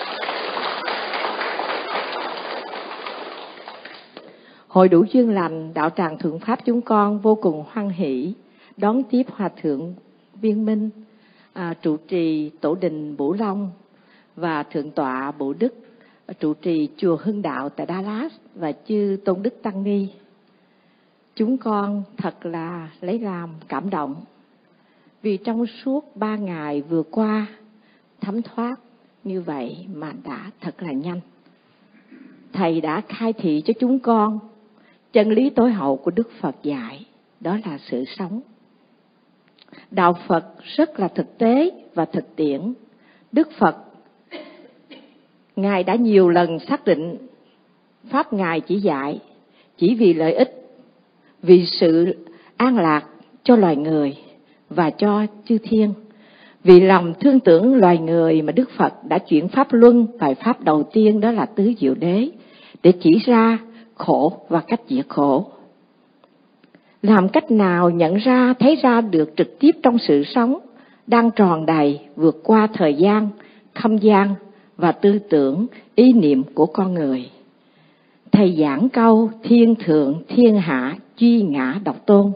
Hội đủ duyên lành, đạo tràng Thượng Pháp chúng con vô cùng hoan hỷ đón tiếp Hòa thượng Viên Minh, trụ trì Tổ đình Bửu Long, và Thượng tọa Bửu Đức, trụ trì chùa Hưng Đạo tại Dallas, và chư tôn đức tăng ni. Chúng con thật là lấy làm cảm động, vì trong suốt 3 ngày vừa qua thấm thoát như vậy mà đã thật là nhanh. Thầy đã khai thị cho chúng con chân lý tối hậu của Đức Phật dạy, đó là sự sống. Đạo Phật rất là thực tế và thực tiễn. Đức Phật, Ngài đã nhiều lần xác định Pháp Ngài chỉ dạy chỉ vì lợi ích, vì sự an lạc cho loài người và cho chư thiên. Vì lòng thương tưởng loài người mà Đức Phật đã chuyển Pháp Luân, bài Pháp đầu tiên đó là Tứ Diệu Đế, để chỉ ra khổ và cách diệt khổ. Làm cách nào nhận ra, thấy ra được trực tiếp trong sự sống đang tròn đầy vượt qua thời gian, không gian và tư tưởng, ý niệm của con người. Thầy giảng câu thiên thượng thiên hạ duy ngã độc tôn,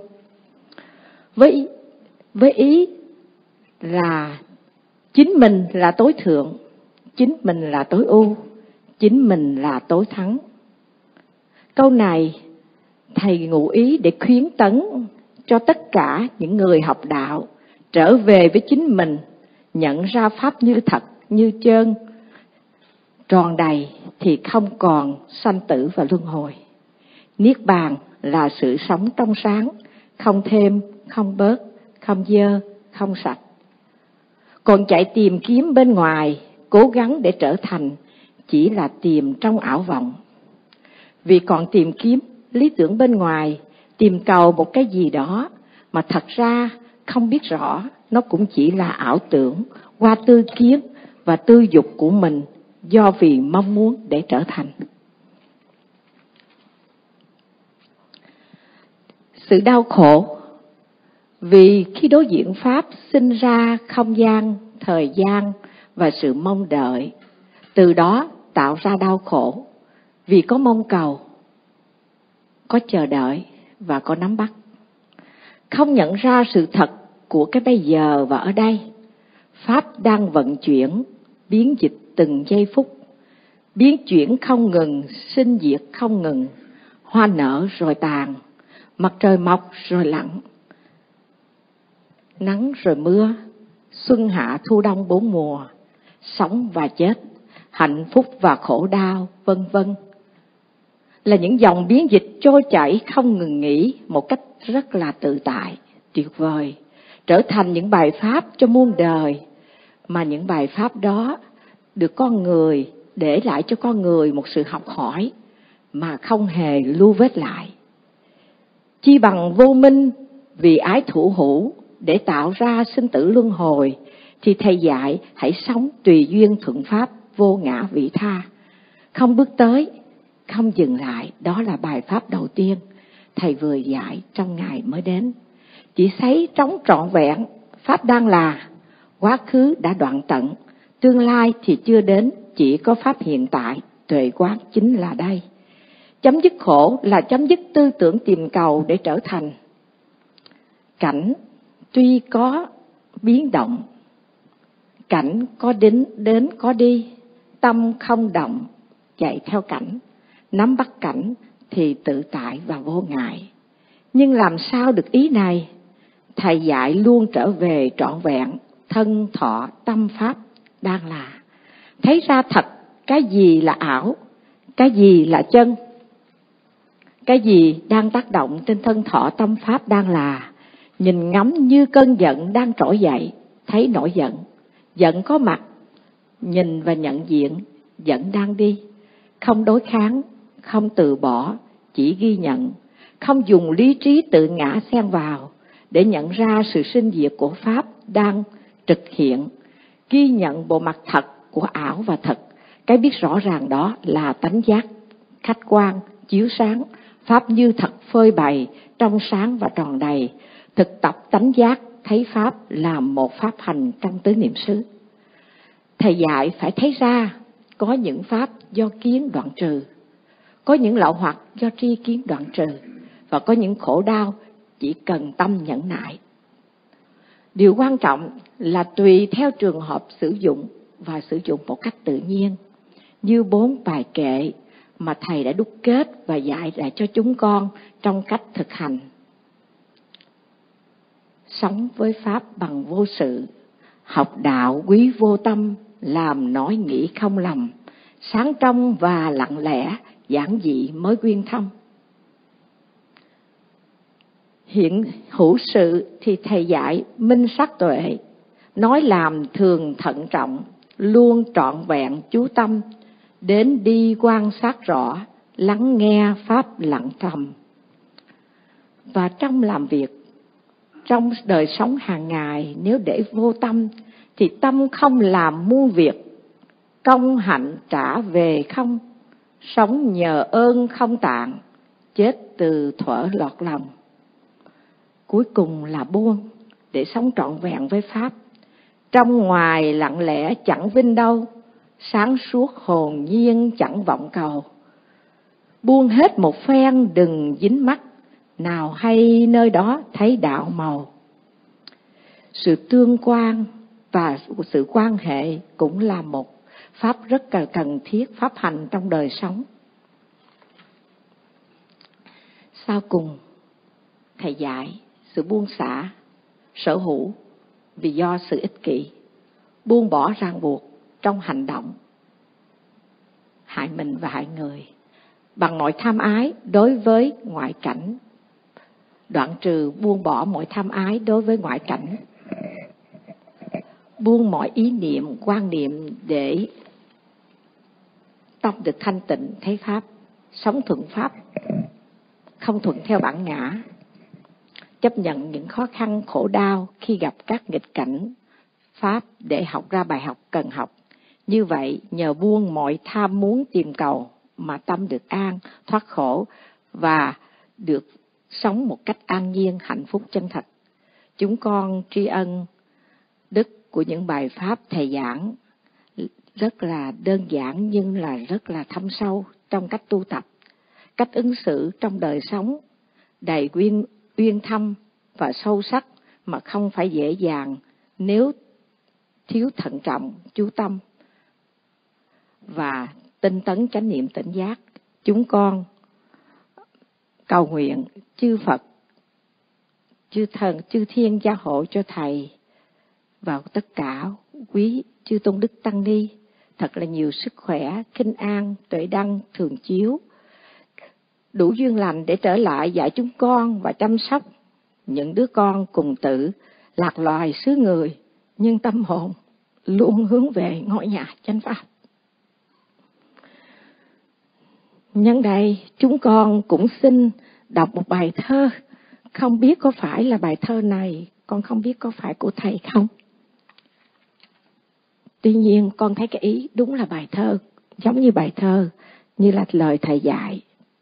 với ý là chính mình là tối thượng, chính mình là tối ưu, chính mình là tối thắng. Câu này thầy ngụ ý để khuyến tấn cho tất cả những người học đạo trở về với chính mình, nhận ra Pháp như thật, như chân, tròn đầy thì không còn sanh tử và luân hồi. Niết bàn là sự sống trong sáng, không thêm, không bớt, không dơ, không sạch. Còn chạy tìm kiếm bên ngoài, cố gắng để trở thành, chỉ là tìm trong ảo vọng. Vì còn tìm kiếm lý tưởng bên ngoài, tìm cầu một cái gì đó mà thật ra không biết rõ, nó cũng chỉ là ảo tưởng qua tư kiến và tư dục của mình do vì mong muốn để trở thành. Sự đau khổ vì khi đối diện Pháp sinh ra không gian, thời gian và sự mong đợi, từ đó tạo ra đau khổ vì có mong cầu, có chờ đợi và có nắm bắt. Không nhận ra sự thật của cái bây giờ và ở đây. Pháp đang vận chuyển, biến dịch từng giây phút, biến chuyển không ngừng, sinh diệt không ngừng, hoa nở rồi tàn, mặt trời mọc rồi lặn, nắng rồi mưa, xuân hạ thu đông bốn mùa, sống và chết, hạnh phúc và khổ đau, vân vân. Là những dòng biến dịch trôi chảy không ngừng nghỉ một cách rất là tự tại, tuyệt vời, trở thành những bài pháp cho muôn đời, mà những bài pháp đó được con người để lại cho con người một sự học hỏi mà không hề lưu vết lại. Chi bằng vô minh vì ái thủ hữu để tạo ra sinh tử luân hồi, thì thầy dạy hãy sống tùy duyên thuận pháp vô ngã vị tha, không bước tới, không dừng lại. Đó là bài pháp đầu tiên thầy vừa dạy trong ngày mới đến. Chỉ thấy trống trọn vẹn, pháp đang là, quá khứ đã đoạn tận, tương lai thì chưa đến, chỉ có pháp hiện tại, tuệ quán chính là đây. Chấm dứt khổ là chấm dứt tư tưởng tìm cầu để trở thành. Cảnh tuy có biến động, cảnh có đến có đi, tâm không động, chạy theo cảnh, nắm bắt cảnh thì tự tại và vô ngại. Nhưng làm sao được ý này? Thầy dạy luôn trở về trọn vẹn, thân thọ tâm pháp đang là. Thấy ra thật cái gì là ảo, cái gì là chân, cái gì đang tác động trên thân thọ tâm pháp đang là. Nhìn ngắm như cơn giận đang trỗi dậy, thấy nổi giận, giận có mặt, nhìn và nhận diện, giận đang đi. Không đối kháng, không từ bỏ, chỉ ghi nhận, không dùng lý trí tự ngã xen vào để nhận ra sự sinh diệt của Pháp đang trực hiện, ghi nhận bộ mặt thật của ảo và thật. Cái biết rõ ràng đó là tánh giác, khách quan, chiếu sáng, Pháp như thật phơi bày, trong sáng và tròn đầy. Thực tập tánh giác, thấy Pháp là một pháp hành trong tứ niệm xứ. Thầy dạy phải thấy ra có những Pháp do kiến đoạn trừ, có những lậu hoặc do tri kiến đoạn trừ, và có những khổ đau chỉ cần tâm nhẫn nại. Điều quan trọng là tùy theo trường hợp sử dụng và sử dụng một cách tự nhiên, như 4 bài kệ mà thầy đã đúc kết và dạy lại cho chúng con trong cách thực hành. Sống với Pháp bằng vô sự, học đạo quý vô tâm, làm nói nghĩ không lầm, sáng trong và lặng lẽ, giản dị mới quyên thông. Hiện hữu sự thì thầy dạy minh sắc tuệ, nói làm thường thận trọng, luôn trọn vẹn chú tâm, đến đi quan sát rõ, lắng nghe Pháp lặng trầm. Và trong làm việc, trong đời sống hàng ngày, nếu để vô tâm thì tâm không làm muôn việc, công hạnh trả về không, sống nhờ ơn không tạng, chết từ thuở lọt lòng. Cuối cùng là buông để sống trọn vẹn với Pháp, trong ngoài lặng lẽ chẳng vinh đâu, sáng suốt hồn nhiên chẳng vọng cầu. Buông hết một phen đừng dính mắc, nào hay nơi đó thấy đạo màu. Sự tương quan và sự quan hệ cũng là một pháp rất cần thiết, pháp hành trong đời sống. Sau cùng, thầy dạy sự buông xả sở hữu vì do sự ích kỷ, buông bỏ ràng buộc trong hành động hại mình và hại người, bằng mọi tham ái đối với ngoại cảnh, đoạn trừ buông bỏ mọi tham ái đối với ngoại cảnh, buông mọi ý niệm, quan niệm để tâm được thanh tịnh thấy Pháp, sống thuận Pháp, không thuận theo bản ngã, chấp nhận những khó khăn khổ đau khi gặp các nghịch cảnh Pháp để học ra bài học cần học. Như vậy, nhờ buông mọi tham muốn tìm cầu mà tâm được an, thoát khổ và được sống một cách an nhiên, hạnh phúc chân thật. Chúng con tri ân đức của những bài Pháp Thầy giảng rất là đơn giản nhưng là rất là thâm sâu trong cách tu tập, cách ứng xử trong đời sống, đầy uyên thâm và sâu sắc mà không phải dễ dàng nếu thiếu thận trọng, chú tâm và tinh tấn chánh niệm tỉnh giác. Chúng con cầu nguyện chư Phật, chư Thần, chư Thiên gia hộ cho Thầy và tất cả quý chư Tôn Đức Tăng Ni thật là nhiều sức khỏe, kinh an, tuệ đăng, thường chiếu, đủ duyên lành để trở lại dạy chúng con và chăm sóc những đứa con cùng tử, lạc loài xứ người, nhưng tâm hồn luôn hướng về ngôi nhà chánh Pháp. Nhân đây, chúng con cũng xin đọc một bài thơ, không biết có phải là bài thơ này, con không biết có phải của Thầy không. Tuy nhiên, con thấy cái ý đúng là bài thơ, giống như bài thơ, như là lời Thầy dạy.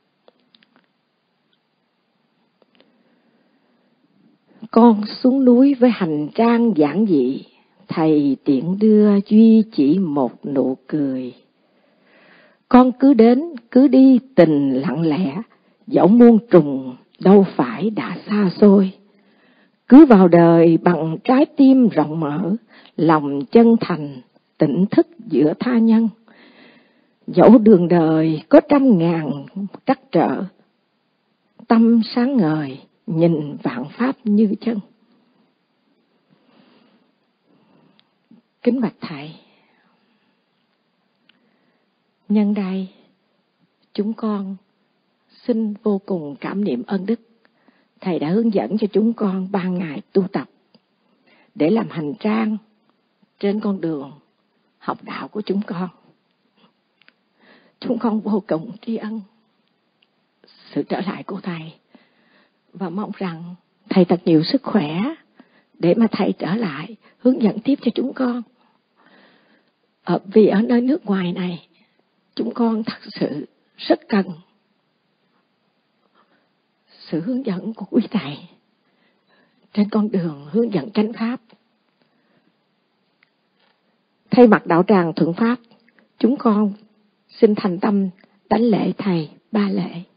Con xuống núi với hành trang giản dị, Thầy tiện đưa duy chỉ một nụ cười. Con cứ đến, cứ đi tình lặng lẽ, dẫu muôn trùng đâu phải đã xa xôi. Cứ vào đời bằng trái tim rộng mở, lòng chân thành, tỉnh thức giữa tha nhân. Dẫu đường đời có trăm ngàn trắc trở, tâm sáng ngời, nhìn vạn pháp như chân. Kính bạch Thầy, nhân đây chúng con xin vô cùng cảm niệm ơn đức Thầy đã hướng dẫn cho chúng con 3 ngày tu tập để làm hành trang trên con đường học đạo của chúng con. Chúng con vô cùng tri ân sự trở lại của Thầy và mong rằng Thầy thật nhiều sức khỏe để mà Thầy trở lại hướng dẫn tiếp cho chúng con. Vì ở nơi nước ngoài này, chúng con thật sự rất cần sự hướng dẫn của quý Thầy trên con đường hướng dẫn chánh Pháp. Thay mặt đạo tràng Thuận Pháp, chúng con xin thành tâm đảnh lễ Thầy 3 lễ.